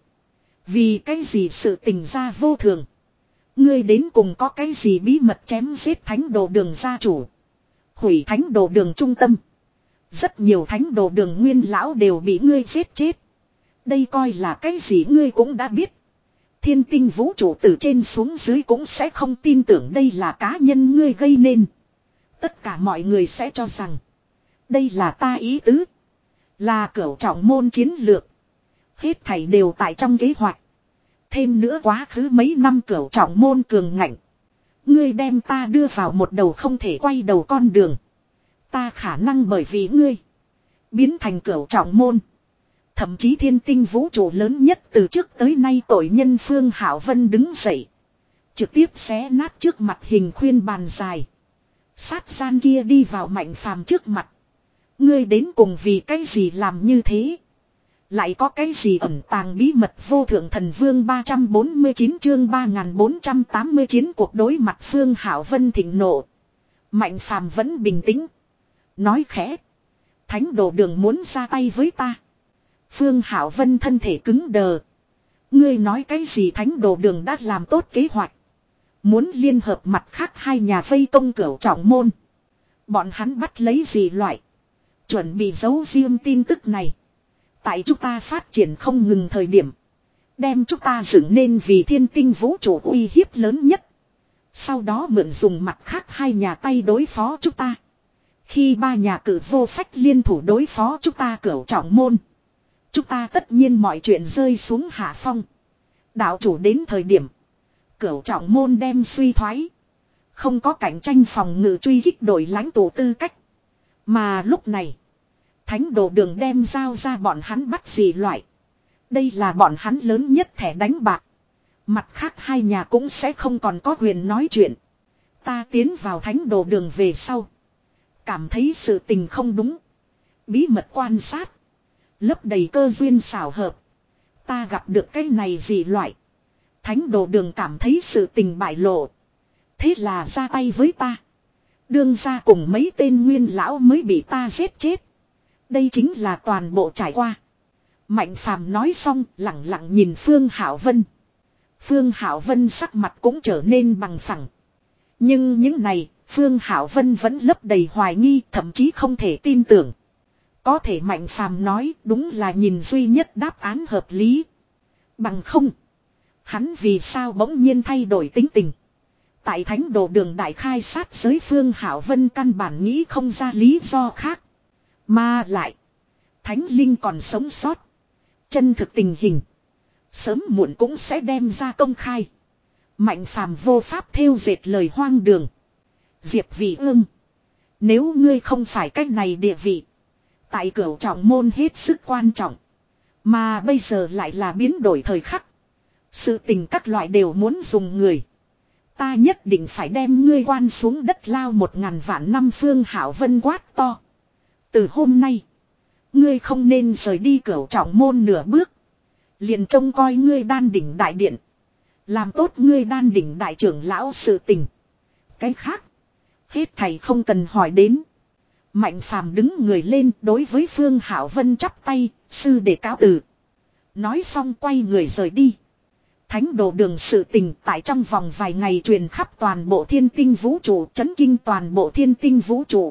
Speaker 1: Vì cái gì sự tình ra vô thường. Ngươi đến cùng có cái gì bí mật chém giết thánh đồ đường gia chủ. Hủy thánh đồ đường trung tâm. Rất nhiều thánh đồ đường nguyên lão đều bị ngươi giết chết. Đây coi là cái gì ngươi cũng đã biết. Thiên tinh vũ trụ từ trên xuống dưới cũng sẽ không tin tưởng đây là cá nhân ngươi gây nên. Tất cả mọi người sẽ cho rằng. Đây là ta ý tứ. Là cửu trọng môn chiến lược. Hết thảy đều tại trong kế hoạch. Thêm nữa quá khứ mấy năm cửu trọng môn cường ngạnh. Ngươi đem ta đưa vào một đầu không thể quay đầu con đường. Ta khả năng bởi vì ngươi. Biến thành cửu trọng môn. Thậm chí thiên tinh vũ trụ lớn nhất từ trước tới nay tội nhân Phương Hảo Vân đứng dậy. Trực tiếp xé nát trước mặt hình khuyên bàn dài. Sát gian kia đi vào Mạnh Phàm trước mặt. Ngươi đến cùng vì cái gì làm như thế? Lại có cái gì ẩn tàng bí mật vô thượng thần vương ba trăm bốn mươi chín chương ba nghìn bốn trăm tám mươi chín cuộc đối mặt Phương Hảo Vân thịnh nộ. Mạnh Phàm vẫn bình tĩnh. Nói khẽ. Thánh đồ đường muốn ra tay với ta. Phương Hảo Vân thân thể cứng đờ. Ngươi nói cái gì thánh đồ đường đã làm tốt kế hoạch. Muốn liên hợp mặt khác hai nhà vây công cửu trọng môn. Bọn hắn bắt lấy gì loại. Chuẩn bị giấu riêng tin tức này. Tại chúng ta phát triển không ngừng thời điểm. Đem chúng ta dựng nên vì thiên tinh vũ trụ uy hiếp lớn nhất. Sau đó mượn dùng mặt khác hai nhà tay đối phó chúng ta. Khi ba nhà cử vô phách liên thủ đối phó chúng ta cửu trọng môn. Chúng ta tất nhiên mọi chuyện rơi xuống hạ phong. Đạo chủ đến thời điểm. Cửu trọng môn đem suy thoái. Không có cạnh tranh phòng ngự truy kích đội lãnh tụ tư cách. Mà lúc này. Thánh đồ đường đem giao ra bọn hắn bắt gì loại. Đây là bọn hắn lớn nhất thẻ đánh bạc. Mặt khác hai nhà cũng sẽ không còn có quyền nói chuyện. Ta tiến vào thánh đồ đường về sau. Cảm thấy sự tình không đúng. Bí mật quan sát. Lấp đầy cơ duyên xảo hợp. Ta gặp được cái này gì loại. Thánh đồ đường cảm thấy sự tình bại lộ. Thế là ra tay với ta. Đương ra cùng mấy tên nguyên lão mới bị ta giết chết. Đây chính là toàn bộ trải qua. Mạnh Phàm nói xong lặng lặng nhìn Phương Hảo Vân. Phương Hảo Vân sắc mặt cũng trở nên bằng phẳng. Nhưng những này Phương Hảo Vân vẫn lấp đầy hoài nghi thậm chí không thể tin tưởng. Có thể Mạnh Phàm nói đúng là nhìn duy nhất đáp án hợp lý. Bằng không. Hắn vì sao bỗng nhiên thay đổi tính tình. Tại thánh đồ đường đại khai sát giới Phương Hảo Vân căn bản nghĩ không ra lý do khác. Mà lại. Thánh linh còn sống sót. Chân thực tình hình. Sớm muộn cũng sẽ đem ra công khai. Mạnh Phàm vô pháp thêu dệt lời hoang đường. Diệp Vị Ương. Nếu ngươi không phải cách này địa vị. Tại cửu trọng môn hết sức quan trọng. Mà bây giờ lại là biến đổi thời khắc. Sự tình các loại đều muốn dùng người. Ta nhất định phải đem ngươi quan xuống đất lao một ngàn vạn năm. Phương Hảo Vân quát to. Từ hôm nay. Ngươi không nên rời đi cửu trọng môn nửa bước. Liền trông coi ngươi đan đỉnh đại điện. Làm tốt ngươi đan đỉnh đại trưởng lão sự tình. Cái khác. Hết thầy không cần hỏi đến. Mạnh Phàm đứng người lên đối với Phương Hảo Vân chắp tay. Sư để cáo từ. Nói xong quay người rời đi. Thánh đồ đường sự tình tại trong vòng vài ngày truyền khắp toàn bộ thiên tinh vũ trụ. Chấn kinh toàn bộ thiên tinh vũ trụ.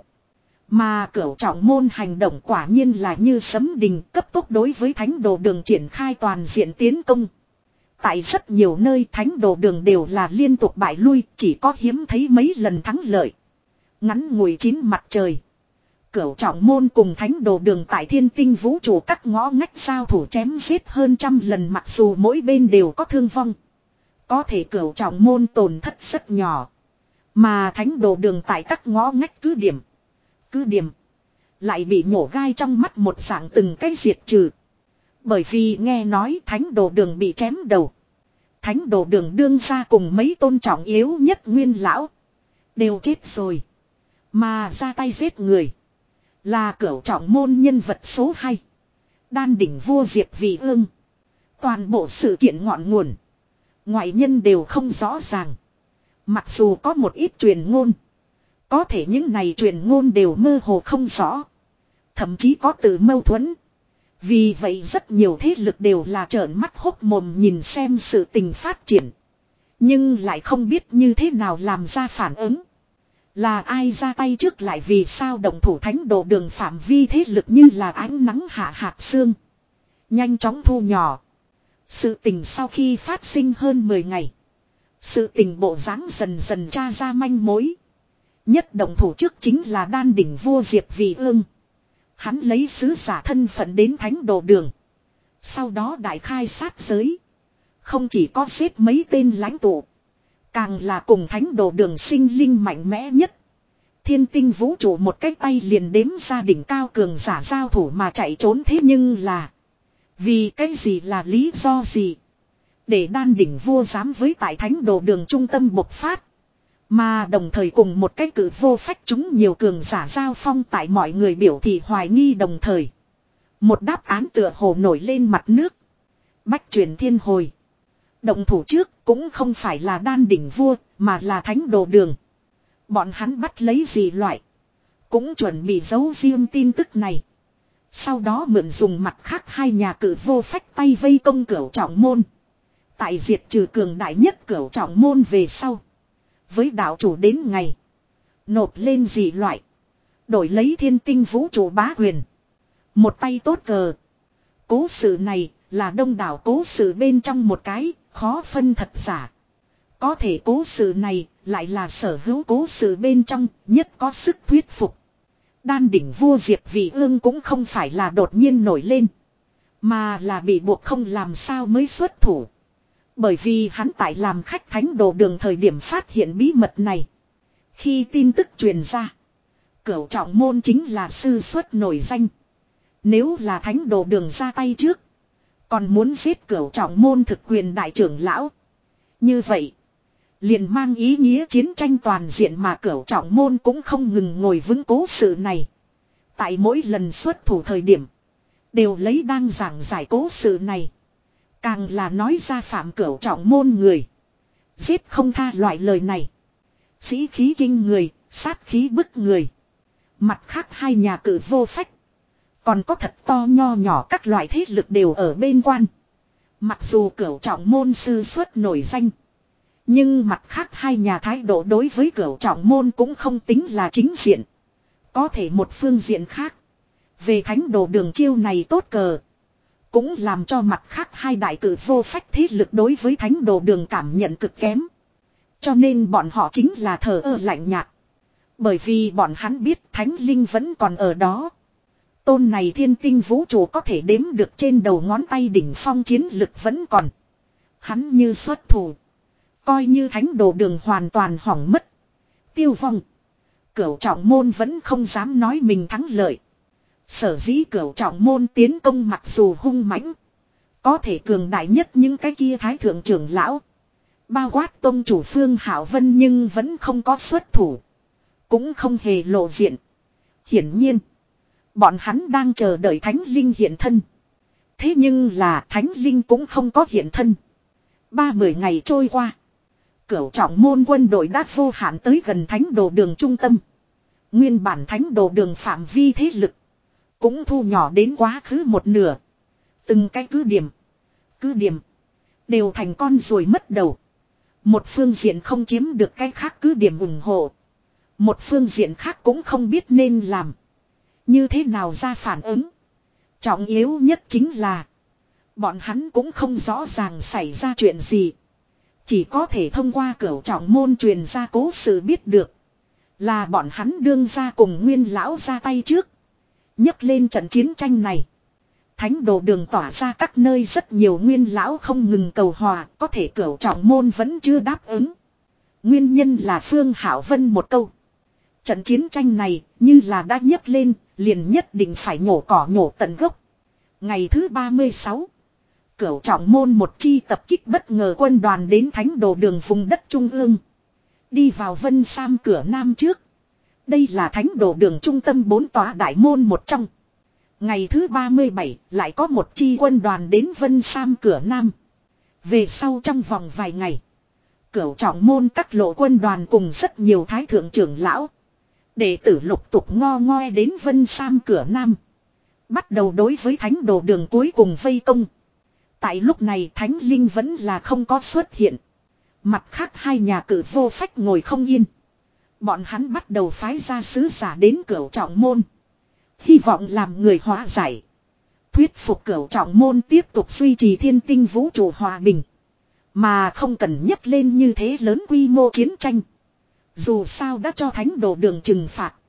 Speaker 1: Mà cửu trọng môn hành động quả nhiên là như sấm đình cấp tốc đối với thánh đồ đường triển khai toàn diện tiến công. Tại rất nhiều nơi thánh đồ đường đều là liên tục bại lui, chỉ có hiếm thấy mấy lần thắng lợi. Ngắn ngủi chín mặt trời. Cửu trọng môn cùng thánh đồ đường tại thiên tinh vũ trụ các ngõ ngách giao thủ chém giết hơn trăm lần, mặc dù mỗi bên đều có thương vong. Có thể cửu trọng môn tổn thất rất nhỏ. Mà thánh đồ đường tại các ngõ ngách cứ điểm. Cứ điểm. Lại bị nhổ gai trong mắt một dạng từng cái diệt trừ. Bởi vì nghe nói thánh đồ đường bị chém đầu. Thánh đồ đường đương ra cùng mấy tôn trọng yếu nhất nguyên lão. Đều chết rồi. Mà ra tay giết người. Là cửu trọng môn nhân vật số hai. Đan đỉnh vua Diệp Vị Ương. Toàn bộ sự kiện ngọn nguồn. Ngoại nhân đều không rõ ràng. Mặc dù có một ít truyền ngôn. Có thể những này truyền ngôn đều mơ hồ không rõ. Thậm chí có từ mâu thuẫn. Vì vậy rất nhiều thế lực đều là trợn mắt hốc mồm nhìn xem sự tình phát triển. Nhưng lại không biết như thế nào làm ra phản ứng. Là ai ra tay trước, lại vì sao động thủ thánh đồ đường phạm vi thế lực như là ánh nắng hạ hạt sương. Nhanh chóng thu nhỏ. Sự tình sau khi phát sinh hơn mười ngày. Sự tình bộ dáng dần dần tra ra manh mối. Nhất động thủ trước chính là đan đỉnh vua Diệp Vị Ương. Hắn lấy sứ giả thân phận đến thánh đồ đường. Sau đó đại khai sát giới. Không chỉ có giết mấy tên lãnh tụ. Càng là cùng thánh đồ đường sinh linh mạnh mẽ nhất. Thiên tinh vũ trụ một cái tay liền đếm ra đỉnh cao cường giả giao thủ mà chạy trốn, thế nhưng là. Vì cái gì, là lý do gì? Để đan đỉnh vua dám với tại thánh đồ đường trung tâm bộc phát. Mà đồng thời cùng một cái cử vô phách chúng nhiều cường giả giao phong, tại mọi người biểu thị hoài nghi đồng thời. Một đáp án tựa hồ nổi lên mặt nước. Bách truyền thiên hồi. Động thủ trước cũng không phải là đan đỉnh vua, mà là thánh đồ đường. Bọn hắn bắt lấy gì loại. Cũng chuẩn bị giấu riêng tin tức này. Sau đó mượn dùng mặt khác hai nhà cử vô phách tay vây công cửu trọng môn. Tại diệt trừ cường đại nhất cửu trọng môn về sau. Với đạo chủ đến ngày. Nộp lên dị loại. Đổi lấy thiên tinh vũ trụ bá quyền. Một tay tốt cờ. Cố sự này là đông đảo cố sự bên trong một cái, khó phân thật giả. Có thể cố sự này lại là sở hữu cố sự bên trong nhất có sức thuyết phục. Đan đỉnh vua Diệp Vị Ương cũng không phải là đột nhiên nổi lên. Mà là bị buộc không làm sao mới xuất thủ. Bởi vì hắn tại làm khách thánh đồ đường thời điểm phát hiện bí mật này. Khi tin tức truyền ra. Cửu trọng môn chính là sư xuất nổi danh. Nếu là thánh đồ đường ra tay trước. Còn muốn giết cửu trọng môn thực quyền đại trưởng lão. Như vậy. Liền mang ý nghĩa chiến tranh toàn diện, mà cửu trọng môn cũng không ngừng ngồi vững cố sự này. Tại mỗi lần xuất thủ thời điểm. Đều lấy đang giảng giải cố sự này. Càng là nói ra phạm cửu trọng môn người. Giết không tha loại lời này. Sĩ khí kinh người, sát khí bức người. Mặt khác hai nhà cử vô phách. Còn có thật to nho nhỏ các loại thế lực đều ở bên quan. Mặc dù cửu trọng môn sư xuất nổi danh. Nhưng mặt khác hai nhà thái độ đối với cửu trọng môn cũng không tính là chính diện. Có thể một phương diện khác. Về thánh đồ đường chiêu này tốt cờ. Cũng làm cho mặt khác hai đại cử vô phách thế lực đối với thánh đồ đường cảm nhận cực kém. Cho nên bọn họ chính là thờ ơ lạnh nhạt. Bởi vì bọn hắn biết thánh linh vẫn còn ở đó. Tôn này thiên tinh vũ trụ có thể đếm được trên đầu ngón tay đỉnh phong chiến lực vẫn còn. Hắn như xuất thủ. Coi như thánh đồ đường hoàn toàn hỏng mất. Tiêu vong. Cửu trọng môn vẫn không dám nói mình thắng lợi. Sở dĩ cửu trọng môn tiến công mặc dù hung mãnh. Có thể cường đại nhất những cái kia thái thượng trưởng lão. Bao quát tông chủ Phương Hạo Vân nhưng vẫn không có xuất thủ. Cũng không hề lộ diện. Hiển nhiên. Bọn hắn đang chờ đợi thánh linh hiện thân. Thế nhưng là thánh linh cũng không có hiện thân. Ba mười ngày trôi qua. Cửu trọng môn quân đội đã vô hạn tới gần thánh đồ đường trung tâm. Nguyên bản thánh đồ đường phạm vi thế lực. Cũng thu nhỏ đến quá khứ một nửa. Từng cái cứ điểm. Cứ điểm. Đều thành con rồi mất đầu. Một phương diện không chiếm được cái khác cứ điểm ủng hộ. Một phương diện khác cũng không biết nên làm. Như thế nào ra phản ứng. Trọng yếu nhất chính là. Bọn hắn cũng không rõ ràng xảy ra chuyện gì. Chỉ có thể thông qua cửu trọng môn truyền ra cố sự biết được. Là bọn hắn đương ra cùng Nguyên lão ra tay trước. Nhấc lên trận chiến tranh này. Thánh đồ đường tỏa ra các nơi rất nhiều Nguyên lão không ngừng cầu hòa. Có thể cửu trọng môn vẫn chưa đáp ứng. Nguyên nhân là Phương Hảo Vân một câu. Trận chiến tranh này như là đã nhấc lên, liền nhất định phải nhổ cỏ nhổ tận gốc. Ngày thứ ba mươi sáu. Cửu trọng môn một chi tập kích bất ngờ quân đoàn đến thánh đồ đường vùng đất trung ương. Đi vào Vân Sam cửa Nam trước. Đây là thánh đồ đường trung tâm bốn tòa đại môn một trong. Ngày thứ ba mươi bảy lại có một chi quân đoàn đến Vân Sam cửa Nam. Về sau trong vòng vài ngày. Cửu trọng môn các lộ quân đoàn cùng rất nhiều thái thượng trưởng lão. Đệ tử lục tục ngo ngoe đến Vân Sam cửa Nam. Bắt đầu đối với thánh đồ đường cuối cùng vây công. Tại lúc này Thánh Linh vẫn là không có xuất hiện. Mặt khác hai nhà cử vô phách ngồi không yên. Bọn hắn bắt đầu phái ra sứ giả đến cửu trọng môn. Hy vọng làm người hóa giải. Thuyết phục cửu trọng môn tiếp tục duy trì thiên tinh vũ trụ hòa bình. Mà không cần nhấc lên như thế lớn quy mô chiến tranh. Dù sao đã cho thánh đồ đường trừng phạt.